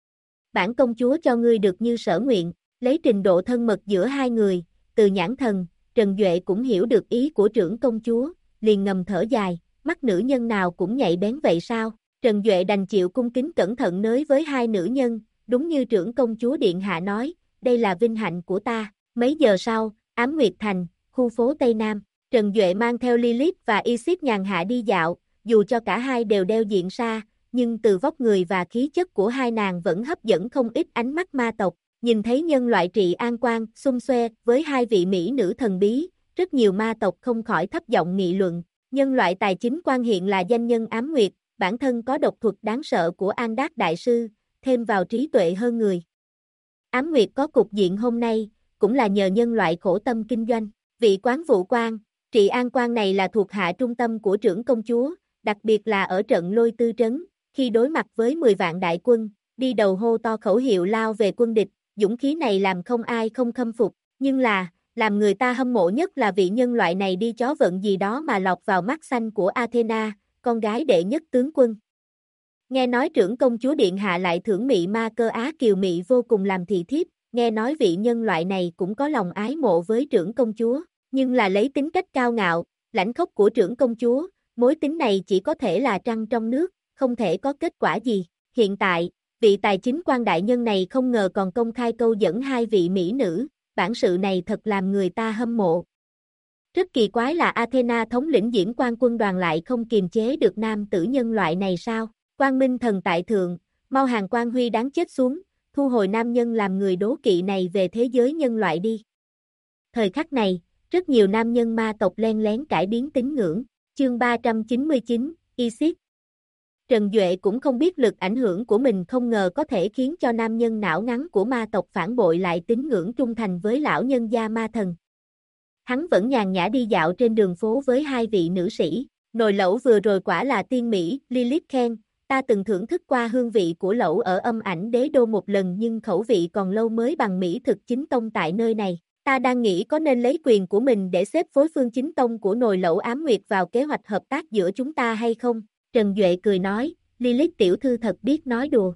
Bản công chúa cho ngươi được như sở nguyện, lấy trình độ thân mật giữa hai người, từ nhãn thần, Trần Duệ cũng hiểu được ý của trưởng công chúa, liền ngầm thở dài, mắt nữ nhân nào cũng nhạy bén vậy sao? Trần Duệ đành chịu cung kính cẩn thận nới với hai nữ nhân, đúng như trưởng công chúa điện hạ nói, đây là vinh hạnh của ta. Mấy giờ sau, Ám Nguyệt Thành, khu phố Tây Nam, Trần Duệ mang theo Lilith và Isis nhàn hạ đi dạo, dù cho cả hai đều đeo diện sa, nhưng từ vóc người và khí chất của hai nàng vẫn hấp dẫn không ít ánh mắt ma tộc. Nhìn thấy nhân loại trị an quan, xung xoe với hai vị mỹ nữ thần bí, rất nhiều ma tộc không khỏi thấp giọng nghị luận. Nhân loại tài chính quan hiện là danh nhân Ám Nguyệt, bản thân có độc thuật đáng sợ của An Đát Đại Sư, thêm vào trí tuệ hơn người. Ám Nguyệt có cục diện hôm nay, cũng là nhờ nhân loại khổ tâm kinh doanh. Vị quán vụ quan, trị an quan này là thuộc hạ trung tâm của trưởng công chúa, đặc biệt là ở trận Lôi Tư Trấn, khi đối mặt với 10 vạn đại quân, đi đầu hô to khẩu hiệu lao về quân địch, dũng khí này làm không ai không khâm phục, nhưng là, làm người ta hâm mộ nhất là vị nhân loại này đi chó vận gì đó mà lọt vào mắt xanh của Athena, con gái đệ nhất tướng quân. Nghe nói trưởng công chúa điện hạ lại thưởng mị ma cơ Á kiều mị vô cùng làm thị thiếp, nghe nói vị nhân loại này cũng có lòng ái mộ với trưởng công chúa, nhưng là lấy tính cách cao ngạo, lãnh khốc của trưởng công chúa, mối tính này chỉ có thể là trăng trong nước, không thể có kết quả gì. Hiện tại, vị tài chính quan đại nhân này không ngờ còn công khai câu dẫn hai vị mỹ nữ, bản sự này thật làm người ta hâm mộ. Rất kỳ quái là Athena thống lĩnh diễn quan quân đoàn lại không kiềm chế được nam tử nhân loại này sao? Quang Minh thần tại thượng, Mau hàng quan huy đáng chết xuống, thu hồi nam nhân làm người đố kỵ này về thế giới nhân loại đi. Thời khắc này, rất nhiều nam nhân ma tộc len lén cải biến tín ngưỡng. Chương 399, Isis. Trần Duệ cũng không biết lực ảnh hưởng của mình không ngờ có thể khiến cho nam nhân não ngắn của ma tộc phản bội lại tín ngưỡng trung thành với lão nhân gia ma thần. Hắn vẫn nhàn nhã đi dạo trên đường phố với hai vị nữ sĩ. Nồi lẩu vừa rồi quả là tiên mỹ, Lilith khen, ta từng thưởng thức qua hương vị của lẩu ở Âm Ảnh Đế Đô một lần nhưng khẩu vị còn lâu mới bằng mỹ thực chính tông tại nơi này. Ta đang nghĩ có nên lấy quyền của mình để xếp phối phương chính tông của nồi lẩu ám nguyệt vào kế hoạch hợp tác giữa chúng ta hay không? Trần Duệ cười nói, Lilith tiểu thư thật biết nói đùa.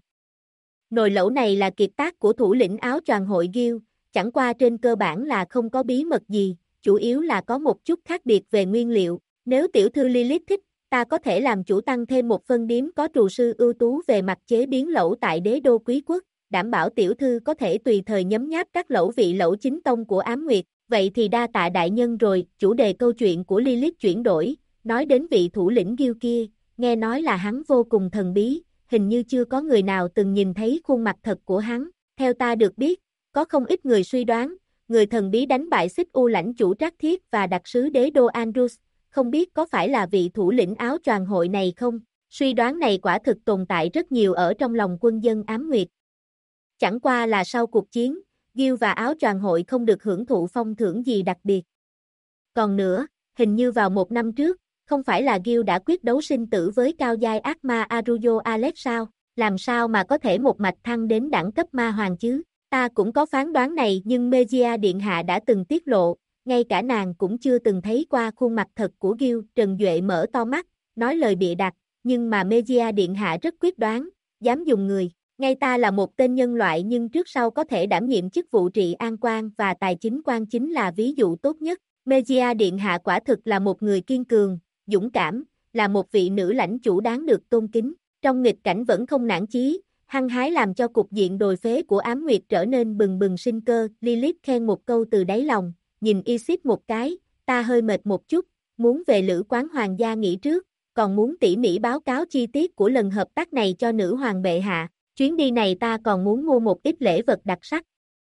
Nồi lẩu này là kiệt tác của thủ lĩnh áo choàng hội Guild, chẳng qua trên cơ bản là không có bí mật gì, chủ yếu là có một chút khác biệt về nguyên liệu. Nếu tiểu thư Lilith thích, ta có thể làm chủ tăng thêm một phân điếm có trù sư ưu tú về mặt chế biến lẩu tại đế đô quý quốc, đảm bảo tiểu thư có thể tùy thời nhấm nháp các lẩu vị lẩu chính tông của ám nguyệt. Vậy thì đa tạ đại nhân rồi. Chủ đề câu chuyện của Lilith chuyển đổi, nói đến vị thủ lĩnh Guild kia, nghe nói là hắn vô cùng thần bí, hình như chưa có người nào từng nhìn thấy khuôn mặt thật của hắn. Theo ta được biết, có không ít người suy đoán, người thần bí đánh bại Xích U lãnh chủ Trác Thiết và đặc sứ đế đô Andrus, không biết có phải là vị thủ lĩnh áo choàng hội này không? Suy đoán này quả thực tồn tại rất nhiều ở trong lòng quân dân ám nguyệt. Chẳng qua là sau cuộc chiến, Guild và áo choàng hội không được hưởng thụ phong thưởng gì đặc biệt. Còn nữa, hình như vào một năm trước, không phải là Guild đã quyết đấu sinh tử với cao giai ác ma Aruyo Alex sao? Làm sao mà có thể một mạch thăng đến đẳng cấp ma hoàng chứ? Ta cũng có phán đoán này nhưng Megia Điện Hạ đã từng tiết lộ, ngay cả nàng cũng chưa từng thấy qua khuôn mặt thật của Guild. Trần Duệ mở to mắt, nói lời bịa đặt, nhưng mà Megia Điện Hạ rất quyết đoán, dám dùng người. Ngay ta là một tên nhân loại nhưng trước sau có thể đảm nhiệm chức vụ trị an quan và tài chính quan chính là ví dụ tốt nhất. Megia Điện Hạ quả thực là một người kiên cường, dũng cảm, là một vị nữ lãnh chủ đáng được tôn kính. Trong nghịch cảnh vẫn không nản chí, hăng hái làm cho cục diện đồi phế của ám nguyệt trở nên bừng bừng sinh cơ. Lilith khen một câu từ đáy lòng, nhìn Isis một cái, ta hơi mệt một chút, muốn về lữ quán hoàng gia nghỉ trước, còn muốn tỉ mỉ báo cáo chi tiết của lần hợp tác này cho nữ hoàng bệ hạ. Chuyến đi này ta còn muốn mua một ít lễ vật đặc sắc.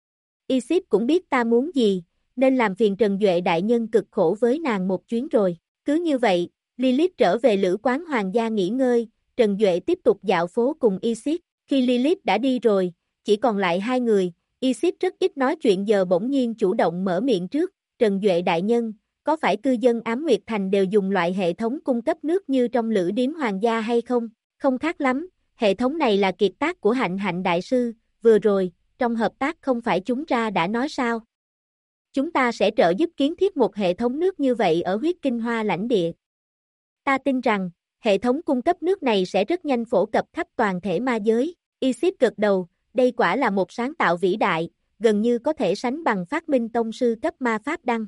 Isis cũng biết ta muốn gì, nên làm phiền Trần Duệ đại nhân cực khổ với nàng một chuyến rồi. Cứ như vậy, Lilith trở về lữ quán hoàng gia nghỉ ngơi, Trần Duệ tiếp tục dạo phố cùng Isis. Khi Lilith đã đi rồi, chỉ còn lại hai người, Isis rất ít nói chuyện giờ bỗng nhiên chủ động mở miệng trước. Trần Duệ đại nhân, có phải cư dân Ám Nguyệt Thành đều dùng loại hệ thống cung cấp nước như trong lữ điếm hoàng gia hay không? Không khác lắm, hệ thống này là kiệt tác của Hạnh Hạnh đại sư, vừa rồi, trong hợp tác không phải chúng ta đã nói sao? Chúng ta sẽ trợ giúp kiến thiết một hệ thống nước như vậy ở huyết kinh hoa lãnh địa. Ta tin rằng, hệ thống cung cấp nước này sẽ rất nhanh phổ cập khắp toàn thể ma giới. Isis gật đầu, đây quả là một sáng tạo vĩ đại, gần như có thể sánh bằng phát minh tông sư cấp ma pháp đăng.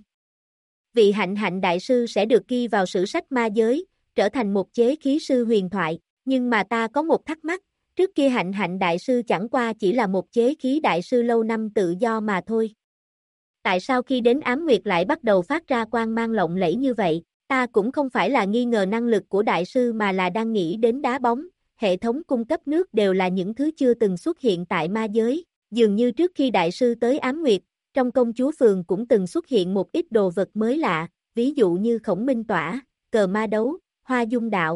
Vị Hạnh Hạnh đại sư sẽ được ghi vào sử sách ma giới, trở thành một chế khí sư huyền thoại. Nhưng mà ta có một thắc mắc, trước kia Hạnh Hạnh đại sư chẳng qua chỉ là một chế khí đại sư lâu năm tự do mà thôi. Tại sao khi đến Ám Nguyệt lại bắt đầu phát ra quang mang lộng lẫy như vậy? Ta cũng không phải là nghi ngờ năng lực của đại sư mà là đang nghĩ đến đá bóng, hệ thống cung cấp nước đều là những thứ chưa từng xuất hiện tại ma giới. Dường như trước khi đại sư tới Ám Nguyệt, trong công chúa phường cũng từng xuất hiện một ít đồ vật mới lạ, ví dụ như khổng minh tỏa, cờ ma đấu, hoa dung đạo.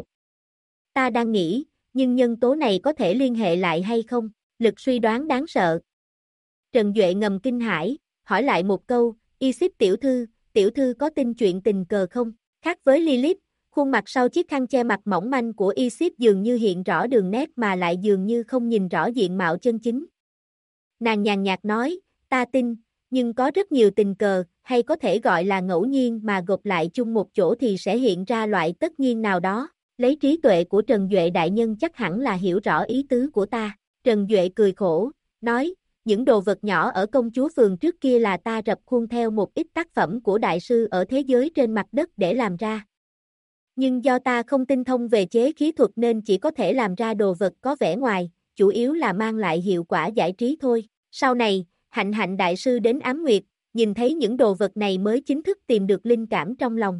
Ta đang nghĩ, nhưng nhân tố này có thể liên hệ lại hay không? Lực suy đoán đáng sợ. Trần Duệ ngầm kinh hãi, hỏi lại một câu, Isis tiểu thư có tin chuyện tình cờ không? Khác với Lilith, khuôn mặt sau chiếc khăn che mặt mỏng manh của Isis dường như hiện rõ đường nét mà lại dường như không nhìn rõ diện mạo chân chính. Nàng nhàn nhạt nói, ta tin, nhưng có rất nhiều tình cờ, hay có thể gọi là ngẫu nhiên mà gộp lại chung một chỗ thì sẽ hiện ra loại tất nhiên nào đó. Lấy trí tuệ của Trần Duệ đại nhân chắc hẳn là hiểu rõ ý tứ của ta. Trần Duệ cười khổ, nói, những đồ vật nhỏ ở công chúa phường trước kia là ta rập khuôn theo một ít tác phẩm của đại sư ở thế giới trên mặt đất để làm ra. Nhưng do ta không tinh thông về chế khí thuật nên chỉ có thể làm ra đồ vật có vẻ ngoài, chủ yếu là mang lại hiệu quả giải trí thôi. Sau này, Hạnh Hạnh đại sư đến Ám Nguyệt, nhìn thấy những đồ vật này mới chính thức tìm được linh cảm trong lòng.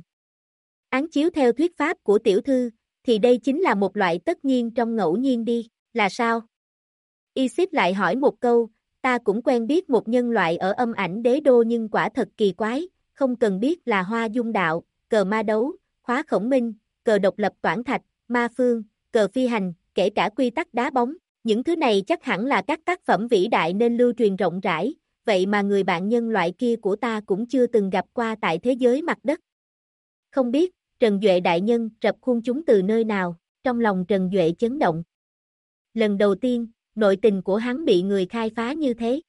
Án chiếu theo thuyết pháp của tiểu thư, thì đây chính là một loại tất nhiên trong ngẫu nhiên đi, là sao? Isis lại hỏi một câu, ta cũng quen biết một nhân loại ở âm ảnh đế đô nhưng quả thật kỳ quái, không cần biết là hoa dung đạo, cờ ma đấu, khóa khổng minh, cờ độc lập toản thạch, ma phương, cờ phi hành, kể cả quy tắc đá bóng, những thứ này chắc hẳn là các tác phẩm vĩ đại nên lưu truyền rộng rãi, vậy mà người bạn nhân loại kia của ta cũng chưa từng gặp qua tại thế giới mặt đất. Không biết, Trần Duệ đại nhân rập khuôn chúng từ nơi nào, trong lòng Trần Duệ chấn động. Lần đầu tiên, nội tình của hắn bị người khai phá như thế.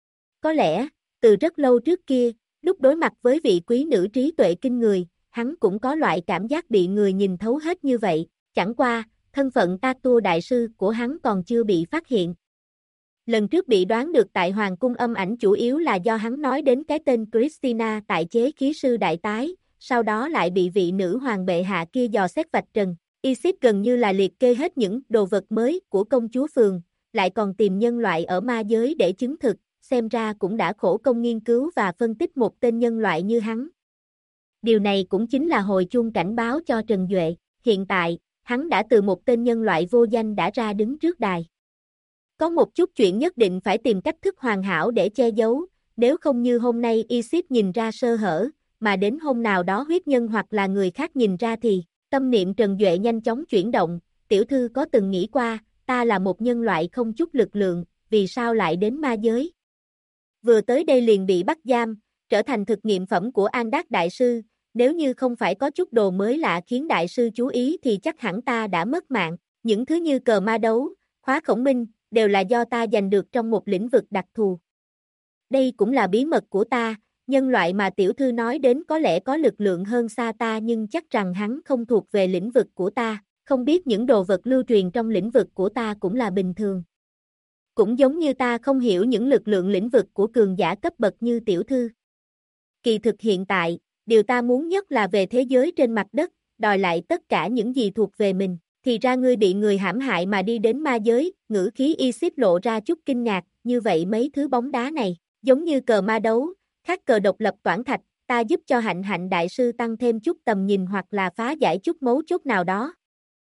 Có lẽ, từ rất lâu trước kia, lúc đối mặt với vị quý nữ trí tuệ kinh người, hắn cũng có loại cảm giác bị người nhìn thấu hết như vậy, chẳng qua, thân phận Tattoo đại sư của hắn còn chưa bị phát hiện. Lần trước bị đoán được tại Hoàng cung âm ảnh chủ yếu là do hắn nói đến cái tên Christina tại chế khí sư đại tái, sau đó lại bị vị nữ hoàng bệ hạ kia dò xét vạch trần. Isis gần như là liệt kê hết những đồ vật mới của công chúa phường, lại còn tìm nhân loại ở ma giới để chứng thực, xem ra cũng đã khổ công nghiên cứu và phân tích một tên nhân loại như hắn. Điều này cũng chính là hồi chuông cảnh báo cho Trần Duệ, hiện tại, hắn đã từ một tên nhân loại vô danh đã ra đứng trước đài. Có một chút chuyện nhất định phải tìm cách thức hoàn hảo để che giấu, nếu không như hôm nay Isis nhìn ra sơ hở, mà đến hôm nào đó huyết nhân hoặc là người khác nhìn ra thì, tâm niệm Trần Duệ nhanh chóng chuyển động, tiểu thư có từng nghĩ qua, ta là một nhân loại không chút lực lượng, vì sao lại đến ma giới? Vừa tới đây liền bị bắt giam, trở thành thực nghiệm phẩm của An Đắc đại sư, nếu như không phải có chút đồ mới lạ khiến đại sư chú ý thì chắc hẳn ta đã mất mạng, những thứ như cờ ma đấu, khóa khổng minh, đều là do ta giành được trong một lĩnh vực đặc thù. Đây cũng là bí mật của ta, nhân loại mà tiểu thư nói đến có lẽ có lực lượng hơn xa ta nhưng chắc rằng hắn không thuộc về lĩnh vực của ta, không biết những đồ vật lưu truyền trong lĩnh vực của ta cũng là bình thường. Cũng giống như ta không hiểu những lực lượng lĩnh vực của cường giả cấp bậc như tiểu thư. Kỳ thực hiện tại, điều ta muốn nhất là về thế giới trên mặt đất, đòi lại tất cả những gì thuộc về mình. Thì ra ngươi bị người hãm hại mà đi đến ma giới, ngữ khí Isis lộ ra chút kinh ngạc, như vậy mấy thứ bóng đá này, giống như cờ ma đấu, khác cờ độc lập toản thạch, ta giúp cho Hạnh Hạnh đại sư tăng thêm chút tầm nhìn hoặc là phá giải chút mấu chốt nào đó.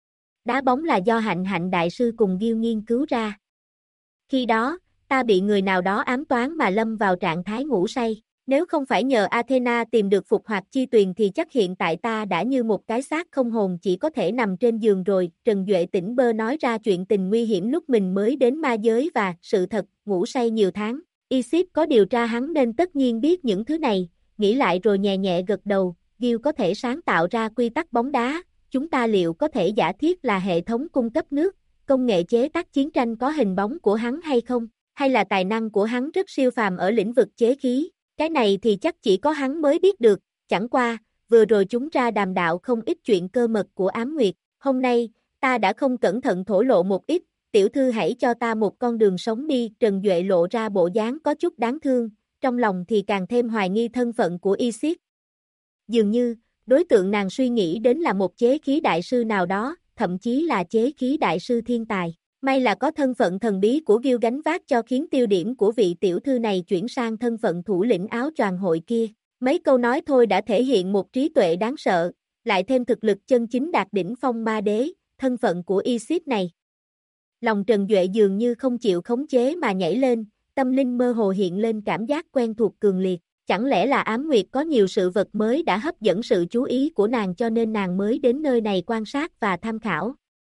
Đá bóng là do Hạnh Hạnh đại sư cùng Gil nghiên cứu ra. Khi đó, ta bị người nào đó ám toán mà lâm vào trạng thái ngủ say. Nếu không phải nhờ Athena tìm được phục hoạt chi tuyền thì chắc hiện tại ta đã như một cái xác không hồn chỉ có thể nằm trên giường rồi. Trần Duệ tỉnh bơ nói ra chuyện tình nguy hiểm lúc mình mới đến ma giới và sự thật, ngủ say nhiều tháng. Isis có điều tra hắn nên tất nhiên biết những thứ này, nghĩ lại rồi nhẹ nhẹ gật đầu, Gil có thể sáng tạo ra quy tắc bóng đá, chúng ta liệu có thể giả thiết là hệ thống cung cấp nước, công nghệ chế tác chiến tranh có hình bóng của hắn hay không, hay là tài năng của hắn rất siêu phàm ở lĩnh vực chế khí. Cái này thì chắc chỉ có hắn mới biết được, chẳng qua, vừa rồi chúng ra đàm đạo không ít chuyện cơ mật của Ám Nguyệt, hôm nay, ta đã không cẩn thận thổ lộ một ít, tiểu thư hãy cho ta một con đường sống đi, Trần Duệ lộ ra bộ dáng có chút đáng thương, trong lòng thì càng thêm hoài nghi thân phận của Isis. Dường như, đối tượng nàng suy nghĩ đến là một chế khí đại sư nào đó, thậm chí là chế khí đại sư thiên tài. May là có thân phận thần bí của Gil gánh vác cho khiến tiêu điểm của vị tiểu thư này chuyển sang thân phận thủ lĩnh áo choàng hội kia. Mấy câu nói thôi đã thể hiện một trí tuệ đáng sợ, lại thêm thực lực chân chính đạt đỉnh phong ma đế, thân phận của Isis này. Lòng Trần Duệ dường như không chịu khống chế mà nhảy lên, tâm linh mơ hồ hiện lên cảm giác quen thuộc cường liệt. Chẳng lẽ là Ám Nguyệt có nhiều sự vật mới đã hấp dẫn sự chú ý của nàng cho nên nàng mới đến nơi này quan sát và tham khảo.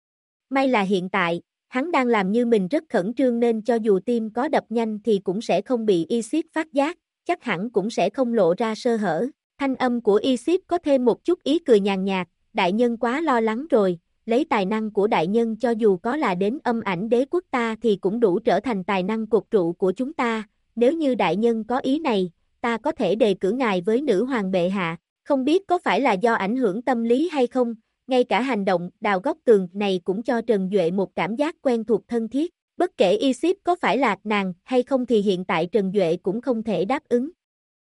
May là hiện tại, hắn đang làm như mình rất khẩn trương nên cho dù tim có đập nhanh thì cũng sẽ không bị Isis phát giác, chắc hẳn cũng sẽ không lộ ra sơ hở. Thanh âm của Isis có thêm một chút ý cười nhàn nhạt, đại nhân quá lo lắng rồi, lấy tài năng của đại nhân cho dù có là đến âm ảnh đế quốc ta thì cũng đủ trở thành tài năng cột trụ của chúng ta, nếu như đại nhân có ý này, ta có thể đề cử ngài với nữ hoàng bệ hạ, không biết có phải là do ảnh hưởng tâm lý hay không. Ngay cả hành động đào góc tường này cũng cho Trần Duệ một cảm giác quen thuộc thân thiết, bất kể Isis có phải là nàng hay không thì hiện tại Trần Duệ cũng không thể đáp ứng.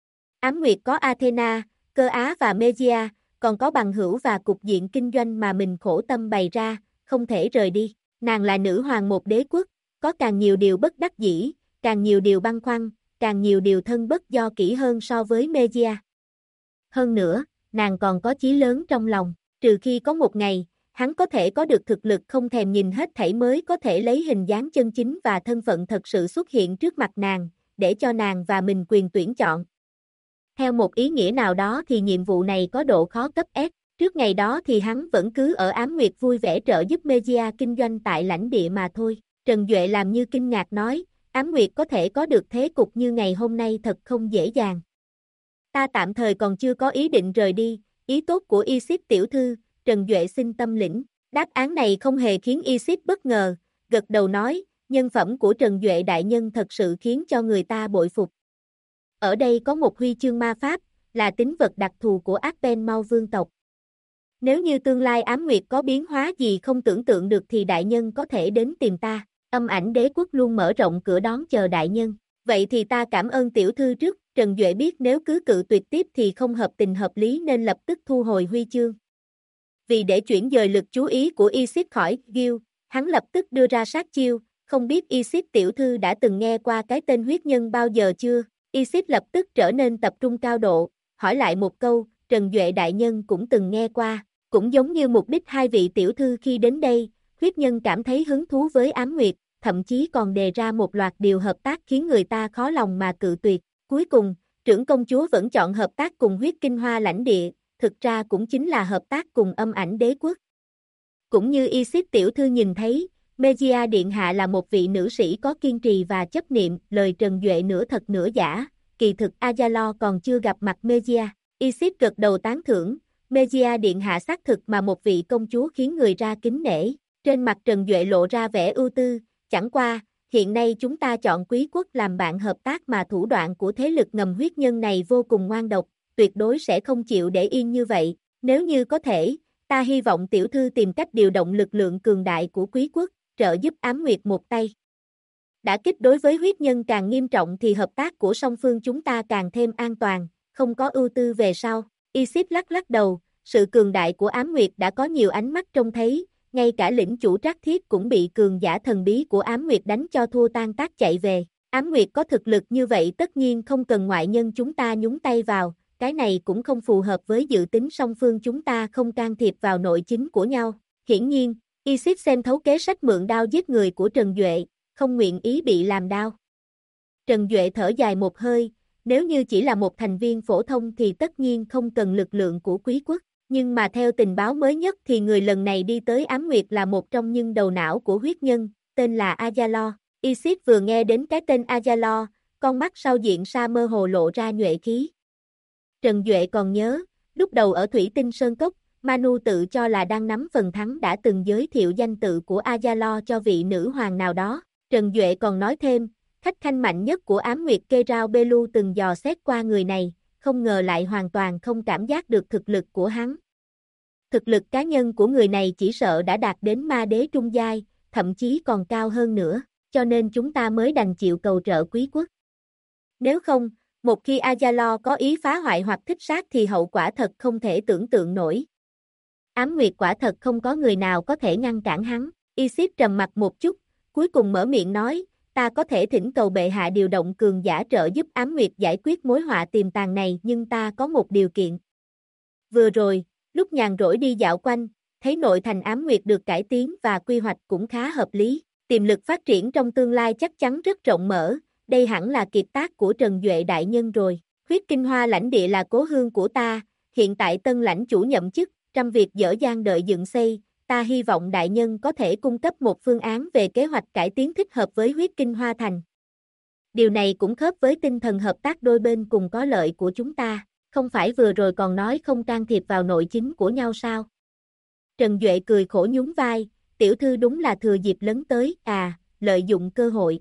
Ám Nguyệt có Athena, Cơ Á và Megia, còn có bằng hữu và cục diện kinh doanh mà mình khổ tâm bày ra, không thể rời đi. Nàng là nữ hoàng một đế quốc, có càng nhiều điều bất đắc dĩ, càng nhiều điều băn khoăn, càng nhiều điều thân bất do kỷ hơn so với Megia. Hơn nữa, nàng còn có chí lớn trong lòng. Trừ khi có một ngày, Hắn có thể có được thực lực không thèm nhìn hết thảy mới có thể lấy hình dáng chân chính và thân phận thật sự xuất hiện trước mặt nàng, để cho nàng và mình quyền tuyển chọn. Theo một ý nghĩa nào đó thì nhiệm vụ này có độ khó cấp S. Trước ngày đó thì hắn vẫn cứ ở Ám Nguyệt vui vẻ trợ giúp Megia kinh doanh tại lãnh địa mà thôi. Trần Duệ làm như kinh ngạc nói, Ám Nguyệt có thể có được thế cục như ngày hôm nay thật không dễ dàng. Ta tạm thời còn chưa có ý định rời đi, ý tốt của Isis tiểu thư, Trần Duệ xin tâm lĩnh. Đáp án này không hề khiến Isis bất ngờ, gật đầu nói, nhân phẩm của Trần Duệ đại nhân thật sự khiến cho người ta bội phục. Ở đây có một huy chương ma pháp, là tín vật đặc thù của Arpen Mau vương tộc. Nếu như tương lai Ám Nguyệt có biến hóa gì không tưởng tượng được thì đại nhân có thể đến tìm ta. Âm Ảnh Đế Quốc luôn mở rộng cửa đón chờ đại nhân. Vậy thì ta cảm ơn tiểu thư trước. Trần Duệ biết nếu cứ cự tuyệt tiếp thì không hợp tình hợp lý nên lập tức thu hồi huy chương. Vì để chuyển dời lực chú ý của Isis khỏi Gil, hắn lập tức đưa ra sát chiêu, không biết Isis tiểu thư đã từng nghe qua cái tên huyết nhân bao giờ chưa? Isis lập tức trở nên tập trung cao độ, hỏi lại một câu, Trần Duệ đại nhân cũng từng nghe qua, cũng giống như mục đích hai vị tiểu thư khi đến đây, huyết nhân cảm thấy hứng thú với Ám Nguyệt, thậm chí còn đề ra một loạt điều hợp tác khiến người ta khó lòng mà cự tuyệt. Cuối cùng, trưởng công chúa vẫn chọn hợp tác cùng huyết kinh hoa lãnh địa, thực ra cũng chính là hợp tác cùng Âm Ảnh Đế Quốc. Cũng như Isis tiểu thư nhìn thấy, Megia Điện Hạ là một vị nữ sĩ có kiên trì và chấp niệm, lời Trần Duệ nửa thật nửa giả, kỳ thực Azalo còn chưa gặp mặt Megia. Isis gật đầu tán thưởng, Megia Điện Hạ xác thực mà một vị công chúa khiến người ra kính nể. Trên mặt Trần Duệ lộ ra vẻ ưu tư, chẳng qua, hiện nay chúng ta chọn Quý quốc làm bạn hợp tác mà thủ đoạn của thế lực ngầm huyết nhân này vô cùng ngoan độc, tuyệt đối sẽ không chịu để yên như vậy. Nếu như có thể, ta hy vọng tiểu thư tìm cách điều động lực lượng cường đại của Quý quốc, trợ giúp Ám Nguyệt một tay. Đả kích đối với huyết nhân càng nghiêm trọng thì hợp tác của song phương chúng ta càng thêm an toàn, không có ưu tư về sau. Isis lắc lắc đầu, sự cường đại của Ám Nguyệt đã có nhiều ánh mắt trông thấy, ngay cả lĩnh chủ Trác Thiết cũng bị cường giả thần bí của Ám Nguyệt đánh cho thua tan tác chạy về. Ám Nguyệt có thực lực như vậy tất nhiên không cần ngoại nhân chúng ta nhúng tay vào, cái này cũng không phù hợp với dự tính song phương chúng ta không can thiệp vào nội chính của nhau. Hiển nhiên, Isis xem thấu kế sách mượn đao giết người của Trần Duệ, không nguyện ý bị làm đao. Trần Duệ thở dài một hơi, nếu như chỉ là một thành viên phổ thông thì tất nhiên không cần lực lượng của Quý quốc, nhưng mà theo tình báo mới nhất thì người lần này đi tới Ám Nguyệt là một trong những đầu não của huyết nhân, tên là Azalo. Isis vừa nghe đến cái tên Azalo, con mắt sau diện sa mơ hồ lộ ra nhuệ khí. Trần Duệ còn nhớ, lúc đầu ở Thủy Tinh Sơn Cốc, Manu tự cho là đang nắm phần thắng đã từng giới thiệu danh tự của Azalo cho vị nữ hoàng nào đó. Trần Duệ còn nói thêm, khách khanh mạnh nhất của Ám Nguyệt Kerao Belu từng dò xét qua người này, không ngờ lại hoàn toàn không cảm giác được thực lực của hắn. Thực lực cá nhân của người này chỉ sợ đã đạt đến ma đế trung giai, thậm chí còn cao hơn nữa, cho nên chúng ta mới đành chịu cầu trợ Quý quốc. Nếu không, một khi Azalo có ý phá hoại hoặc thích sát thì hậu quả thật không thể tưởng tượng nổi. Ám Nguyệt quả thật không có người nào có thể ngăn cản hắn. Isis trầm mặt một chút, cuối cùng mở miệng nói, ta có thể thỉnh cầu bệ hạ điều động cường giả trợ giúp Ám Nguyệt giải quyết mối họa tiềm tàng này nhưng ta có một điều kiện. Vừa rồi, lúc nhàn rỗi đi dạo quanh, thấy nội thành Ám Nguyệt được cải tiến và quy hoạch cũng khá hợp lý, tiềm lực phát triển trong tương lai chắc chắn rất rộng mở, đây hẳn là kiệt tác của Trần Duệ đại nhân rồi. Huyết Kinh Hoa lãnh địa là cố hương của ta, hiện tại tân lãnh chủ nhậm chức, trăm việc dở dang đợi dựng xây, ta hy vọng đại nhân có thể cung cấp một phương án về kế hoạch cải tiến thích hợp với Huyết Kinh Hoa thành. Điều này cũng khớp với tinh thần hợp tác đôi bên cùng có lợi của chúng ta, không phải vừa rồi còn nói không can thiệp vào nội chính của nhau sao? Trần Duệ cười khổ nhún vai, tiểu thư đúng là thừa dịp lấn tới, lợi dụng cơ hội.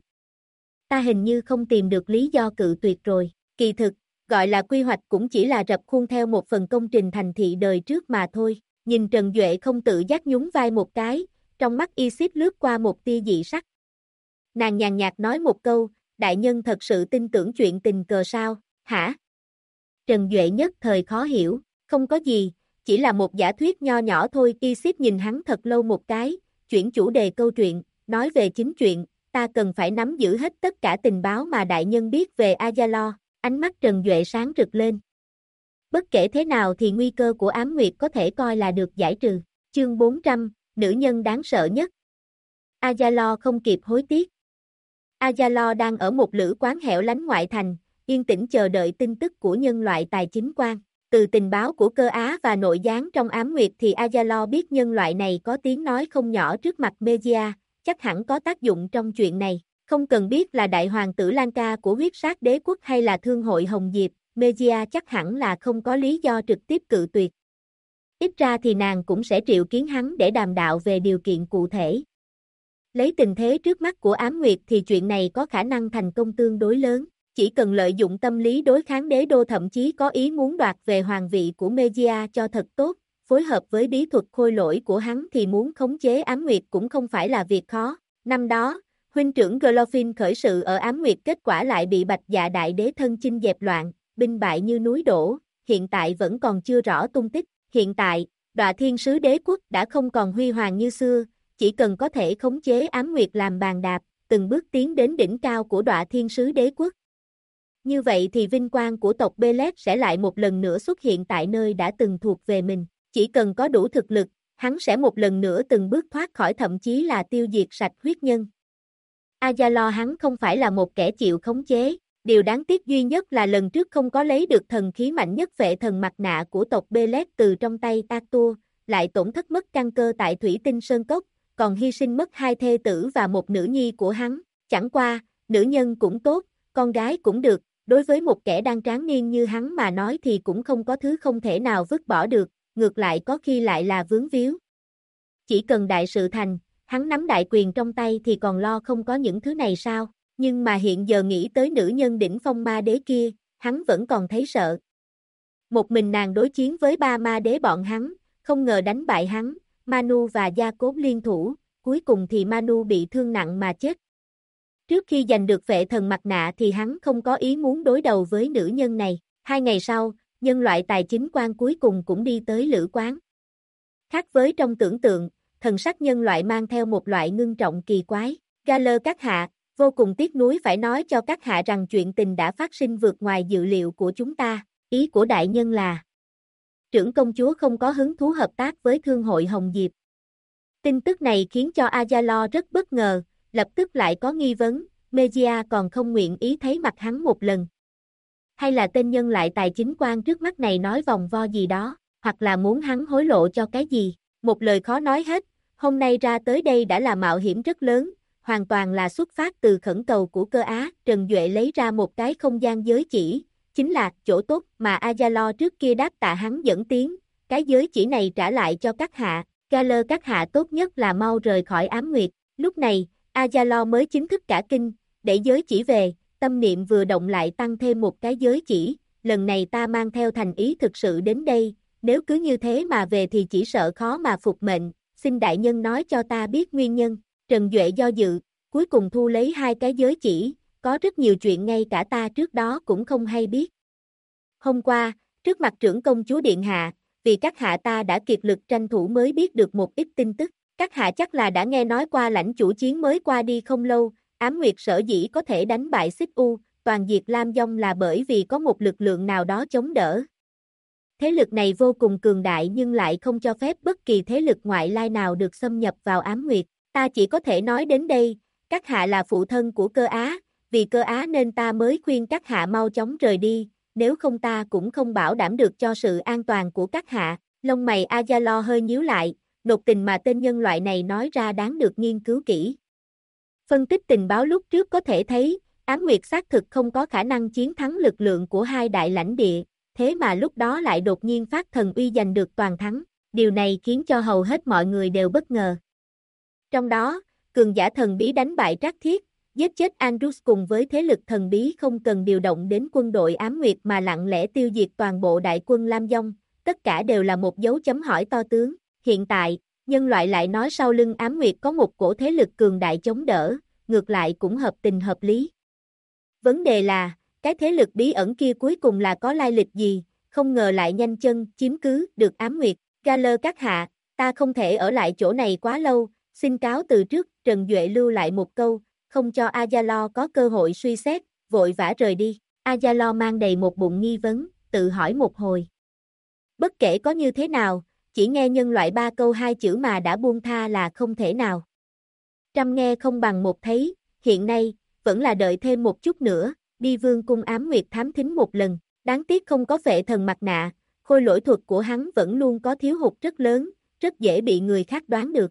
Ta hình như không tìm được lý do cự tuyệt rồi, kỳ thực, gọi là quy hoạch cũng chỉ là rập khuôn theo một phần công trình thành thị đời trước mà thôi. Nhìn Trần Duệ không tự giác nhún vai một cái, trong mắt Isis lướt qua một tia dị sắc. Nàng nhàn nhạt nói một câu, đại nhân thật sự tin tưởng chuyện tình cờ sao, hả? Trần Duệ nhất thời khó hiểu, không có gì, chỉ là một giả thuyết nho nhỏ thôi. Isis nhìn hắn thật lâu một cái, chuyển chủ đề câu chuyện, nói về chính chuyện, ta cần phải nắm giữ hết tất cả tình báo mà đại nhân biết về Azalo. Ánh mắt Trần Duệ sáng rực lên. Bất kể thế nào thì nguy cơ của Ám Nguyệt có thể coi là được giải trừ. Chương 400, nữ nhân đáng sợ nhất. Azalo không kịp hối tiếc. Azalo đang ở một lữ quán hẻo lánh ngoại thành, yên tĩnh chờ đợi tin tức của nhân loại tài chính quan. Từ tình báo của cơ Á và nội gián trong ám nguyệt thì Azalo biết nhân loại này có tiếng nói không nhỏ trước mặt Media, chắc hẳn có tác dụng trong chuyện này. Không cần biết là đại hoàng tử Lanka của huyết sát đế quốc hay là thương hội Hồng Diệp, Media chắc hẳn là không có lý do trực tiếp cự tuyệt. Ít ra thì nàng cũng sẽ triệu kiến hắn để đàm đạo về điều kiện cụ thể. Lấy tình thế trước mắt của ám nguyệt thì chuyện này có khả năng thành công tương đối lớn. Chỉ cần lợi dụng tâm lý đối kháng đế đô, thậm chí có ý muốn đoạt về hoàng vị của Media cho thật tốt, phối hợp với bí thuật khôi lỗi của hắn thì muốn khống chế ám nguyệt cũng không phải là việc khó. Năm đó, huynh trưởng Glorfin khởi sự ở ám nguyệt, kết quả lại bị Bạch Dạ đại đế thân chinh dẹp loạn, binh bại như núi đổ, hiện tại vẫn còn chưa rõ tung tích. Hiện tại, Đọa Thiên Sứ Đế quốc đã không còn huy hoàng như xưa, chỉ cần có thể khống chế ám nguyệt làm bàn đạp, từng bước tiến đến đỉnh cao của Đọa Thiên Sứ Đế quốc. Như vậy thì vinh quang của tộc Belet sẽ lại một lần nữa xuất hiện tại nơi đã từng thuộc về mình. Chỉ cần có đủ thực lực, hắn sẽ một lần nữa từng bước thoát khỏi, thậm chí là tiêu diệt sạch huyết nhân. Azalo hắn không phải là một kẻ chịu khống chế. Điều đáng tiếc duy nhất là lần trước không có lấy được thần khí mạnh nhất Vệ Thần Mặt Nạ của tộc Belet từ trong tay Arthur, lại tổn thất mất căn cơ tại Thủy Tinh Sơn Cốc, còn hy sinh mất 2 thê tử và một nữ nhi của hắn. Chẳng qua, nữ nhân cũng tốt, con gái cũng được, đối với một kẻ đang tráng niên như hắn mà nói thì cũng không có thứ không thể nào vứt bỏ được, ngược lại có khi lại là vướng víu. Chỉ cần đại sự thành, hắn nắm đại quyền trong tay thì còn lo không có những thứ này sao? Nhưng mà hiện giờ nghĩ tới nữ nhân đỉnh phong ma đế kia, hắn vẫn còn thấy sợ. Một mình nàng đối chiến với 3 ma đế bọn hắn, không ngờ đánh bại hắn, Manu và Gia Cốt liên thủ, cuối cùng thì Manu bị thương nặng mà chết. Trước khi giành được Vệ Thần Mặt Nạ thì hắn không có ý muốn đối đầu với nữ nhân này. 2 ngày sau, nhân loại tài chính quan cuối cùng cũng đi tới lữ quán. Khác với trong tưởng tượng, thần sắc nhân loại mang theo một loại ngưng trọng kỳ quái. Galler các hạ, vô cùng tiếc nuối phải nói cho các hạ rằng chuyện tình đã phát sinh vượt ngoài dự liệu của chúng ta. Ý của đại nhân là trưởng công chúa không có hứng thú hợp tác với thương hội Hồng Diệp. Tin tức này khiến cho Azalo rất bất ngờ, lập tức lại có nghi vấn, Media còn không nguyện ý thấy mặt hắn một lần. Hay là tên nhân lại tài chính quan trước mắt này nói vòng vo gì đó, hoặc là muốn hắn hối lộ cho cái gì, một lời khó nói hết. Hôm nay ra tới đây đã là mạo hiểm rất lớn, hoàn toàn là xuất phát từ khẩn cầu của cơ Á. Trần Duệ lấy ra một cái không gian giới chỉ, chính là chỗ tốt mà Azalo trước kia đáp tạ hắn dẫn tiến, cái giới chỉ này trả lại cho các hạ. Galler các hạ tốt nhất là mau rời khỏi ám nguyệt. Lúc này, Azalo mới chính thức cả kinh, để giới chỉ về, tâm niệm vừa động lại tăng thêm một cái giới chỉ, lần này ta mang theo thành ý thực sự đến đây, nếu cứ như thế mà về thì chỉ sợ khó mà phục mệnh, xin đại nhân nói cho ta biết nguyên nhân. Trần Duệ do dự, cuối cùng thu lấy 2 cái giới chỉ, có rất nhiều chuyện ngay cả ta trước đó cũng không hay biết. Hôm qua, trước mặt trưởng công chúa điện hạ, vì các hạ ta đã kiệt lực tranh thủ mới biết được một ít tin tức. Các hạ chắc là đã nghe nói qua lãnh chủ chiến mới qua đi không lâu, ám nguyệt sở dĩ có thể đánh bại Xích U, toàn diệt Lam Dông là bởi vì có một lực lượng nào đó chống đỡ. Thế lực này vô cùng cường đại nhưng lại không cho phép bất kỳ thế lực ngoại lai nào được xâm nhập vào ám nguyệt. Ta chỉ có thể nói đến đây, các hạ là phụ thân của cơ Á, vì cơ Á nên ta mới khuyên các hạ mau chóng rời đi, nếu không ta cũng không bảo đảm được cho sự an toàn của các hạ. Lông mày Azalo hơi nhíu lại, nột tình mà tên nhân loại này nói ra đáng được nghiên cứu kỹ. Phân tích tình báo lúc trước có thể thấy, ám nguyệt xác thực không có khả năng chiến thắng lực lượng của 2 đại lãnh địa, thế mà lúc đó lại đột nhiên phát thần uy giành được toàn thắng, điều này khiến cho hầu hết mọi người đều bất ngờ. Trong đó, cường giả thần bí đánh bại Trác Thiết, giết chết Andrus cùng với thế lực thần bí không cần điều động đến quân đội ám nguyệt mà lặng lẽ tiêu diệt toàn bộ đại quân Lam Dông, tất cả đều là một dấu chấm hỏi to tướng. Hiện tại, nhân loại lại nói sau lưng ám nguyệt có một cổ thế lực cường đại chống đỡ, ngược lại cũng hợp tình hợp lý. Vấn đề là, cái thế lực bí ẩn kia cuối cùng là có lai lịch gì, không ngờ lại nhanh chân chiếm cứ được ám nguyệt. Galler các hạ, ta không thể ở lại chỗ này quá lâu, xin cáo từ trước. Trần Duệ lưu lại một câu, không cho Azalo có cơ hội suy xét, vội vã rời đi. Azalo mang đầy một bụng nghi vấn, tự hỏi một hồi. Bất kể có như thế nào, chỉ nghe nhân loại 3 câu 2 chữ mà đã buông tha là không thể nào. Trăm nghe không bằng một thấy, hiện nay, vẫn là đợi thêm một chút nữa, đi Vương cung Ám Nguyệt thám thính một lần, đáng tiếc không có phệ thần mặt nạ, khôi lỗi thuật của hắn vẫn luôn có thiếu hụt rất lớn, rất dễ bị người khác đoán được.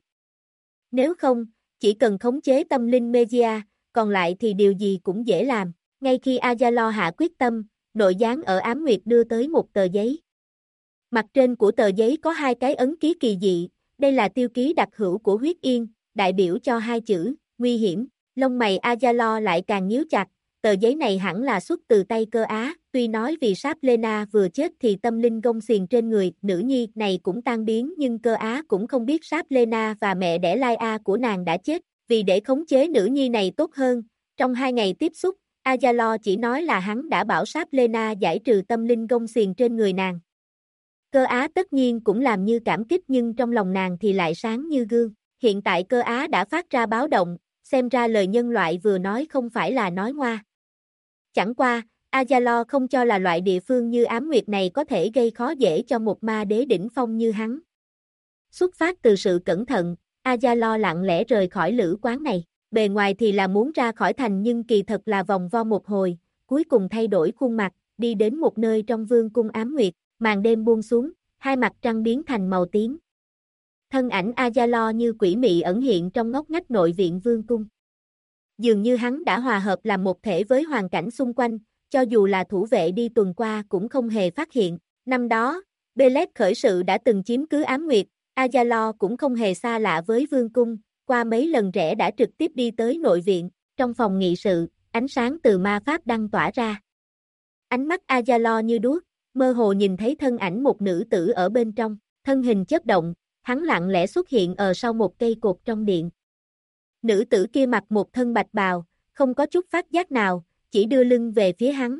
Nếu không, chỉ cần khống chế tâm linh Megia, còn lại thì điều gì cũng dễ làm. Ngay khi Azalo hạ quyết tâm, nội gián ở Ám Nguyệt đưa tới một tờ giấy. Mặt trên của tờ giấy có 2 cái ấn ký kỳ dị, đây là tiêu ký đặc hữu của huyết yên, đại biểu cho 2 chữ, nguy hiểm. Lông mày Azalo lại càng nhíu chặt, tờ giấy này hẳn là xuất từ tay Cơ Á, tuy nói vì Sáp Lena vừa chết thì tâm linh gông xiềng trên người nữ nhi này cũng tan biến, nhưng Cơ Á cũng không biết Sáp Lena và mẹ đẻ Laia của nàng đã chết, vì để khống chế nữ nhi này tốt hơn, trong 2 ngày tiếp xúc, Azalo chỉ nói là hắn đã bảo Sáp Lena giải trừ tâm linh gông xiềng trên người nàng. Cơ Á tất nhiên cũng làm như cảm kích, nhưng trong lòng nàng thì lại sáng như gương. Hiện tại Cơ Á đã phát ra báo động, xem ra lời nhân loại vừa nói không phải là nói ngoa. Chẳng qua, Azalo không cho là loại địa phương như Ám Nguyệt này có thể gây khó dễ cho một ma đế đỉnh phong như hắn. Xuất phát từ sự cẩn thận, Azalo lặng lẽ rời khỏi lữ quán này. Bề ngoài thì là muốn ra khỏi thành, nhưng kỳ thật là vòng vo một hồi, cuối cùng thay đổi khuôn mặt, đi đến một nơi trong vương cung Ám Nguyệt. Màn đêm buông xuống, 2 mặt trăng biến thành màu tím. Thân ảnh Azalo như quỷ mị ẩn hiện trong ngóc ngách nội viện vương cung. Dường như hắn đã hòa hợp làm một thể với hoàn cảnh xung quanh, cho dù là thủ vệ đi tuần qua cũng không hề phát hiện. Năm đó, Belet khởi sự đã từng chiếm cứ Ám Nguyệt, Azalo cũng không hề xa lạ với vương cung, qua mấy lần rẽ đã trực tiếp đi tới nội viện. Trong phòng nghị sự, ánh sáng từ ma pháp đang tỏa ra. Ánh mắt Azalo như đuốc, mơ hồ nhìn thấy thân ảnh một nữ tử ở bên trong, thân hình chớp động, hắn lặng lẽ xuất hiện ở sau một cây cột trong điện. Nữ tử kia mặc một thân bạch bào, không có chút phát giác nào, chỉ đưa lưng về phía hắn.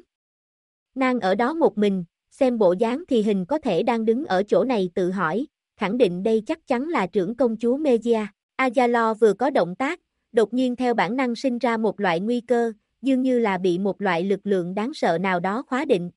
Nàng ở đó một mình, xem bộ dáng thì hình có thể đang đứng ở chỗ này tự hỏi, khẳng định đây chắc chắn là trưởng công chúa Megia. Azalo vừa có động tác, đột nhiên theo bản năng sinh ra một loại nguy cơ, dường như là bị một loại lực lượng đáng sợ nào đó khóa định.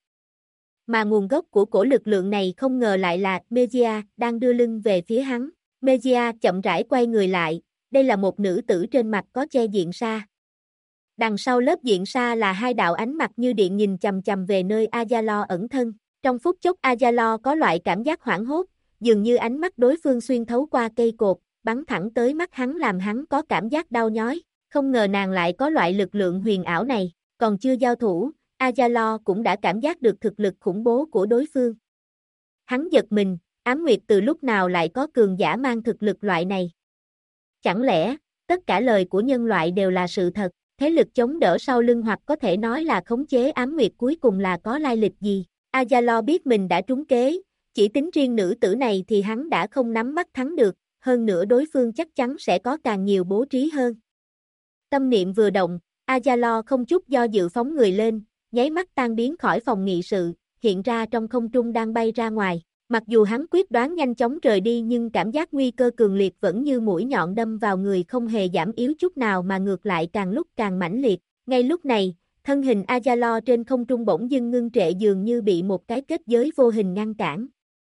Mà nguồn gốc của cổ lực lượng này không ngờ lại là Megia đang đưa lưng về phía hắn. Megia chậm rãi quay người lại, đây là một nữ tử trên mặt có che diện sa. Đằng sau lớp diện sa là 2 đạo ánh mặt như điện nhìn chằm chằm về nơi Azalo ẩn thân. Trong phút chốc Azalo có loại cảm giác hoảng hốt, dường như ánh mắt đối phương xuyên thấu qua cây cột, bắn thẳng tới mắt hắn làm hắn có cảm giác đau nhói. Không ngờ nàng lại có loại lực lượng huyền ảo này, còn chưa giao thủ, Azalo cũng đã cảm giác được thực lực khủng bố của đối phương. Hắn giật mình, Ám Nguyệt từ lúc nào lại có cường giả mang thực lực loại này? Chẳng lẽ, tất cả lời của nhân loại đều là sự thật, thế lực chống đỡ sau lưng hoặc có thể nói là khống chế Ám Nguyệt cuối cùng là có lai lịch gì? Azalo biết mình đã trúng kế, chỉ tính riêng nữ tử này thì hắn đã không nắm bắt thắng được, hơn nữa đối phương chắc chắn sẽ có càng nhiều bố trí hơn. Tâm niệm vừa động, Azalo không chút do dự phóng người lên, nháy mắt tan biến khỏi phòng nghị sự, hiện ra trong không trung đang bay ra ngoài. Mặc dù hắn quyết đoán nhanh chóng rời đi, nhưng cảm giác nguy cơ cường liệt vẫn như mũi nhọn đâm vào người, không hề giảm yếu chút nào mà ngược lại càng lúc càng mãnh liệt. Ngay lúc này, thân hình Azalo trên không trung bỗng dưng ngưng trệ, dường như bị một cái kết giới vô hình ngăn cản.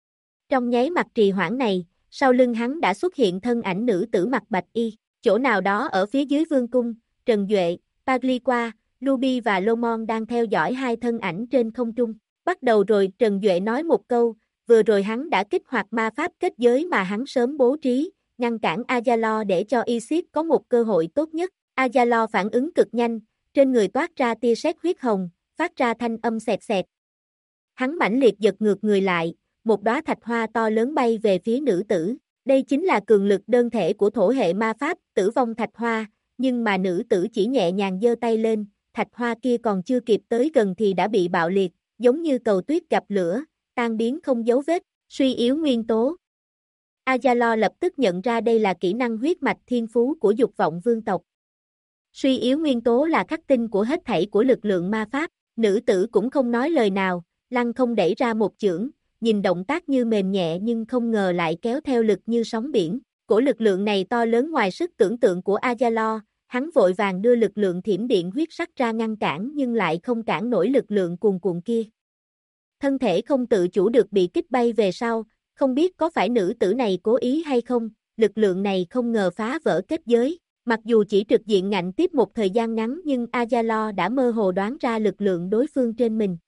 Trong nháy mắt trì hoãn này, sau lưng hắn đã xuất hiện thân ảnh nữ tử mặc bạch y. Chỗ nào đó ở phía dưới vương cung, Trần Duệ, Pagliqua, Luby và Lomon đang theo dõi 2 thân ảnh trên không trung. Bắt đầu rồi, Trần Duệ nói một câu, vừa rồi hắn đã kích hoạt ma pháp kết giới mà hắn sớm bố trí, ngăn cản Azalo để cho Isis có một cơ hội tốt nhất. Azalo phản ứng cực nhanh, trên người toát ra tia sét huyết hồng, phát ra thanh âm xẹt xẹt. Hắn mãnh liệt giật ngược người lại, một đóa thạch hoa to lớn bay về phía nữ tử. Đây chính là cường lực đơn thể của thổ hệ ma pháp, tử vong thạch hoa, nhưng mà nữ tử chỉ nhẹ nhàng giơ tay lên, thạch hoa kia còn chưa kịp tới gần thì đã bị bạo liệt, giống như cầu tuyết gặp lửa, tan biến không dấu vết, suy yếu nguyên tố. Azalo lập tức nhận ra đây là kỹ năng huyết mạch thiên phú của dục vọng vương tộc. Suy yếu nguyên tố là khắc tinh của hết thảy của lực lượng ma pháp, nữ tử cũng không nói lời nào, lăng không đẩy ra một chưởng, nhìn động tác như mềm nhẹ nhưng không ngờ lại kéo theo lực như sóng biển. Cổ lực lượng này to lớn ngoài sức tưởng tượng của Azalo, hắn vội vàng đưa lực lượng thiểm điện huyết sắc ra ngăn cản nhưng lại không cản nổi lực lượng cuồn cuộn kia. Thân thể không tự chủ được bị kích bay về sau, Không biết có phải nữ tử này cố ý hay không, lực lượng này không ngờ phá vỡ kết giới. Mặc dù chỉ trực diện ngạnh tiếp một thời gian ngắn nhưng Ayala đã mơ hồ đoán ra lực lượng đối phương trên mình.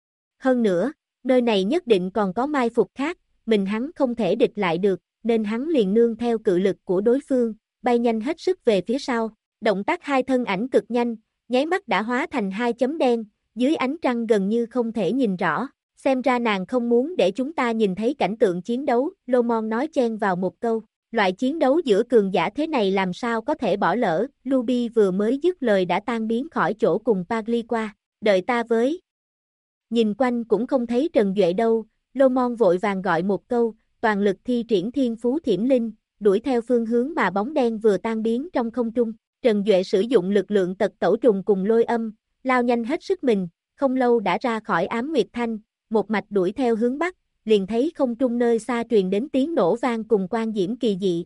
Hơn nữa, nơi này nhất định còn có mai phục khác, mình hắn không thể địch lại được, nên hắn liền nương theo cự lực của đối phương, bay nhanh hết sức về phía sau. Động tác hai thân ảnh cực nhanh, nháy mắt đã hóa thành hai chấm đen, dưới ánh trăng gần như không thể nhìn rõ. Xem ra nàng không muốn để chúng ta nhìn thấy cảnh tượng chiến đấu, Lomon nói chen vào một câu. Loại chiến đấu giữa cường giả thế này làm sao có thể bỏ lỡ, Luby vừa mới dứt lời đã tan biến khỏi chỗ cùng Pagli qua, đợi ta với. Nhìn quanh cũng không thấy Trần Duệ đâu, Lomon vội vàng gọi một câu, toàn lực thi triển thiên phú thiểm linh, đuổi theo phương hướng mà bóng đen vừa tan biến trong không trung. Trần Duệ sử dụng lực lượng tật tẩu trùng cùng lôi âm, lao nhanh hết sức mình, không lâu đã ra khỏi ám nguyệt thanh, một mạch đuổi theo hướng bắc, liền thấy không trung nơi xa truyền đến tiếng nổ vang cùng quang diễm kỳ dị.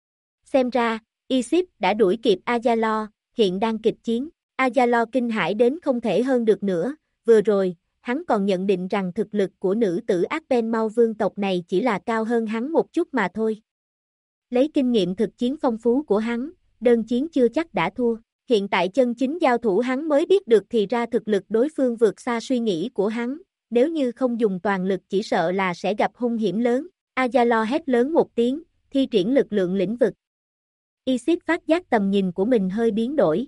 Xem ra, Isis đã đuổi kịp Ayala, hiện đang kịch chiến. Ayala kinh hãi đến không thể hơn được nữa, vừa rồi, hắn còn nhận định rằng thực lực của nữ tử Arpen Mau vương tộc này chỉ là cao hơn hắn một chút mà thôi. Lấy kinh nghiệm thực chiến phong phú của hắn, đơn chiến chưa chắc đã thua. Hiện tại chân chính giao thủ hắn mới biết được thì ra thực lực đối phương vượt xa suy nghĩ của hắn. Nếu như không dùng toàn lực chỉ sợ là sẽ gặp hung hiểm lớn. Ayala hét lớn một tiếng, thi triển lực lượng lĩnh vực. Isis phát giác tầm nhìn của mình hơi biến đổi.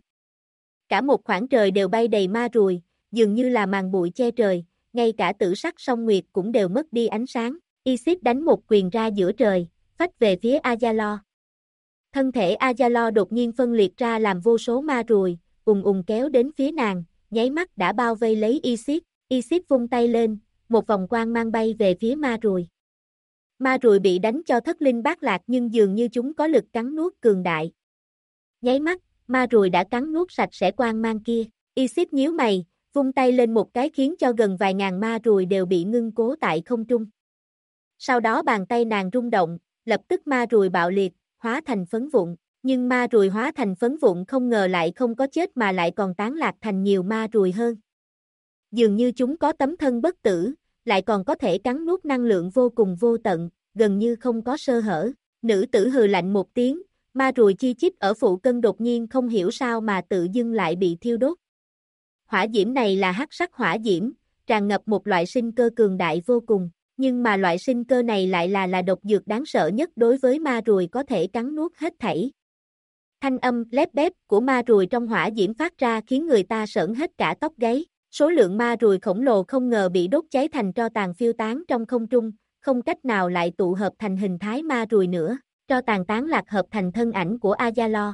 Cả một khoảng trời đều bay đầy ma ruồi, dường như là màn bụi che trời, ngay cả tử sắc song nguyệt cũng đều mất đi ánh sáng. Isis đánh một quyền ra giữa trời, phách về phía Ayala. Thân thể Ayala đột nhiên phân liệt ra làm vô số ma ruồi, kéo đến phía nàng, nháy mắt đã bao vây lấy Isis. Isis vung tay lên, một vòng quang mang bay về phía ma ruồi. Ma ruồi bị đánh cho thất linh bát lạc nhưng dường như chúng có lực cắn nuốt cường đại. Nháy mắt, ma ruồi đã cắn nuốt sạch sẽ quang mang kia. Isis nhíu mày, vung tay lên một cái khiến cho gần vài ngàn ma ruồi đều bị ngưng cố tại không trung. Sau đó bàn tay nàng rung động, lập tức ma ruồi bạo liệt, hóa thành phấn vụn. Nhưng ma ruồi hóa thành phấn vụn không ngờ lại không có chết mà lại còn tán lạc thành nhiều ma ruồi hơn. Dường như chúng có tấm thân bất tử, lại còn có thể cắn nuốt năng lượng vô cùng vô tận, gần như không có sơ hở. Nữ tử hừ lạnh một tiếng, ma ruồi chi chít ở phụ cân đột nhiên không hiểu sao mà tự dưng lại bị thiêu đốt. Hỏa diễm này là hắc sắc hỏa diễm, tràn ngập một loại sinh cơ cường đại vô cùng, nhưng mà loại sinh cơ này lại là độc dược đáng sợ nhất đối với ma ruồi có thể cắn nuốt hết thảy. Thanh âm lép bép của ma ruồi trong hỏa diễm phát ra khiến người ta sởn hết cả tóc gáy. Số lượng ma ruồi khổng lồ không ngờ bị đốt cháy thành tro tàn phiêu tán trong không trung, không cách nào lại tụ hợp thành hình thái ma ruồi nữa, tro tàn tán lạc hợp thành thân ảnh của Ayala.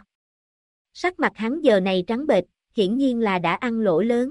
Sắc mặt hắn giờ này trắng bệch, hiển nhiên là đã ăn lỗ lớn.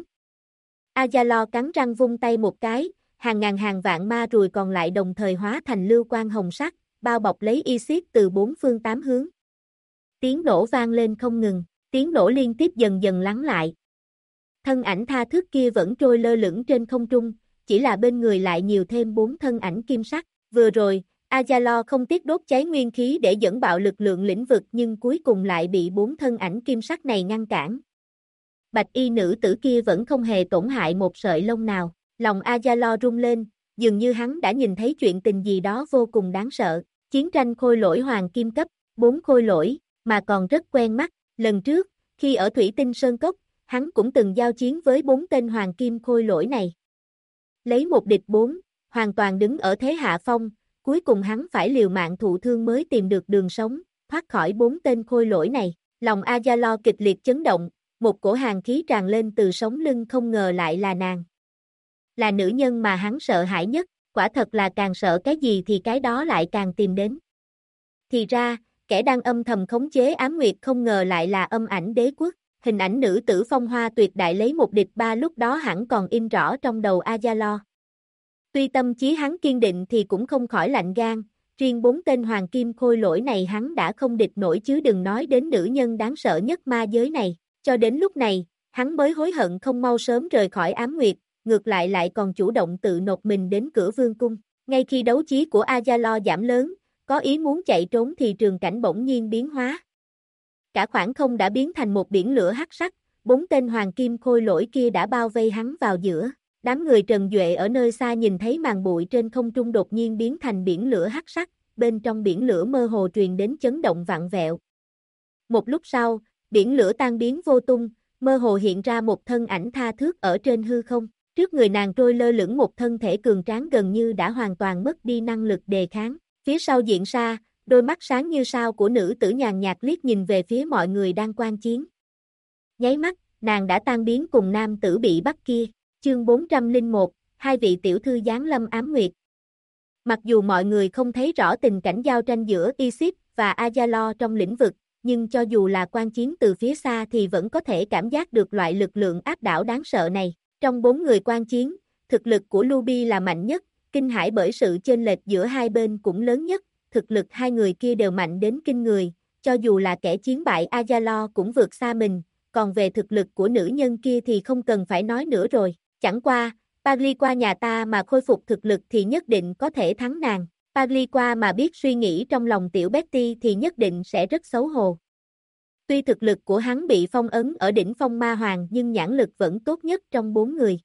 Ayala cắn răng vung tay một cái, hàng ngàn hàng vạn ma ruồi còn lại đồng thời hóa thành lưu quang hồng sắc, bao bọc lấy Isis từ bốn phương tám hướng. Tiếng nổ vang lên không ngừng, tiếng nổ liên tiếp dần dần lắng lại. Thân ảnh tha thước kia vẫn trôi lơ lửng trên không trung, chỉ là bên người lại nhiều thêm 4 thân ảnh kim sắc. Vừa rồi, Ayala không tiếc đốt cháy nguyên khí để dẫn bạo lực lượng lĩnh vực nhưng cuối cùng lại bị 4 thân ảnh kim sắc này ngăn cản. Bạch y nữ tử kia vẫn không hề tổn hại một sợi lông nào, lòng Ayala rung lên, dường như hắn đã nhìn thấy chuyện tình gì đó vô cùng đáng sợ. Chiến tranh khôi lỗi hoàng kim cấp, 4 khôi lỗi, mà còn rất quen mắt. Lần trước, khi ở Thủy Tinh Sơn Cốc, hắn cũng từng giao chiến với 4 tên hoàng kim khôi lỗi này. Lấy một địch 4, hoàn toàn đứng ở thế hạ phong, cuối cùng hắn phải liều mạng thụ thương mới tìm được đường sống, thoát khỏi 4 tên khôi lỗi này. Lòng Ayala kịch liệt chấn động, một cổ hàn khí tràn lên từ sống lưng không ngờ lại là nàng. Là nữ nhân mà hắn sợ hãi nhất, quả thật là càng sợ cái gì thì cái đó lại càng tìm đến. Thì ra, kẻ đang âm thầm khống chế ám nguyệt không ngờ lại là âm ảnh đế quốc. Hình ảnh nữ tử phong hoa tuyệt đại lấy một địch 3 lúc đó hẳn còn in rõ trong đầu Ayala. Tuy tâm chí hắn kiên định thì cũng không khỏi lạnh gan, riêng 4 tên hoàng kim khôi lỗi này hắn đã không địch nổi chứ đừng nói đến nữ nhân đáng sợ nhất ma giới này. Cho đến lúc này, hắn mới hối hận không mau sớm rời khỏi ám nguyệt, ngược lại còn chủ động tự nộp mình đến cửa vương cung. Ngay khi đấu chí của Ayala giảm lớn, có ý muốn chạy trốn thì trường cảnh bỗng nhiên biến hóa. Cả khoảng không đã biến thành một biển lửa hắc sắc, 4 tên hoàng kim khôi lỗi kia đã bao vây hắn vào giữa. Đám người Trần Duệ ở nơi xa nhìn thấy màn bụi trên không trung đột nhiên biến thành biển lửa hắc sắc, bên trong biển lửa mơ hồ truyền đến chấn động vặn vẹo. Một lúc sau, biển lửa tan biến vô tung, mơ hồ hiện ra một thân ảnh tha thước ở trên hư không. Trước người nàng trôi lơ lửng một thân thể cường tráng gần như đã hoàn toàn mất đi năng lực đề kháng. Phía sau Diện Sa, đôi mắt sáng như sao của nữ tử nhàn nhạt liếc nhìn về phía mọi người đang quan chiến. Nháy mắt, nàng đã tan biến cùng nam tử bị bắt kia. Chương 401, hai vị tiểu thư giáng lâm ám nguyệt. Mặc dù mọi người không thấy rõ tình cảnh giao tranh giữa Isis và Azalo trong lĩnh vực, nhưng cho dù là quan chiến từ phía xa thì vẫn có thể cảm giác được loại lực lượng áp đảo đáng sợ này. Trong 4 người quan chiến, thực lực của Luby là mạnh nhất, kinh hãi bởi sự chênh lệch giữa hai bên cũng lớn nhất, thực lực hai người kia đều mạnh đến kinh người, cho dù là kẻ chiến bại Azalo cũng vượt xa mình, còn về thực lực của nữ nhân kia thì không cần phải nói nữa rồi, chẳng qua, Pagliqua nhà ta mà khôi phục thực lực thì nhất định có thể thắng nàng, Pagliqua mà biết suy nghĩ trong lòng tiểu Betty thì nhất định sẽ rất xấu hổ. Tuy thực lực của hắn bị phong ấn ở đỉnh phong ma hoàng nhưng nhãn lực vẫn tốt nhất trong 4 người.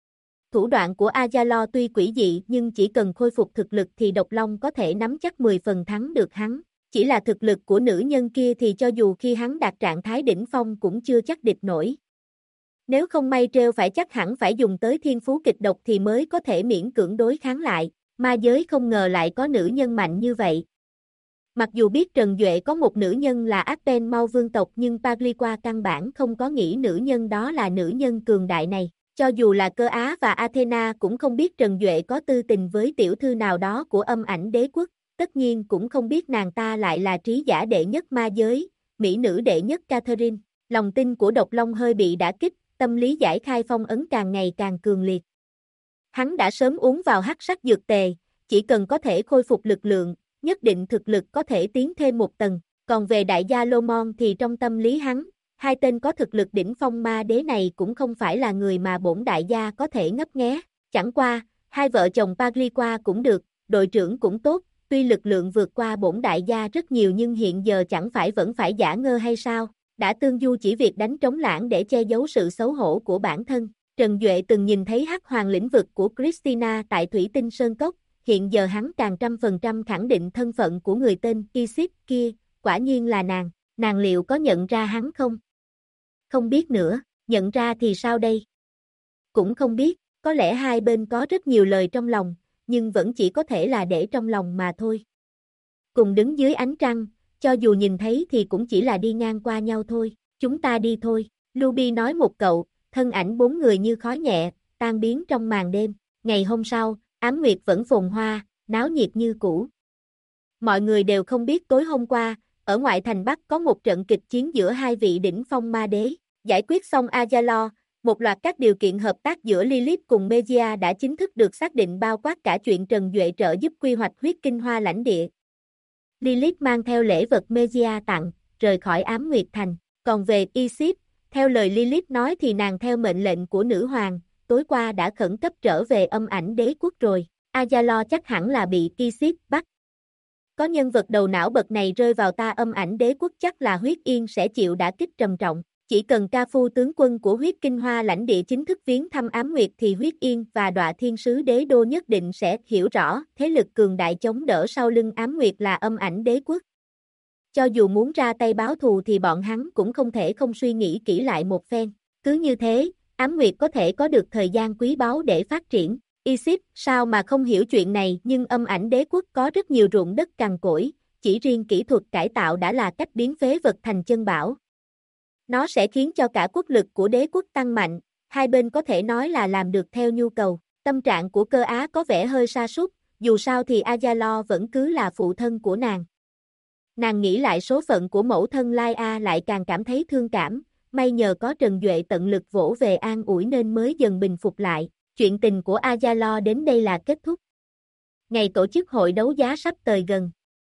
Thủ đoạn của Azalo tuy quỷ dị nhưng chỉ cần khôi phục thực lực thì Độc Long có thể nắm chắc 10 phần thắng được hắn. Chỉ là thực lực của nữ nhân kia thì cho dù khi hắn đạt trạng thái đỉnh phong cũng chưa chắc địch nổi. Nếu không may trêu phải chắc hẳn phải dùng tới thiên phú kịch độc thì mới có thể miễn cưỡng đối kháng lại. Ma giới không ngờ lại có nữ nhân mạnh như vậy. Mặc dù biết Trần Duệ có một nữ nhân là Aspen Mau vương tộc nhưng Pagliqua căn bản không có nghĩ nữ nhân đó là nữ nhân cường đại này. Cho dù là Cơ Á và Athena cũng không biết Trần Duệ có tư tình với tiểu thư nào đó của Âm Ảnh Đế Quốc, tất nhiên cũng không biết nàng ta lại là trí giả đệ nhất ma giới, mỹ nữ đệ nhất Catherine. Lòng tin của Độc Long hơi bị đả kích, tâm lý giải khai phong ấn càng ngày càng cường liệt. Hắn đã sớm uống vào hắc sắc dược tề, chỉ cần có thể khôi phục lực lượng, nhất định thực lực có thể tiến thêm một tầng. Còn về đại gia Lomon thì trong tâm lý hắn, hai tên có thực lực đỉnh phong ma đế này cũng không phải là người mà bổn đại gia có thể ngấp nghé. Chẳng qua, hai vợ chồng Pagliqua cũng được, đội trưởng cũng tốt, tuy lực lượng vượt qua bổn đại gia rất nhiều nhưng hiện giờ chẳng phải vẫn phải giả ngơ hay sao? Đã tương du chỉ việc đánh trống lãng để che giấu sự xấu hổ của bản thân. Trần Duệ từng nhìn thấy hắc hoàng lĩnh vực của Christina tại Thủy Tinh Sơn Cốc, hiện giờ hắn càng 100% khẳng định thân phận của người tên Isis kia, quả nhiên là nàng liệu có nhận ra hắn không? Không biết nữa, nhận ra thì sao đây? Cũng không biết, có lẽ hai bên có rất nhiều lời trong lòng, nhưng vẫn chỉ có thể là để trong lòng mà thôi. Cùng đứng dưới ánh trăng, cho dù nhìn thấy thì cũng chỉ là đi ngang qua nhau thôi, chúng ta đi thôi, Luby nói một cậu, thân ảnh 4 người như khói nhẹ, tan biến trong màn đêm. Ngày hôm sau, Ám Nguyệt vẫn phồn hoa, náo nhiệt như cũ. Mọi người đều không biết tối hôm qua, ở ngoại thành Bắc có một trận kịch chiến giữa hai vị đỉnh phong ma đế. Giải quyết xong Azalo, một loạt các điều kiện hợp tác giữa Lilith cùng Mejia đã chính thức được xác định bao quát cả chuyện Trần Duệ trợ giúp quy hoạch huyết kinh hoa lãnh địa. Lilith mang theo lễ vật Mejia tặng, rời khỏi Ám Nguyệt Thành. Còn về Isis, theo lời Lilith nói thì nàng theo mệnh lệnh của nữ hoàng, tối qua đã khẩn cấp trở về Âm Ảnh Đế Quốc rồi. Azalo chắc hẳn là bị Isis bắt. Có nhân vật đầu não bậc này rơi vào ta Âm Ảnh Đế Quốc chắc là Huyết Yên sẽ chịu đả kích trầm trọng. Chỉ cần Ca Phu tướng quân của huyết kinh hoa lãnh địa chính thức viếng thăm Ám Nguyệt thì Huyết Yên và Đọa Thiên Sứ Đế Đô nhất định sẽ hiểu rõ thế lực cường đại chống đỡ sau lưng Ám Nguyệt là Âm Ảnh Đế Quốc. Cho dù muốn ra tay báo thù thì bọn hắn cũng không thể không suy nghĩ kỹ lại một phen. Cứ như thế, Ám Nguyệt có thể có được thời gian quý báu để phát triển. Isis sao mà không hiểu chuyện này, nhưng Âm Ảnh Đế Quốc có rất nhiều ruộng đất cằn cỗi, chỉ riêng kỹ thuật cải tạo đã là cách biến phế vật thành chân bảo. Nó sẽ khiến cho cả quốc lực của đế quốc tăng mạnh, hai bên có thể nói là làm được theo nhu cầu. Tâm trạng của Cơ Á có vẻ hơi sa sút, dù sao thì Azalo vẫn cứ là phụ thân của nàng. Nàng nghĩ lại số phận của mẫu thân Lai A lại càng cảm thấy thương cảm, may nhờ có Trần Duệ tận lực vỗ về an ủi nên mới dần bình phục lại. Chuyện tình của Azalo đến đây là kết thúc. Ngày tổ chức hội đấu giá sắp tới gần.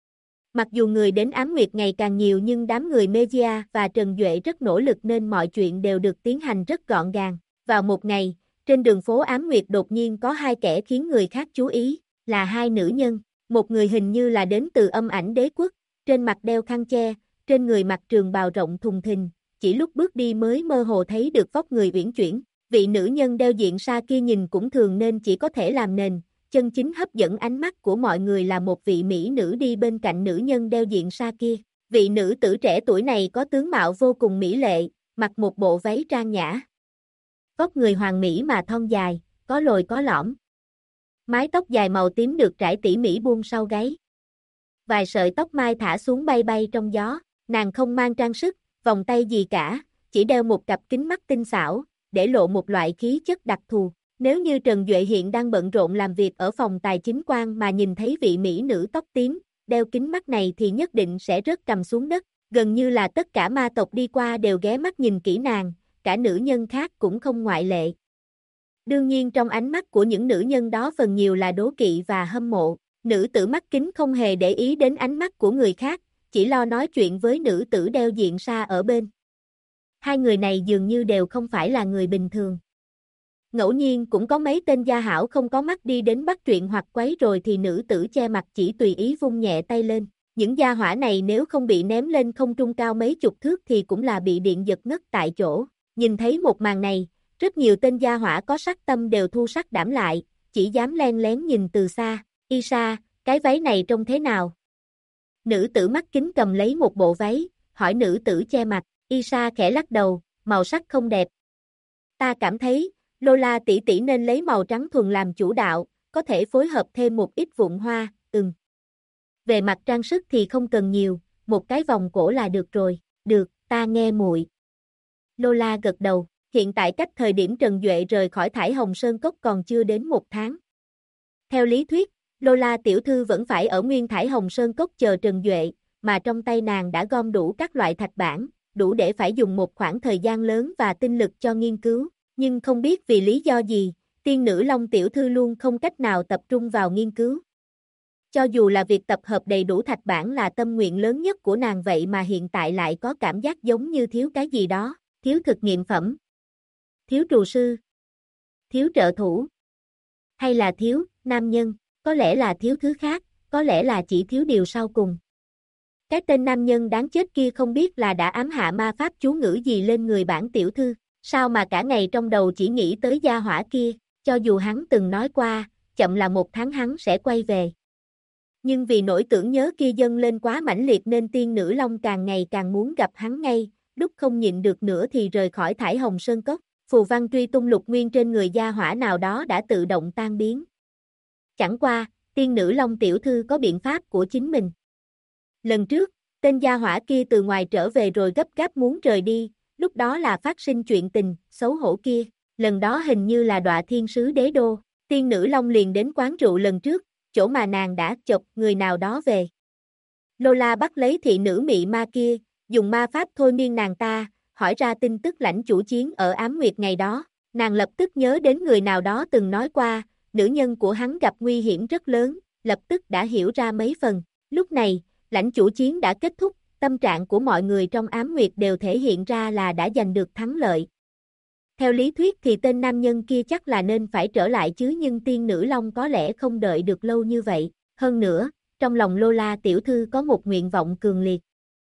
Mặc dù người đến Ám Nguyệt ngày càng nhiều nhưng đám người Mejia và Trần Duệ rất nỗ lực nên mọi chuyện đều được tiến hành rất gọn gàng. Vào một ngày, trên đường phố Ám Nguyệt đột nhiên có hai kẻ khiến người khác chú ý, là hai nữ nhân. Một người hình như là đến từ Âm Ảnh Đế Quốc, trên mặt đeo khăn che, trên người mặc trường bào rộng thùng thình, chỉ lúc bước đi mới mơ hồ thấy được vóc người uyển chuyển. Vị nữ nhân đeo diện sa kia nhìn cũng thường nên chỉ có thể làm nền, chân chính hấp dẫn ánh mắt của mọi người là một vị mỹ nữ đi bên cạnh nữ nhân đeo diện sa kia. Vị nữ tử trẻ tuổi này có tướng mạo vô cùng mỹ lệ, mặc một bộ váy trang nhã. Vóc người hoàn mỹ mà thon dài, có lồi có lõm. Mái tóc dài màu tím được trải tỉ mỉ buông sau gáy. Vài sợi tóc mai thả xuống bay bay trong gió, nàng không mang trang sức, vòng tay gì cả, chỉ đeo một cặp kính mắt tinh xảo, để lộ một loại khí chất đặc thù. Nếu như Trần Duệ hiện đang bận rộn làm việc ở phòng tài chính quan mà nhìn thấy vị mỹ nữ tóc tím, đeo kính mắt này thì nhất định sẽ rớt cằm xuống đất, gần như là tất cả ma tộc đi qua đều ghé mắt nhìn kỹ nàng, cả nữ nhân khác cũng không ngoại lệ. Đương nhiên trong ánh mắt của những nữ nhân đó phần nhiều là đố kỵ và hâm mộ, nữ tử mắt kính không hề để ý đến ánh mắt của người khác, chỉ lo nói chuyện với nữ tử đeo diện sa ở bên. Hai người này dường như đều không phải là người bình thường. Ngẫu nhiên cũng có mấy tên gia hảo không có mắt đi đến bắt chuyện hoặc quấy rồi thì nữ tử che mặt chỉ tùy ý vung nhẹ tay lên. Những gia hỏa này nếu không bị ném lên không trung cao mấy chục thước thì cũng là bị điện giật ngất tại chỗ. Nhìn thấy một màn này, rất nhiều tên gia hỏa có sắc tâm đều thu sắc đảm lại, chỉ dám len lén nhìn từ xa. Isa, cái váy này trông thế nào? Nữ tử mắt kính cầm lấy một bộ váy, hỏi nữ tử che mặt. Isa khẽ lắc đầu, màu sắc không đẹp. Ta cảm thấy, Lola tỷ tỷ nên lấy màu trắng thuần làm chủ đạo, có thể phối hợp thêm một ít vụn hoa, Về mặt trang sức thì không cần nhiều, một cái vòng cổ là được rồi, được, ta nghe muội. Lola gật đầu, hiện tại cách thời điểm Trần Duệ rời khỏi Thải Hồng Sơn Cốc còn chưa đến một tháng. Theo lý thuyết, Lola tiểu thư vẫn phải ở nguyên Thải Hồng Sơn Cốc chờ Trần Duệ, mà trong tay nàng đã gom đủ các loại thạch bản, đủ để phải dùng một khoảng thời gian lớn và tinh lực cho nghiên cứu, nhưng không biết vì lý do gì, tiên nữ Long tiểu thư luôn không cách nào tập trung vào nghiên cứu. Cho dù là việc tập hợp đầy đủ thạch bản là tâm nguyện lớn nhất của nàng vậy mà hiện tại lại có cảm giác giống như thiếu cái gì đó, thiếu thực nghiệm phẩm, thiếu trù sư, thiếu trợ thủ, hay là thiếu nam nhân, có lẽ là thiếu thứ khác, có lẽ là chỉ thiếu điều sau cùng. Cái tên nam nhân đáng chết kia không biết là đã ám hạ ma pháp chú ngữ gì lên người bản tiểu thư, sao mà cả ngày trong đầu chỉ nghĩ tới gia hỏa kia, cho dù hắn từng nói qua, chậm là 1 tháng hắn sẽ quay về. Nhưng vì nỗi tưởng nhớ kia dâng lên quá mãnh liệt nên tiên nữ Long càng ngày càng muốn gặp hắn ngay, lúc không nhịn được nữa thì rời khỏi Thải Hồng Sơn Cốc, phù văn truy tung lục nguyên trên người gia hỏa nào đó đã tự động tan biến. Chẳng qua, tiên nữ Long tiểu thư có biện pháp của chính mình. Lần trước, tên gia hỏa kia từ ngoài trở về rồi gấp gáp muốn rời đi, lúc đó là phát sinh chuyện tình, xấu hổ kia, lần đó hình như là Đọa Thiên Sứ Đế Đô, tiên nữ Long liền đến quán rượu lần trước, chỗ mà nàng đã chọc người nào đó về. Lola bắt lấy thị nữ mị ma kia, dùng ma pháp thôi miên nàng ta, hỏi ra tin tức lãnh chủ chiến ở Ám Nguyệt ngày đó, nàng lập tức nhớ đến người nào đó từng nói qua, nữ nhân của hắn gặp nguy hiểm rất lớn, lập tức đã hiểu ra mấy phần, lúc này, lãnh chủ chiến đã kết thúc, tâm trạng của mọi người trong Ám Nguyệt đều thể hiện ra là đã giành được thắng lợi. Theo lý thuyết thì tên nam nhân kia chắc là nên phải trở lại chứ nhưng tiên nữ Long có lẽ không đợi được lâu như vậy, hơn nữa, trong lòng Lola tiểu thư có một nguyện vọng cường liệt.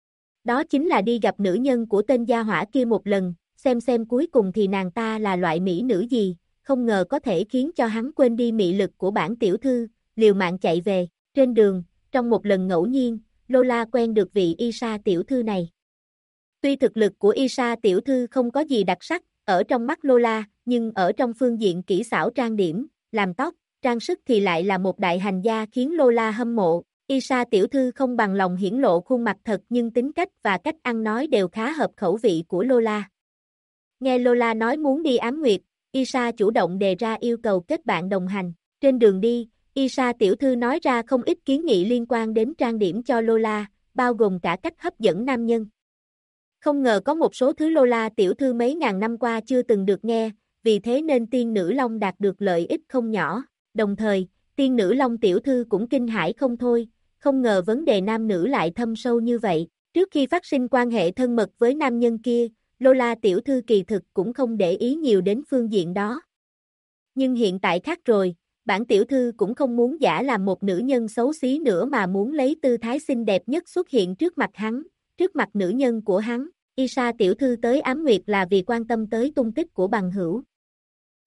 Đó chính là đi gặp nữ nhân của tên gia hỏa kia một lần, xem cuối cùng thì nàng ta là loại mỹ nữ gì, không ngờ có thể khiến cho hắn quên đi mị lực của bản tiểu thư, liều mạng chạy về, trên đường, trong một lần ngẫu nhiên, Lola quen được vị Isa tiểu thư này. Tuy thực lực của Isa tiểu thư không có gì đặc sắc, ở trong mắt Lola, nhưng ở trong phương diện kỹ xảo trang điểm, làm tóc, trang sức thì lại là một đại hành gia khiến Lola hâm mộ. Isa tiểu thư không bằng lòng hiển lộ khuôn mặt thật nhưng tính cách và cách ăn nói đều khá hợp khẩu vị của Lola. Nghe Lola nói muốn đi Ám Nguyệt, Isa chủ động đề ra yêu cầu kết bạn đồng hành. Trên đường đi, Isa tiểu thư nói ra không ít kiến nghị liên quan đến trang điểm cho Lola, bao gồm cả cách hấp dẫn nam nhân. Không ngờ có một số thứ Lola tiểu thư mấy ngàn năm qua chưa từng được nghe, vì thế nên tiên nữ Long đạt được lợi ích không nhỏ. Đồng thời, tiên nữ Long tiểu thư cũng kinh hãi không thôi, không ngờ vấn đề nam nữ lại thâm sâu như vậy. Trước khi phát sinh quan hệ thân mật với nam nhân kia, Lola tiểu thư kỳ thực cũng không để ý nhiều đến phương diện đó. Nhưng hiện tại khác rồi, bản tiểu thư cũng không muốn giả làm một nữ nhân xấu xí nữa mà muốn lấy tư thái xinh đẹp nhất xuất hiện trước mặt hắn, trước mặt nữ nhân của hắn. Isa tiểu thư tới Ám Nguyệt là vì quan tâm tới tung tích của bằng hữu.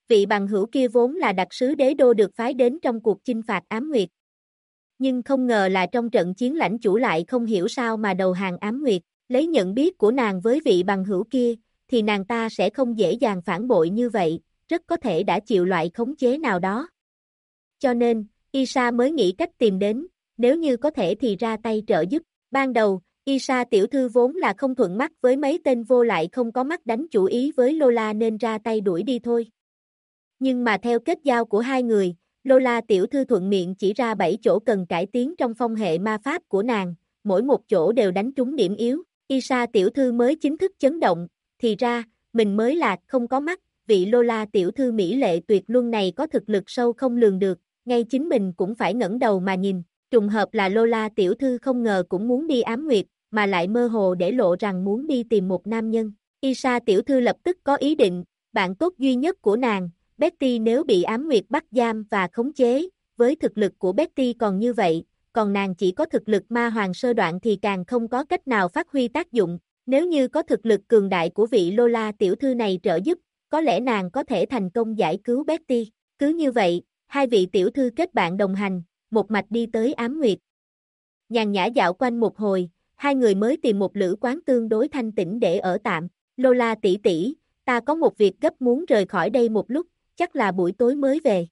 Vị bằng hữu kia vốn là đặc sứ đế đô được phái đến trong cuộc chinh phạt Ám Nguyệt. Nhưng không ngờ là trong trận chiến lãnh chủ lại không hiểu sao mà đầu hàng Ám Nguyệt, lấy nhận biết của nàng với vị bằng hữu kia, thì nàng ta sẽ không dễ dàng phản bội như vậy, rất có thể đã chịu loại khống chế nào đó. Cho nên, Isa mới nghĩ cách tìm đến, nếu như có thể thì ra tay trợ giúp. Ban đầu, Isa tiểu thư vốn là không thuận mắt với mấy tên vô lại không có mắt đánh chủ ý với Lola nên ra tay đuổi đi thôi. Nhưng mà theo kết giao của hai người, Lola tiểu thư thuận miệng chỉ ra 7 chỗ cần cải tiến trong phong hệ ma pháp của nàng, mỗi một chỗ đều đánh trúng điểm yếu. Isa tiểu thư mới chính thức chấn động, thì ra, mình mới là không có mắt, vị Lola tiểu thư mỹ lệ tuyệt luân này có thực lực sâu không lường được, ngay chính mình cũng phải ngẩng đầu mà nhìn. Trùng hợp là Lola tiểu thư không ngờ cũng muốn đi Ám Nguyệt, mà lại mơ hồ để lộ rằng muốn đi tìm một nam nhân. Isa tiểu thư lập tức có ý định, bạn tốt duy nhất của nàng, Betty nếu bị Ám Nguyệt bắt giam và khống chế, với thực lực của Betty còn như vậy, còn nàng chỉ có thực lực ma hoàng sơ đoạn thì càng không có cách nào phát huy tác dụng. Nếu như có thực lực cường đại của vị Lola tiểu thư này trợ giúp, có lẽ nàng có thể thành công giải cứu Betty. Cứ như vậy, hai vị tiểu thư kết bạn đồng hành, một mạch đi tới Ám Nguyệt. Nhàn nhã dạo quanh một hồi, hai người mới tìm một lữ quán tương đối thanh tĩnh để ở tạm. Lola tỷ tỷ, ta có một việc gấp muốn rời khỏi đây một lúc, chắc là buổi tối mới về.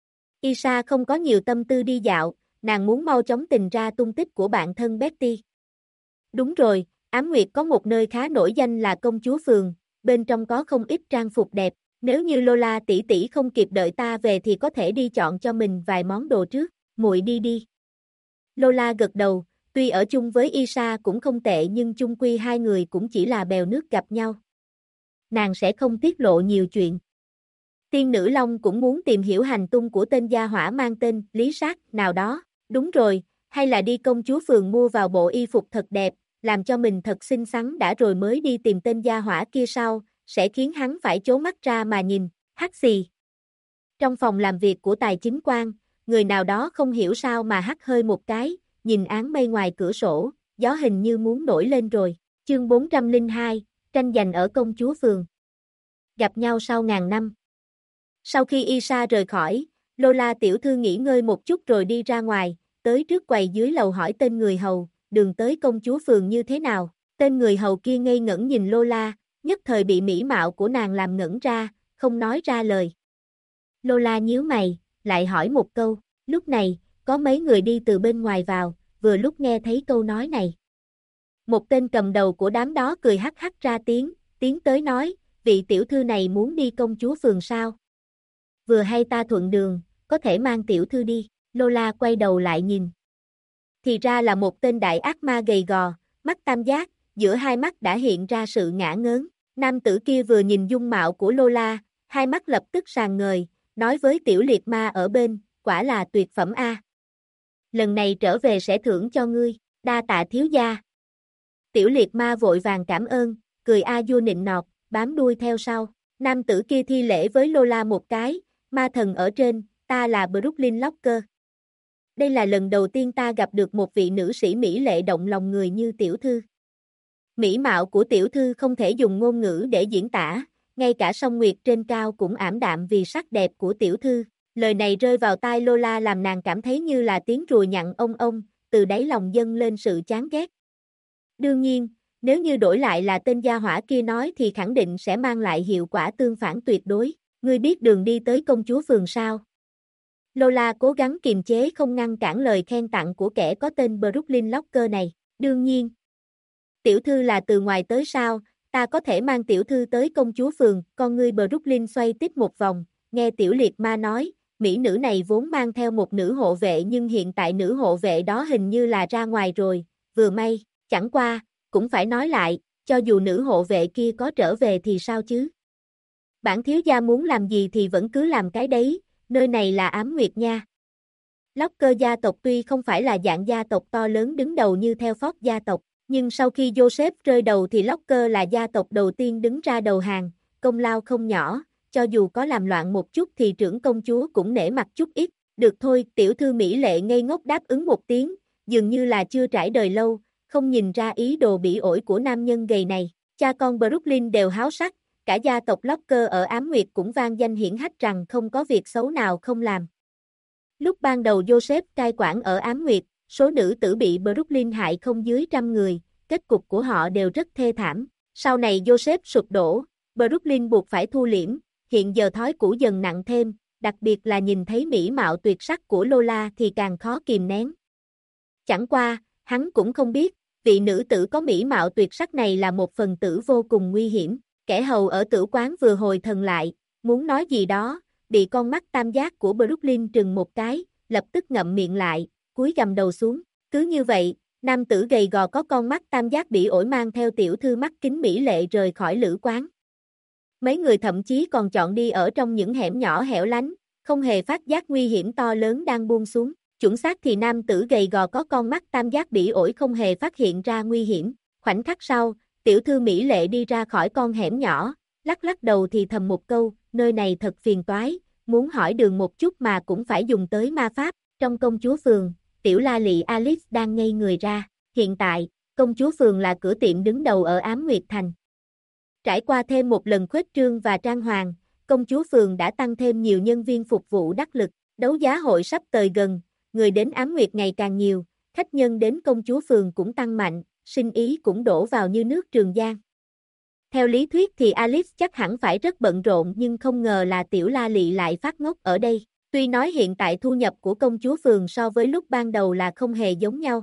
Isa không có nhiều tâm tư đi dạo, nàng muốn mau chóng tìm ra tung tích của bạn thân Betty. Đúng rồi, Ám Nguyệt có một nơi khá nổi danh là Công Chúa Phường, bên trong có không ít trang phục đẹp, nếu như Lola tỷ tỷ không kịp đợi ta về thì có thể đi chọn cho mình vài món đồ trước, muội đi đi. Lola gật đầu, tuy ở chung với Isa cũng không tệ nhưng chung quy hai người cũng chỉ là bèo nước gặp nhau. Nàng sẽ không tiết lộ nhiều chuyện. Tiên nữ Long cũng muốn tìm hiểu hành tung của tên gia hỏa mang tên Lý Sát nào đó, đúng rồi, hay là đi Công Chúa Phường mua vào bộ y phục thật đẹp, làm cho mình thật xinh xắn đã rồi mới đi tìm tên gia hỏa kia sau, sẽ khiến hắn phải trố mắt ra mà nhìn, hắt xì. Trong phòng làm việc của tài chính quan, người nào đó không hiểu sao mà hắt hơi một cái, nhìn áng mây ngoài cửa sổ, gió hình như muốn nổi lên rồi. Chương 402, tranh giành ở Công Chúa Phường. Gặp nhau sau ngàn năm. Sau khi Isa rời khỏi, Lola tiểu thư nghỉ ngơi một chút rồi đi ra ngoài, tới trước quầy dưới lầu hỏi tên người hầu, đường tới Công Chúa Phường như thế nào. Tên người hầu kia ngây ngẩn nhìn Lola, nhất thời bị mỹ mạo của nàng làm ngẩn ra, không nói ra lời. Lola nhíu mày, lại hỏi một câu, lúc này, có mấy người đi từ bên ngoài vào, vừa lúc nghe thấy câu nói này. Một tên cầm đầu của đám đó cười hắc hắc ra tiếng, tiến tới nói, vị tiểu thư này muốn đi Công Chúa Phường sao? Vừa hay ta thuận đường, có thể mang tiểu thư đi. Lola quay đầu lại nhìn. Thì ra là một tên đại ác ma gầy gò, mắt tam giác, giữa hai mắt đã hiện ra sự ngã ngớn. Nam tử kia vừa nhìn dung mạo của Lola, hai mắt lập tức sàng ngời, nói với tiểu liệt ma ở bên, quả là tuyệt phẩm a. Lần này trở về sẽ thưởng cho ngươi, đa tạ thiếu gia. Tiểu liệt ma vội vàng cảm ơn, cười a vua nịnh nọt, bám đuôi theo sau. Nam tử kia thi lễ với Lola một cái, ma thần ở trên, ta là Brooklyn Locker. Đây là lần đầu tiên ta gặp được một vị nữ sĩ mỹ lệ động lòng người như tiểu thư. Mỹ mạo của tiểu thư không thể dùng ngôn ngữ để diễn tả, ngay cả sông Nguyệt trên cao cũng ảm đạm vì sắc đẹp của tiểu thư. Lời này rơi vào tai Lola làm nàng cảm thấy như là tiếng ruồi nhặng ông, từ đáy lòng dâng lên sự chán ghét. Đương nhiên, nếu như đổi lại là tên gia hỏa kia nói thì khẳng định sẽ mang lại hiệu quả tương phản tuyệt đối. Ngươi biết đường đi tới Công Chúa Phường sao? Lola cố gắng kiềm chế không ngăn cản lời khen tặng của kẻ có tên Brooklyn Locker này. Đương nhiên. Tiểu thư là từ ngoài tới sao? Ta có thể mang tiểu thư tới Công Chúa Phường. Con ngươi Brooklyn xoay tiếp một vòng, nghe tiểu liệt ma nói, mỹ nữ này vốn mang theo một nữ hộ vệ nhưng hiện tại nữ hộ vệ đó hình như là ra ngoài rồi, vừa may, chẳng qua, cũng phải nói lại, cho dù nữ hộ vệ kia có trở về thì sao chứ? Bản thiếu gia muốn làm gì thì vẫn cứ làm cái đấy, nơi này là Ám Nguyệt nha. Locker gia tộc tuy không phải là dạng gia tộc to lớn đứng đầu như theo Ford gia tộc, nhưng sau khi Joseph rơi đầu thì Locker là gia tộc đầu tiên đứng ra đầu hàng, công lao không nhỏ, cho dù có làm loạn một chút thì trưởng công chúa cũng nể mặt chút ít. Được thôi, tiểu thư mỹ lệ ngây ngốc đáp ứng một tiếng, dường như là chưa trải đời lâu, không nhìn ra ý đồ bỉ ổi của nam nhân gầy này. Cha con Brooklyn đều háo sắc, cả gia tộc Locker ở Ám Nguyệt cũng vang danh hiển hách rằng không có việc xấu nào không làm. Lúc ban đầu Joseph cai quản ở Ám Nguyệt, số nữ tử bị Brooklyn hại không dưới 100 người, kết cục của họ đều rất thê thảm. Sau này Joseph sụp đổ, Brooklyn buộc phải thu liễm, hiện giờ thói cũ dần nặng thêm, đặc biệt là nhìn thấy mỹ mạo tuyệt sắc của Lola thì càng khó kìm nén. Chẳng qua, hắn cũng không biết, vị nữ tử có mỹ mạo tuyệt sắc này là một phần tử vô cùng nguy hiểm. Kẻ hầu ở tử quán vừa hồi thần lại, muốn nói gì đó, bị con mắt tam giác của Brooklyn trừng một cái, lập tức ngậm miệng lại, cúi gằm đầu xuống. Cứ như vậy, nam tử gầy gò có con mắt tam giác bị ổi mang theo tiểu thư mắt kính mỹ lệ rời khỏi lữ quán. Mấy người thậm chí còn chọn đi ở trong những hẻm nhỏ hẻo lánh, không hề phát giác nguy hiểm to lớn đang buông xuống. Chuẩn xác thì nam tử gầy gò có con mắt tam giác bị ổi không hề phát hiện ra nguy hiểm. Khoảnh khắc sau, tiểu thư mỹ lệ đi ra khỏi con hẻm nhỏ, lắc lắc đầu thì thầm một câu, nơi này thật phiền toái, muốn hỏi đường một chút mà cũng phải dùng tới ma pháp. Trong công chúa phường, tiểu la lị Alice đang ngây người ra. Hiện tại, công chúa phường là cửa tiệm đứng đầu ở Ám Nguyệt Thành. Trải qua thêm một lần khuếch trương và trang hoàng, công chúa phường đã tăng thêm nhiều nhân viên phục vụ đắc lực. Đấu giá hội sắp tới gần, người đến Ám Nguyệt ngày càng nhiều, khách nhân đến công chúa phường cũng tăng mạnh, sinh ý cũng đổ vào như nước Trường Giang. Theo lý thuyết thì Alice chắc hẳn phải rất bận rộn nhưng không ngờ là tiểu la lị lại phát ngốc ở đây. Tuy nói hiện tại thu nhập của công chúa phường so với lúc ban đầu là không hề giống nhau.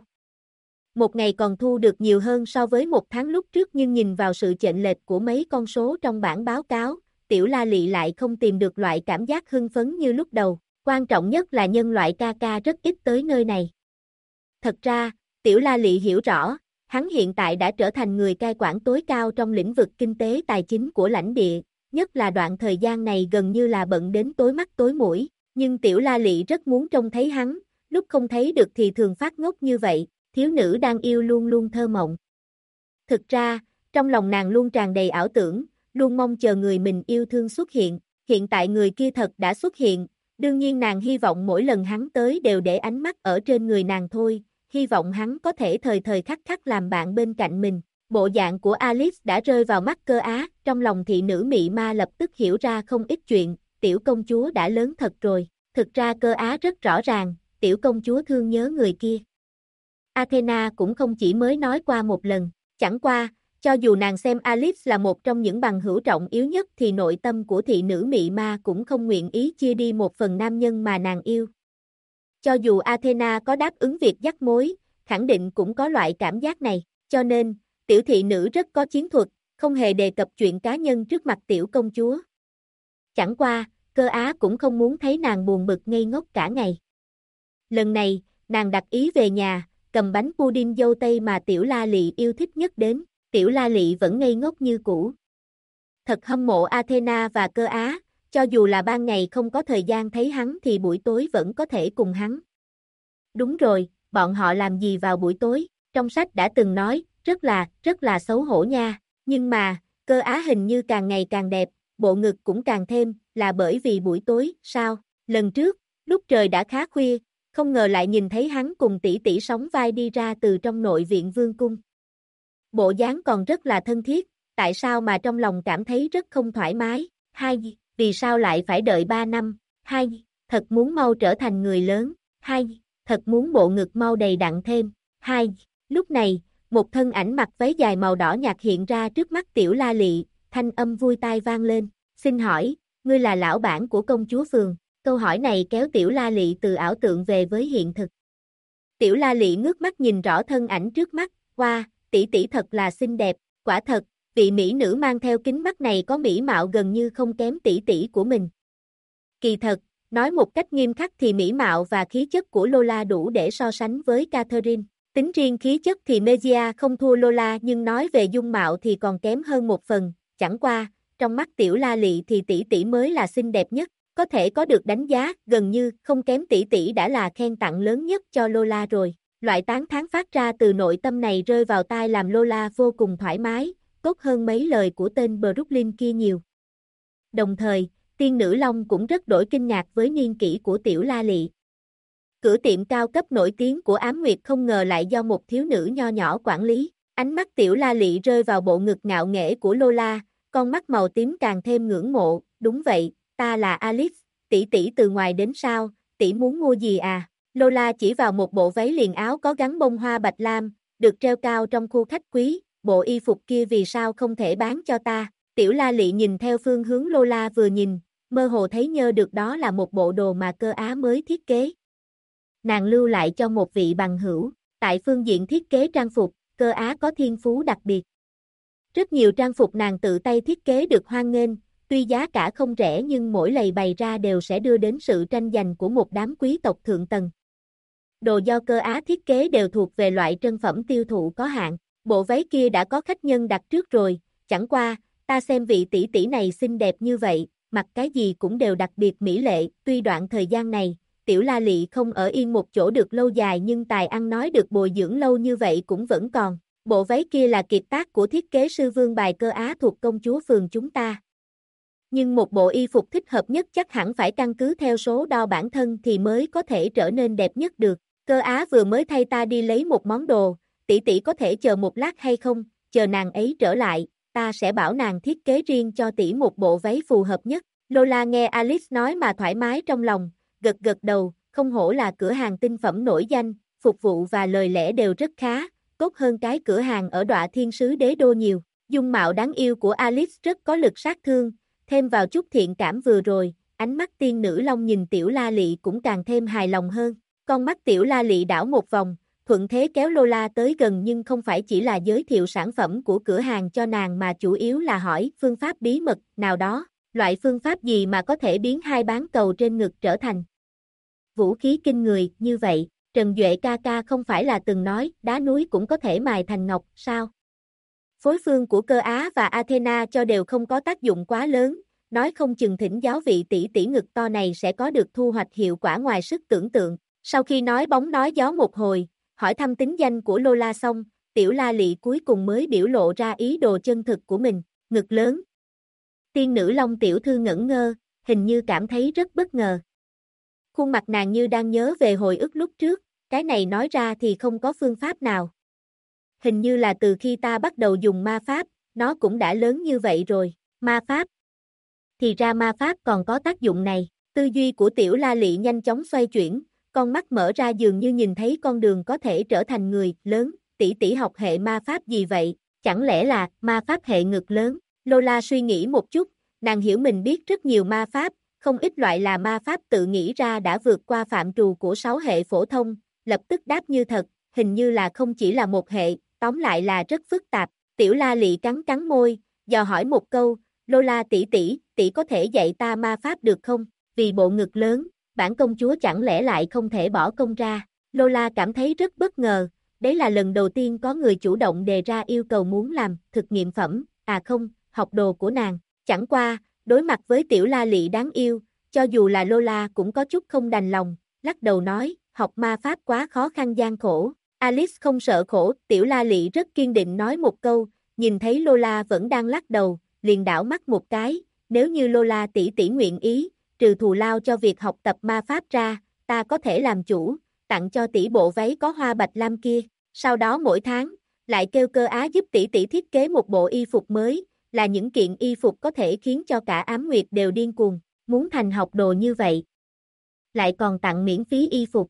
Một ngày còn thu được nhiều hơn so với một tháng lúc trước nhưng nhìn vào sự chênh lệch của mấy con số trong bảng báo cáo, tiểu la lị lại không tìm được loại cảm giác hưng phấn như lúc đầu. Quan trọng nhất là nhân loại ca ca rất ít tới nơi này. Thật ra, tiểu la lị hiểu rõ, hắn hiện tại đã trở thành người cai quản tối cao trong lĩnh vực kinh tế tài chính của lãnh địa, nhất là đoạn thời gian này gần như là bận đến tối mắt tối mũi, nhưng tiểu la lị rất muốn trông thấy hắn, lúc không thấy được thì thường phát ngốc như vậy, thiếu nữ đang yêu luôn luôn thơ mộng. Thực ra, trong lòng nàng luôn tràn đầy ảo tưởng, luôn mong chờ người mình yêu thương xuất hiện, hiện tại người kia thật đã xuất hiện, đương nhiên nàng hy vọng mỗi lần hắn tới đều để ánh mắt ở trên người nàng thôi, hy vọng hắn có thể thời thời khắc khắc làm bạn bên cạnh mình. Bộ dạng của Alice đã rơi vào mắt Cơ Á, trong lòng thị nữ mị ma lập tức hiểu ra không ít chuyện, tiểu công chúa đã lớn thật rồi. Thực ra Cơ Á rất rõ ràng, tiểu công chúa thương nhớ người kia. Athena cũng không chỉ mới nói qua một lần, chẳng qua, cho dù nàng xem Alice là một trong những bằng hữu trọng yếu nhất thì nội tâm của thị nữ mị ma cũng không nguyện ý chia đi một phần nam nhân mà nàng yêu. Cho dù Athena có đáp ứng việc dắt mối, khẳng định cũng có loại cảm giác này, cho nên, tiểu thị nữ rất có chiến thuật, không hề đề cập chuyện cá nhân trước mặt tiểu công chúa. Chẳng qua, Cơ Á cũng không muốn thấy nàng buồn bực ngây ngốc cả ngày. Lần này, nàng đặt ý về nhà, cầm bánh pudding dâu tây mà tiểu la lị yêu thích nhất đến, tiểu la lị vẫn ngây ngốc như cũ. Thật hâm mộ Athena và Cơ Á, cho dù là ban ngày không có thời gian thấy hắn thì buổi tối vẫn có thể cùng hắn. Đúng rồi, bọn họ làm gì vào buổi tối, trong sách đã từng nói, rất là xấu hổ nha, nhưng mà, Cơ Á hình như càng ngày càng đẹp, bộ ngực cũng càng thêm, là bởi vì buổi tối, sao? Lần trước, lúc trời đã khá khuya, không ngờ lại nhìn thấy hắn cùng tỷ tỷ sóng vai đi ra từ trong nội viện vương cung. Bộ dáng còn rất là thân thiết, tại sao mà trong lòng cảm thấy rất không thoải mái, vì sao lại phải đợi 3 năm, thật muốn mau trở thành người lớn, thật muốn bộ ngực mau đầy đặn thêm, lúc này, một thân ảnh mặc váy dài màu đỏ nhạt hiện ra trước mắt tiểu la lị, thanh âm vui tai vang lên, xin hỏi, ngươi là lão bản của công chúa phường, câu hỏi này kéo tiểu la lị từ ảo tượng về với hiện thực. Tiểu la lị ngước mắt nhìn rõ thân ảnh trước mắt, wow, tỷ tỷ thật là xinh đẹp, quả thật, vị mỹ nữ mang theo kính mắt này có mỹ mạo gần như không kém tỷ tỷ của mình. Kỳ thật, nói một cách nghiêm khắc thì mỹ mạo và khí chất của Lola đủ để so sánh với Catherine. Tính riêng khí chất thì Mejia không thua Lola nhưng nói về dung mạo thì còn kém hơn một phần, chẳng qua, trong mắt tiểu la lị thì tỷ tỷ mới là xinh đẹp nhất, có thể có được đánh giá gần như không kém tỷ tỷ đã là khen tặng lớn nhất cho Lola rồi. Loại tán thán phát ra từ nội tâm này rơi vào tai làm Lola vô cùng thoải mái, tốt hơn mấy lời của tên Brooklyn kia nhiều. Đồng thời, tiên nữ Long cũng rất đổi kinh ngạc với niên kỷ của tiểu la lị. Cửa tiệm cao cấp nổi tiếng của Ám Nguyệt không ngờ lại do một thiếu nữ nho nhỏ quản lý. Ánh mắt tiểu la lị rơi vào bộ ngực ngạo nghễ của Lola, con mắt màu tím càng thêm ngưỡng mộ, đúng vậy, ta là Alice, tỷ từ ngoài đến sao, tỷ muốn mua gì à? Lola chỉ vào một bộ váy liền áo có gắn bông hoa bạch lam, được treo cao trong khu khách quý, bộ y phục kia vì sao không thể bán cho ta? Tiểu La Lị nhìn theo phương hướng Lola vừa nhìn, mơ hồ thấy nhớ được đó là một bộ đồ mà Cơ Á mới thiết kế. Nàng lưu lại cho một vị bằng hữu, tại phương diện thiết kế trang phục, Cơ Á có thiên phú đặc biệt. Rất nhiều trang phục nàng tự tay thiết kế được hoan nghênh, tuy giá cả không rẻ nhưng mỗi lầy bày ra đều sẽ đưa đến sự tranh giành của một đám quý tộc thượng tầng. Đồ do Cơ Á thiết kế đều thuộc về loại trân phẩm tiêu thụ có hạn, bộ váy kia đã có khách nhân đặt trước rồi, chẳng qua, ta xem vị tỷ tỷ này xinh đẹp như vậy, mặc cái gì cũng đều đặc biệt mỹ lệ, tuy đoạn thời gian này, Tiểu La Lị không ở yên một chỗ được lâu dài nhưng tài ăn nói được bồi dưỡng lâu như vậy cũng vẫn còn. Bộ váy kia là kiệt tác của thiết kế sư Vương Bài Cơ Á thuộc công chúa phường chúng ta. Nhưng một bộ y phục thích hợp nhất chắc hẳn phải căn cứ theo số đo bản thân thì mới có thể trở nên đẹp nhất được. Cơ Á vừa mới thay ta đi lấy một món đồ, tỷ có thể chờ một lát hay không, chờ nàng ấy trở lại, ta sẽ bảo nàng thiết kế riêng cho tỷ một bộ váy phù hợp nhất. Lola nghe Alice nói mà thoải mái trong lòng, gật gật đầu, không hổ là cửa hàng tinh phẩm nổi danh, phục vụ và lời lẽ đều rất khá, tốt hơn cái cửa hàng ở Đọa Thiên Sứ Đế Đô nhiều. Dung mạo đáng yêu của Alice rất có lực sát thương, thêm vào chút thiện cảm vừa rồi, ánh mắt tiên nữ long nhìn Tiểu La Lị cũng càng thêm hài lòng hơn. Con mắt Tiểu La Lị đảo một vòng, thuận thế kéo Lola tới gần nhưng không phải chỉ là giới thiệu sản phẩm của cửa hàng cho nàng mà chủ yếu là hỏi phương pháp bí mật nào đó, loại phương pháp gì mà có thể biến hai bán cầu trên ngực trở thành vũ khí kinh người như vậy. Trần Duệ ca ca không phải là từng nói đá núi cũng có thể mài thành ngọc sao? Phối phương của Cơ Á và Athena cho đều không có tác dụng quá lớn, nói không chừng thỉnh giáo vị tỷ ngực to này sẽ có được thu hoạch hiệu quả ngoài sức tưởng tượng. Sau khi nói bóng nói gió một hồi, hỏi thăm tính danh của Lola xong, Tiểu La Lị cuối cùng mới biểu lộ ra ý đồ chân thực của mình, ngực lớn. Tiên nữ Long tiểu thư ngẩn ngơ, hình như cảm thấy rất bất ngờ. Khuôn mặt nàng như đang nhớ về hồi ức lúc trước, cái này nói ra thì không có phương pháp nào. Hình như là từ khi ta bắt đầu dùng ma pháp, nó cũng đã lớn như vậy rồi, ma pháp. Thì ra ma pháp còn có tác dụng này, tư duy của Tiểu La Lị nhanh chóng xoay chuyển, con mắt mở ra dường như nhìn thấy con đường có thể trở thành người lớn, tỷ học hệ ma pháp gì vậy, chẳng lẽ là ma pháp hệ ngực lớn. Lola suy nghĩ một chút, nàng hiểu mình biết rất nhiều ma pháp, không ít loại là ma pháp tự nghĩ ra đã vượt qua phạm trù của 6 hệ phổ thông, lập tức đáp như thật, hình như là không chỉ là một hệ, tóm lại là rất phức tạp. Tiểu La Lị cắn môi, dò hỏi một câu, Lola tỷ có thể dạy ta ma pháp được không? Vì bộ ngực lớn, bản công chúa chẳng lẽ lại không thể bỏ công ra? Lola cảm thấy rất bất ngờ, đấy là lần đầu tiên có người chủ động đề ra yêu cầu muốn làm thực nghiệm phẩm, học đồ của nàng. Chẳng qua, đối mặt với Tiểu La Lị đáng yêu, cho dù là Lola cũng có chút không đành lòng, lắc đầu nói, học ma pháp quá khó khăn gian khổ. Alice không sợ khổ, Tiểu La Lị rất kiên định nói một câu, nhìn thấy Lola vẫn đang lắc đầu, liền đảo mắt một cái, nếu như Lola tỷ nguyện ý, trừ thù lao cho việc học tập ma pháp ra, ta có thể làm chủ, tặng cho tỷ bộ váy có hoa bạch lam kia, sau đó mỗi tháng, lại kêu Cơ Á giúp tỷ thiết kế một bộ y phục mới, là những kiện y phục có thể khiến cho cả Ám Nguyệt đều điên cuồng, muốn thành học đồ như vậy. Lại còn tặng miễn phí y phục.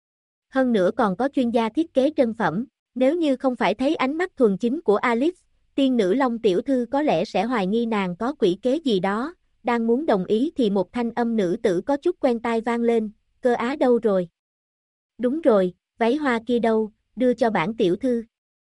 Hơn nữa còn có chuyên gia thiết kế trân phẩm, nếu như không phải thấy ánh mắt thuần chính của Alice, tiên nữ Long tiểu thư có lẽ sẽ hoài nghi nàng có quỷ kế gì đó, đang muốn đồng ý thì một thanh âm nữ tử có chút quen tai vang lên, Cơ Á đâu rồi? Đúng rồi, váy hoa kia đâu, đưa cho bản tiểu thư.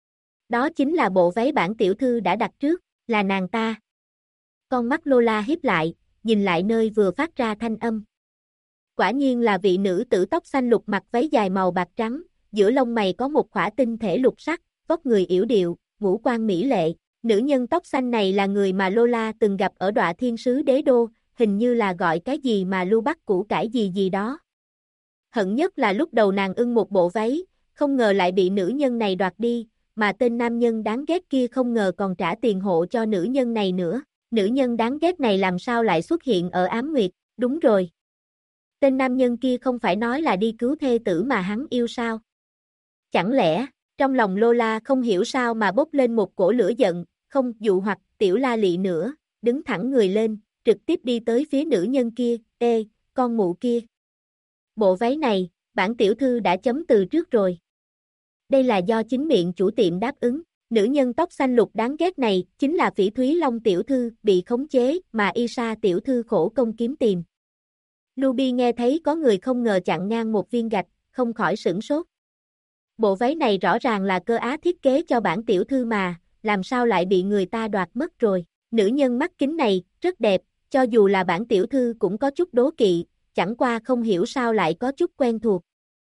Đó chính là bộ váy bản tiểu thư đã đặt trước, là nàng ta. Con mắt Lola híp lại, nhìn lại nơi vừa phát ra thanh âm. Quả nhiên là vị nữ tử tóc xanh lục mặc váy dài màu bạc trắng, giữa lông mày có một khỏa tinh thể lục sắc, vóc người yểu điệu, ngũ quan mỹ lệ. Nữ nhân tóc xanh này là người mà Lola từng gặp ở Đọa Thiên Sứ Đế Đô, hình như là gọi cái gì mà lưu bắt củ cải gì đó. Hận nhất là lúc đầu nàng ưng một bộ váy, không ngờ lại bị nữ nhân này đoạt đi, mà tên nam nhân đáng ghét kia không ngờ còn trả tiền hộ cho nữ nhân này nữa. Nữ nhân đáng ghét này làm sao lại xuất hiện ở Ám Nguyệt, đúng rồi. Tên nam nhân kia không phải nói là đi cứu thê tử mà hắn yêu sao? Chẳng lẽ, trong lòng Lola không hiểu sao mà bốc lên một cổ lửa giận, không dụ hoặc Tiểu La Lị nữa, đứng thẳng người lên, trực tiếp đi tới phía nữ nhân kia, ê, con mụ kia. Bộ váy này, bản tiểu thư đã chấm từ trước rồi. Đây là do chính miệng chủ tiệm đáp ứng. Nữ nhân tóc xanh lục đáng ghét này chính là Phỉ Thúy Long tiểu thư bị khống chế mà Isa tiểu thư khổ công kiếm tìm. Ruby nghe thấy có người không ngờ chặn ngang một viên gạch, không khỏi sửng sốt. Bộ váy này rõ ràng là Cơ Á thiết kế cho bản tiểu thư mà, làm sao lại bị người ta đoạt mất rồi. Nữ nhân mắt kính này, rất đẹp, cho dù là bản tiểu thư cũng có chút đố kỵ, chẳng qua không hiểu sao lại có chút quen thuộc.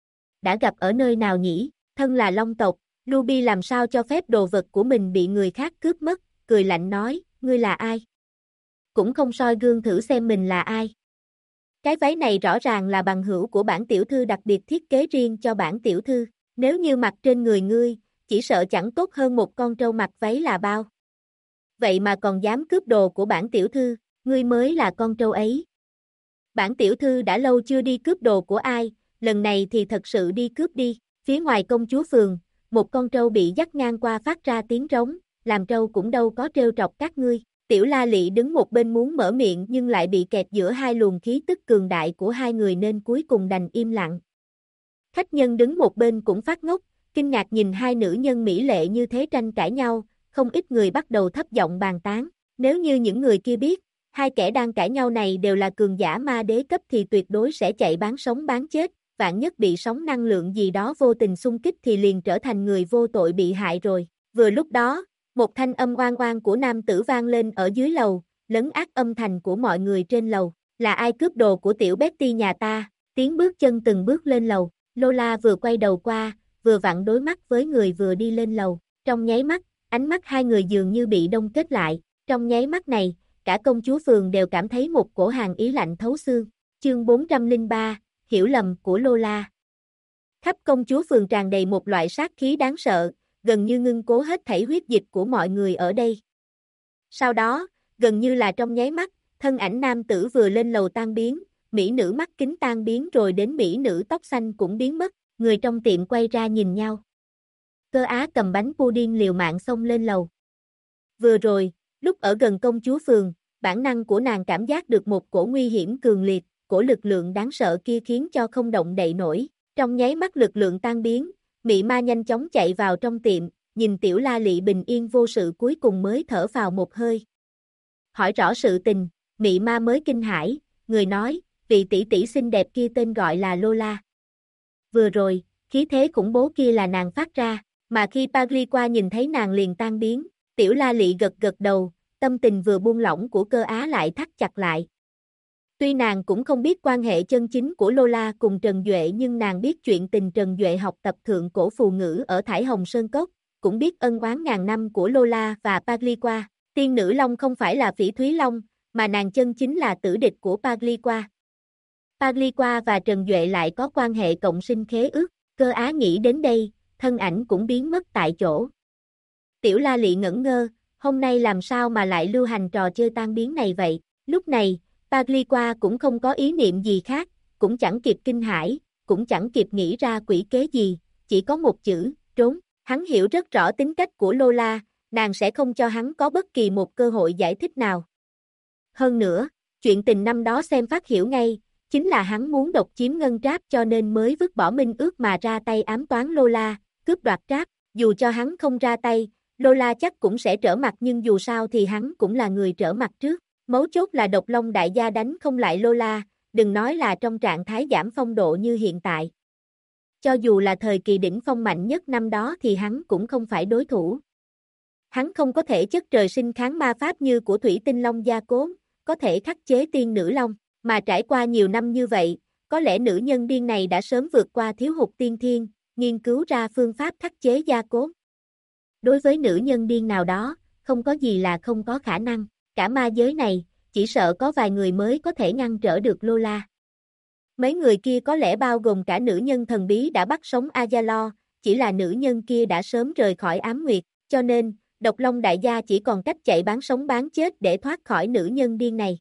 Đã gặp ở nơi nào nhỉ, thân là Long tộc, Ruby làm sao cho phép đồ vật của mình bị người khác cướp mất, cười lạnh nói, ngươi là ai? Cũng không soi gương thử xem mình là ai. Cái váy này rõ ràng là bằng hữu của bản tiểu thư đặc biệt thiết kế riêng cho bản tiểu thư, nếu như mặc trên người ngươi, chỉ sợ chẳng tốt hơn một con trâu mặc váy là bao. Vậy mà còn dám cướp đồ của bản tiểu thư, ngươi mới là con trâu ấy. Bản tiểu thư đã lâu chưa đi cướp đồ của ai, lần này thì thật sự đi cướp đi. Phía ngoài công chúa phường, một con trâu bị dắt ngang qua phát ra tiếng rống, làm trâu cũng đâu có trêu trọc các ngươi. Tiểu La Lị đứng một bên muốn mở miệng nhưng lại bị kẹt giữa hai luồng khí tức cường đại của hai người nên cuối cùng đành im lặng. Khách nhân đứng một bên cũng phát ngốc, kinh ngạc nhìn hai nữ nhân mỹ lệ như thế tranh cãi nhau, không ít người bắt đầu thấp giọng bàn tán. Nếu như những người kia biết, hai kẻ đang cãi nhau này đều là cường giả ma đế cấp thì tuyệt đối sẽ chạy bán sống bán chết, vạn nhất bị sóng năng lượng gì đó vô tình xung kích thì liền trở thành người vô tội bị hại rồi. Vừa lúc đó, một thanh âm oang oang của nam tử vang lên ở dưới lầu, lấn át âm thanh của mọi người trên lầu. Là ai cướp đồ của tiểu Betty nhà ta? Tiếng bước chân từng bước lên lầu, Lola vừa quay đầu qua, vừa vặn đối mắt với người vừa đi lên lầu. Trong nháy mắt, ánh mắt hai người dường như bị đông kết lại. Trong nháy mắt này, cả công chúa phường đều cảm thấy một cổ hàn ý lạnh thấu xương. Chương 403, hiểu lầm của Lola. Khắp công chúa phường tràn đầy một loại sát khí đáng sợ, gần như ngưng cố hết thảy huyết dịch của mọi người ở đây. Sau đó, gần như là trong nháy mắt, thân ảnh nam tử vừa lên lầu tan biến, mỹ nữ mắt kính tan biến rồi đến mỹ nữ tóc xanh cũng biến mất, người trong tiệm quay ra nhìn nhau. Cơ Á cầm bánh pudding liều mạng xông lên lầu. Vừa rồi, lúc ở gần công chúa phường, bản năng của nàng cảm giác được một cổ nguy hiểm cường liệt, cổ lực lượng đáng sợ kia khiến cho không động đậy nổi. Trong nháy mắt lực lượng tan biến, mị ma nhanh chóng chạy vào trong tiệm, nhìn tiểu La Lị bình yên vô sự cuối cùng mới thở phào một hơi. Hỏi rõ sự tình, mị ma mới kinh hãi, người nói, vị tỷ tỷ xinh đẹp kia tên gọi là Lola. Vừa rồi, khí thế khủng bố kia là nàng phát ra, mà khi Pagli qua nhìn thấy nàng liền tan biến, tiểu La Lị gật gật đầu, tâm tình vừa buông lỏng của Cơ Á lại thắt chặt lại. Tuy nàng cũng không biết quan hệ chân chính của Lola cùng Trần Duệ nhưng nàng biết chuyện tình Trần Duệ học tập thượng cổ phù ngữ ở Thải Hồng Sơn Cốc, cũng biết ân oán ngàn năm của Lola và Pagli qua. Tiên nữ Long không phải là Phỉ Thúy Long, mà nàng chân chính là tử địch của Pagli qua. Pagli qua và Trần Duệ lại có quan hệ cộng sinh khế ước, Cơ Á nghĩ đến đây, thân ảnh cũng biến mất tại chỗ. Tiểu La Lị ngẩn ngơ, hôm nay làm sao mà lại lưu hành trò chơi tan biến này vậy? Lúc này, Pagli qua cũng không có ý niệm gì khác, cũng chẳng kịp kinh hãi, cũng chẳng kịp nghĩ ra quỷ kế gì, chỉ có một chữ, trốn. Hắn hiểu rất rõ tính cách của Lola, nàng sẽ không cho hắn có bất kỳ một cơ hội giải thích nào. Hơn nữa, chuyện tình năm đó xem phát hiểu ngay, chính là hắn muốn độc chiếm ngân tráp cho nên mới vứt bỏ minh ước mà ra tay ám toán Lola, cướp đoạt tráp, dù cho hắn không ra tay, Lola chắc cũng sẽ trở mặt nhưng dù sao thì hắn cũng là người trở mặt trước. Mấu chốt là Độc Long đại gia đánh không lại Lola, đừng nói là trong trạng thái giảm phong độ như hiện tại. Cho dù là thời kỳ đỉnh phong mạnh nhất năm đó thì hắn cũng không phải đối thủ. Hắn không có thể chất trời sinh kháng ma pháp như của Thủy Tinh Long gia cố, có thể khắc chế tiên nữ Long, mà trải qua nhiều năm như vậy, có lẽ nữ nhân điên này đã sớm vượt qua thiếu hụt tiên thiên, nghiên cứu ra phương pháp khắc chế gia cố. Đối với nữ nhân điên nào đó, không có gì là không có khả năng. Cả ma giới này, chỉ sợ có vài người mới có thể ngăn trở được Lola. Mấy người kia có lẽ bao gồm cả nữ nhân thần bí đã bắt sống Azalo, chỉ là nữ nhân kia đã sớm rời khỏi ám nguyệt, cho nên, Độc Long đại gia chỉ còn cách chạy bán sống bán chết để thoát khỏi nữ nhân điên này.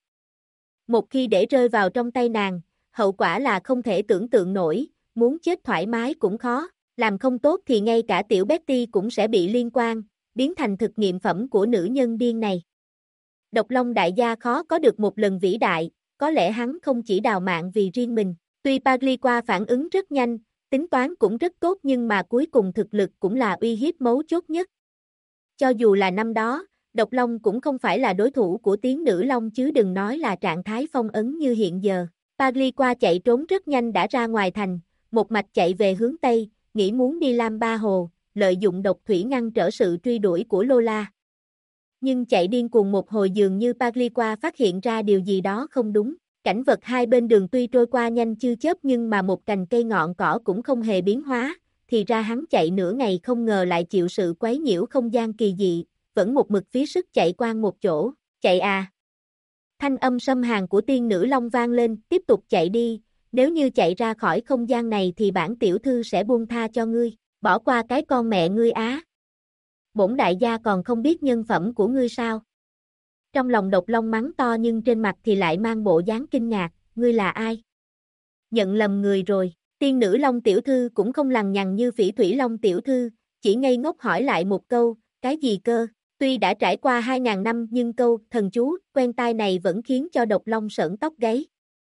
Một khi để rơi vào trong tay nàng, hậu quả là không thể tưởng tượng nổi, muốn chết thoải mái cũng khó, làm không tốt thì ngay cả tiểu Betty cũng sẽ bị liên quan, biến thành thực nghiệm phẩm của nữ nhân điên này. Độc Long đại gia khó có được một lần vĩ đại, có lẽ hắn không chỉ đào mạng vì riêng mình. Tuy Pagliqua phản ứng rất nhanh, tính toán cũng rất tốt nhưng mà cuối cùng thực lực cũng là uy hiếp mấu chốt nhất. Cho dù là năm đó, Độc Long cũng không phải là đối thủ của Tiếng Nữ Long chứ đừng nói là trạng thái phong ấn như hiện giờ. Pagliqua chạy trốn rất nhanh đã ra ngoài thành, một mạch chạy về hướng Tây, nghĩ muốn đi Lam Ba Hồ, lợi dụng độc thủy ngăn trở sự truy đuổi của Lola. Nhưng chạy điên cuồng một hồi dường như Pagliqua phát hiện ra điều gì đó không đúng. Cảnh vật hai bên đường tuy trôi qua nhanh như chớp nhưng mà một cành cây ngọn cỏ cũng không hề biến hóa, thì ra hắn chạy nửa ngày không ngờ lại chịu sự quấy nhiễu không gian kỳ dị, vẫn một mực phí sức chạy qua một chỗ, chạy à. Thanh âm xâm hàn của Tiên Nữ Long vang lên, tiếp tục chạy đi, nếu như chạy ra khỏi không gian này thì bản tiểu thư sẽ buông tha cho ngươi, bỏ qua cái con mẹ ngươi á. Bổn đại gia còn không biết nhân phẩm của ngươi sao? Trong lòng Độc Long mắng to nhưng trên mặt thì lại mang bộ dáng kinh ngạc, ngươi là ai? Nhận lầm người rồi, Tiên Nữ Long tiểu thư cũng không lằng nhằng như Phỉ Thủy Long tiểu thư, chỉ ngây ngốc hỏi lại một câu, cái gì cơ? Tuy đã trải qua 2000 năm nhưng câu thần chú quen tai này vẫn khiến cho Độc Long sởn tóc gáy.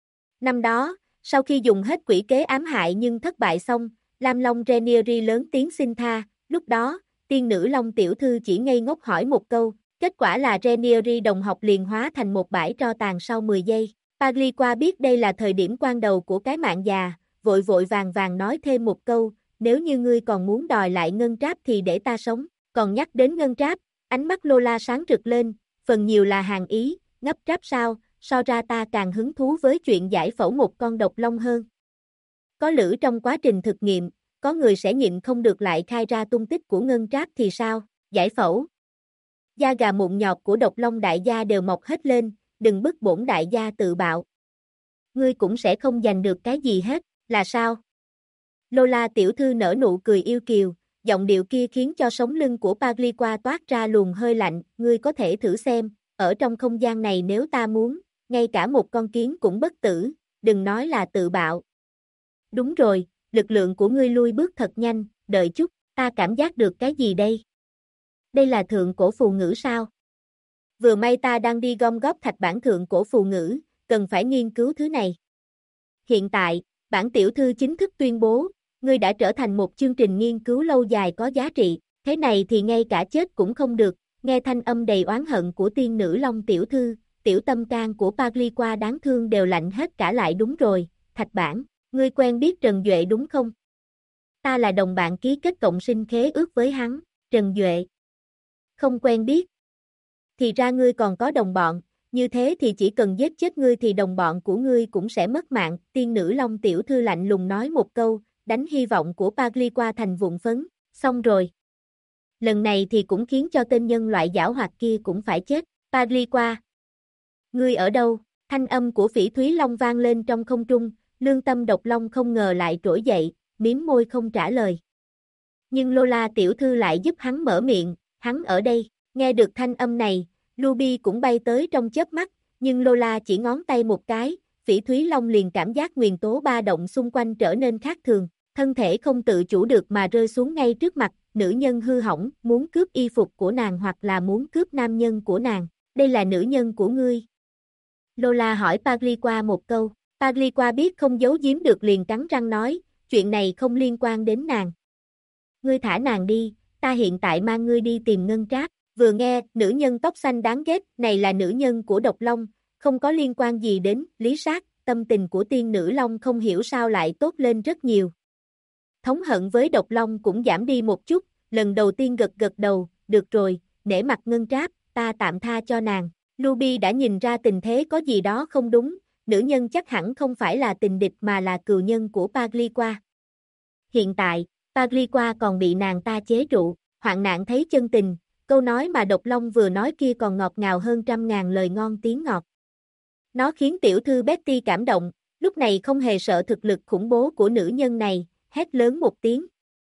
Năm đó, sau khi dùng hết quỷ kế ám hại nhưng thất bại xong, Lam Long Rhaenyra lớn tiếng xin tha, lúc đó, Tiên Nữ Long tiểu thư chỉ ngây ngốc hỏi một câu, kết quả là Rhaenyra đồng học liền hóa thành một bãi tro tàn sau 10 giây. Pagliqua biết đây là thời điểm quan đầu của cái mạng già, vội vội vàng vàng nói thêm một câu, nếu như ngươi còn muốn đòi lại ngân tráp thì để ta sống, còn nhắc đến ngân tráp, ánh mắt Lola sáng rực lên, phần nhiều là hàng ý, ngấp tráp sao, so ra ta càng hứng thú với chuyện giải phẫu một con độc long hơn. Có lửa trong quá trình thực nghiệm, có người sẽ nhịn không được lại khai ra tung tích của ngân tráp thì sao, giải phẫu. Da gà mụn nhọt của Độc Long đại gia đều mọc hết lên, đừng bức bổn đại gia tự bạo. Ngươi cũng sẽ không giành được cái gì hết, là sao? Lola tiểu thư nở nụ cười yêu kiều, giọng điệu kia khiến cho sống lưng của Pagliqua toát ra luồng hơi lạnh, ngươi có thể thử xem, ở trong không gian này nếu ta muốn, ngay cả một con kiến cũng bất tử, đừng nói là tự bạo. Đúng rồi, lực lượng của ngươi lui bước thật nhanh, đợi chút, ta cảm giác được cái gì đây? Đây là thượng cổ phù ngữ sao? Vừa may ta đang đi gom góp thạch bản thượng cổ phù ngữ, cần phải nghiên cứu thứ này. Hiện tại, bản tiểu thư chính thức tuyên bố, ngươi đã trở thành một chương trình nghiên cứu lâu dài có giá trị, thế này thì ngay cả chết cũng không được, nghe thanh âm đầy oán hận của Tiên Nữ Long tiểu thư, tiểu tâm can của Pagliqua đáng thương đều lạnh hết cả lại đúng rồi, thạch bản, ngươi quen biết Trần Duệ đúng không? Ta là đồng bạn ký kết cộng sinh khế ước với hắn, Trần Duệ. Không quen biết. Thì ra ngươi còn có đồng bọn, như thế thì chỉ cần giết chết ngươi thì đồng bọn của ngươi cũng sẽ mất mạng, Tiên Nữ Long tiểu thư lạnh lùng nói một câu, đánh hy vọng của Pagliqua thành vụn phấn, xong rồi. Lần này thì cũng khiến cho tên nhân loại giảo hoạt kia cũng phải chết, Pagliqua. Ngươi ở đâu? Thanh âm của Phỉ Thúy Long vang lên trong không trung, lương tâm Độc Long không ngờ lại trỗi dậy, mím môi không trả lời. Nhưng Lola tiểu thư lại giúp hắn mở miệng, hắn ở đây, nghe được thanh âm này, Ruby cũng bay tới trong chớp mắt, nhưng Lola chỉ ngón tay một cái, Phỉ Thúy Long liền cảm giác nguyên tố ba động xung quanh trở nên khác thường, thân thể không tự chủ được mà rơi xuống ngay trước mặt, nữ nhân hư hỏng, muốn cướp y phục của nàng hoặc là muốn cướp nam nhân của nàng, đây là nữ nhân của ngươi. Lola hỏi Pagliqua một câu, Pagliqua biết không giấu giếm được liền cắn răng nói, chuyện này không liên quan đến nàng. Ngươi thả nàng đi, ta hiện tại mang ngươi đi tìm ngân tráp, vừa nghe, nữ nhân tóc xanh đáng ghét, này là nữ nhân của Độc Long, không có liên quan gì đến Lý Sát, tâm tình của Tiên Nữ Long không hiểu sao lại tốt lên rất nhiều. Thống hận với Độc Long cũng giảm đi một chút, lần đầu tiên gật gật đầu, được rồi, nể mặt ngân tráp, ta tạm tha cho nàng. Ruby đã nhìn ra tình thế có gì đó không đúng, nữ nhân chắc hẳn không phải là tình địch mà là cừu nhân của Pagliqua. Hiện tại, Pagliqua còn bị nàng ta chế trụ, hoạn nạn thấy chân tình, câu nói mà Độc Long vừa nói kia còn ngọt ngào hơn 100.000 lời ngon tiếng ngọt. Nó khiến tiểu thư Betty cảm động, lúc này không hề sợ thực lực khủng bố của nữ nhân này, hét lớn một tiếng.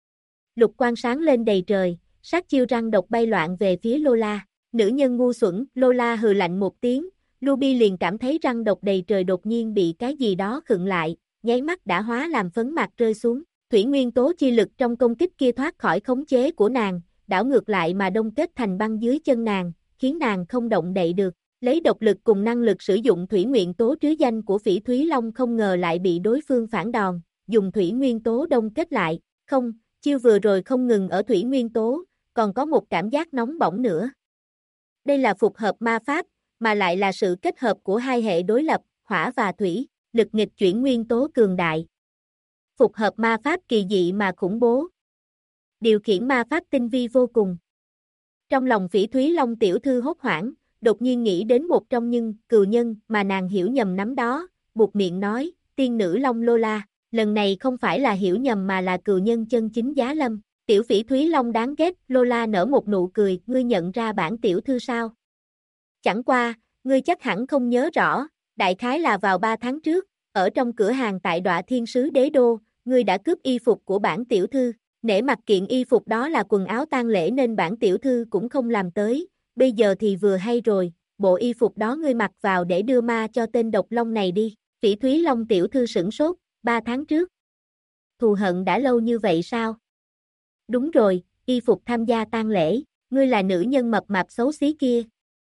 Lục quang sáng lên đầy trời, sát chiêu răng độc bay loạn về phía Lola, nữ nhân ngu xuẩn, Lola hừ lạnh một tiếng, Ruby liền cảm thấy răng độc đầy trời đột nhiên bị cái gì đó khựng lại, nháy mắt đã hóa làm phấn mạt rơi xuống, thủy nguyên tố chi lực trong công kích kia thoát khỏi khống chế của nàng, đảo ngược lại mà đông kết thành băng dưới chân nàng, khiến nàng không động đậy được. Lấy độc lực cùng năng lực sử dụng thủy nguyên tố trứ danh của Phỉ Thúy Long không ngờ lại bị đối phương phản đòn, dùng thủy nguyên tố đông kết lại, không, chiêu vừa rồi không ngừng ở thủy nguyên tố, còn có một cảm giác nóng bỏng nữa. Đây là phục hợp ma pháp, mà lại là sự kết hợp của hai hệ đối lập, hỏa và thủy, lực nghịch chuyển nguyên tố cường đại. Phục hợp ma pháp kỳ dị mà khủng bố. Điều khiển ma pháp tinh vi vô cùng. Trong lòng Phỉ Thúy Long tiểu thư hốt hoảng, đột nhiên nghĩ đến một trong những cừu nhân mà nàng hiểu nhầm nắm đó, buột miệng nói, tiên nữ Long Lola, lần này không phải là hiểu nhầm mà là cừu nhân chân chính giá lâm. Tiểu Phỉ Thúy Long đáng ghét, Lola nở một nụ cười, ngươi nhận ra bản tiểu thư sao? Chẳng qua, ngươi chắc hẳn không nhớ rõ, đại khái là vào 3 tháng trước, ở trong cửa hàng tại Đọa Thiên Sứ Đế Đô, ngươi đã cướp y phục của bản tiểu thư, nể mặt kiện y phục đó là quần áo tang lễ nên bản tiểu thư cũng không làm tới, bây giờ thì vừa hay rồi, bộ y phục đó ngươi mặc vào để đưa ma cho tên độc long này đi. Phỉ Thúy Long tiểu thư sửng sốt, 3 tháng trước. Thù hận đã lâu như vậy sao? Đúng rồi, y phục tham gia tang lễ, ngươi là nữ nhân mập mạp xấu xí kia.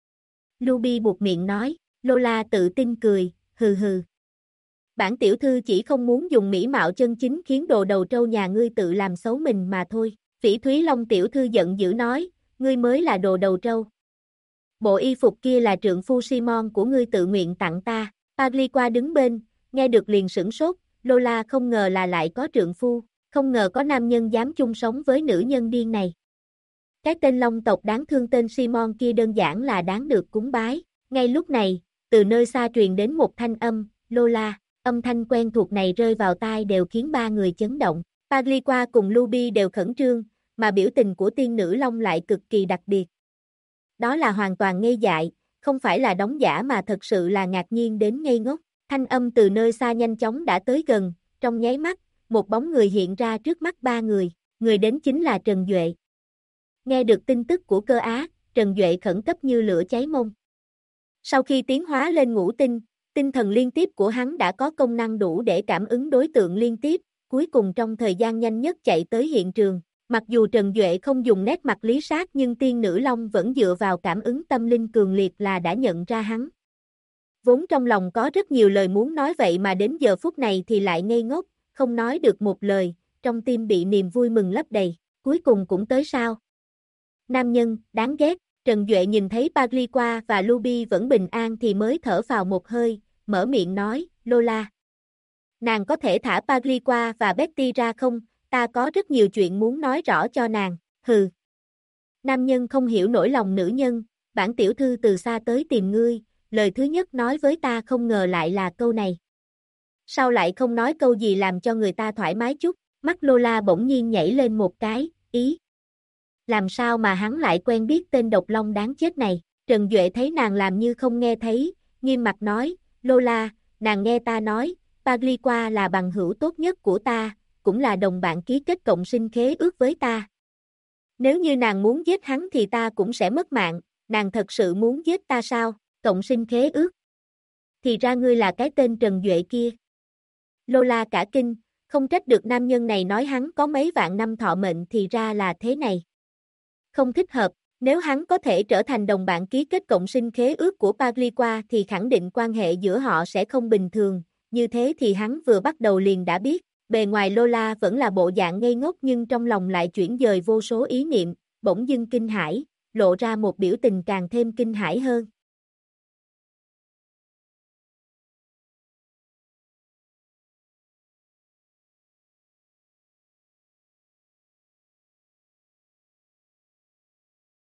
Ruby buột miệng nói, Lola tự tin cười, hừ hừ. Bản tiểu thư chỉ không muốn dùng mỹ mạo chân chính khiến đồ đầu trâu nhà ngươi tự làm xấu mình mà thôi. Phỉ Thúy Long tiểu thư giận dữ nói, ngươi mới là đồ đầu trâu. Bộ y phục kia là trượng phu Simon của ngươi tự nguyện tặng ta. Pagliqua đứng bên, nghe được liền sửng sốt, Lola không ngờ là lại có trượng phu, không ngờ có nam nhân dám chung sống với nữ nhân điên này. Cái tên Long tộc đáng thương tên Simon kia đơn giản là đáng được cúng bái. Ngay lúc này, từ nơi xa truyền đến một thanh âm, Lola, âm thanh quen thuộc này rơi vào tai đều khiến ba người chấn động. Pagliqua cùng Ruby đều khẩn trương, mà biểu tình của tiên nữ Long lại cực kỳ đặc biệt. Đó là hoàn toàn ngây dại, không phải là đóng giả mà thật sự là ngạc nhiên đến ngây ngốc. Thanh âm từ nơi xa nhanh chóng đã tới gần, trong nháy mắt, một bóng người hiện ra trước mắt ba người đến chính là Trần Duệ. Nghe được tin tức của cơ á, Trần Duệ khẩn cấp như lửa cháy mông. Sau khi tiến hóa lên ngũ tinh, tinh thần liên tiếp của hắn đã có công năng đủ để cảm ứng đối tượng liên tiếp, cuối cùng trong thời gian nhanh nhất chạy tới hiện trường. Mặc dù Trần Duệ không dùng nét mặt lý sát nhưng tiên nữ Long vẫn dựa vào cảm ứng tâm linh cường liệt là đã nhận ra hắn. Vốn trong lòng có rất nhiều lời muốn nói vậy mà đến giờ phút này thì lại ngây ngốc, không nói được một lời, trong tim bị niềm vui mừng lấp đầy, cuối cùng cũng tới sao. Nam nhân, đáng ghét, Trần Duệ nhìn thấy Pagliqua và Ruby vẫn bình an thì mới thở vào một hơi, mở miệng nói, Lola. Nàng có thể thả Pagliqua và Betty ra không, ta có rất nhiều chuyện muốn nói rõ cho nàng, hừ. Nam nhân không hiểu nỗi lòng nữ nhân, bản tiểu thư từ xa tới tìm ngươi, lời thứ nhất nói với ta không ngờ lại là câu này. Sao lại không nói câu gì làm cho người ta thoải mái chút, mắt Lola bỗng nhiên nhảy lên một cái, ý. Làm sao mà hắn lại quen biết tên độc long đáng chết này, Trần Duệ thấy nàng làm như không nghe thấy, nghiêm mặt nói, Lola, nàng nghe ta nói, Pagliqua là bằng hữu tốt nhất của ta, cũng là đồng bạn ký kết cộng sinh khế ước với ta. Nếu như nàng muốn giết hắn thì ta cũng sẽ mất mạng, nàng thật sự muốn giết ta sao, cộng sinh khế ước. Thì ra ngươi là cái tên Trần Duệ kia. Lola cả kinh, không trách được nam nhân này nói hắn có mấy vạn năm thọ mệnh thì ra là thế này. Không thích hợp, nếu hắn có thể trở thành đồng bạn ký kết cộng sinh khế ước của Pagliqua thì khẳng định quan hệ giữa họ sẽ không bình thường, như thế thì hắn vừa bắt đầu liền đã biết, bề ngoài Lola vẫn là bộ dạng ngây ngốc nhưng trong lòng lại chuyển dời vô số ý niệm, bỗng dưng kinh hãi, lộ ra một biểu tình càng thêm kinh hãi hơn.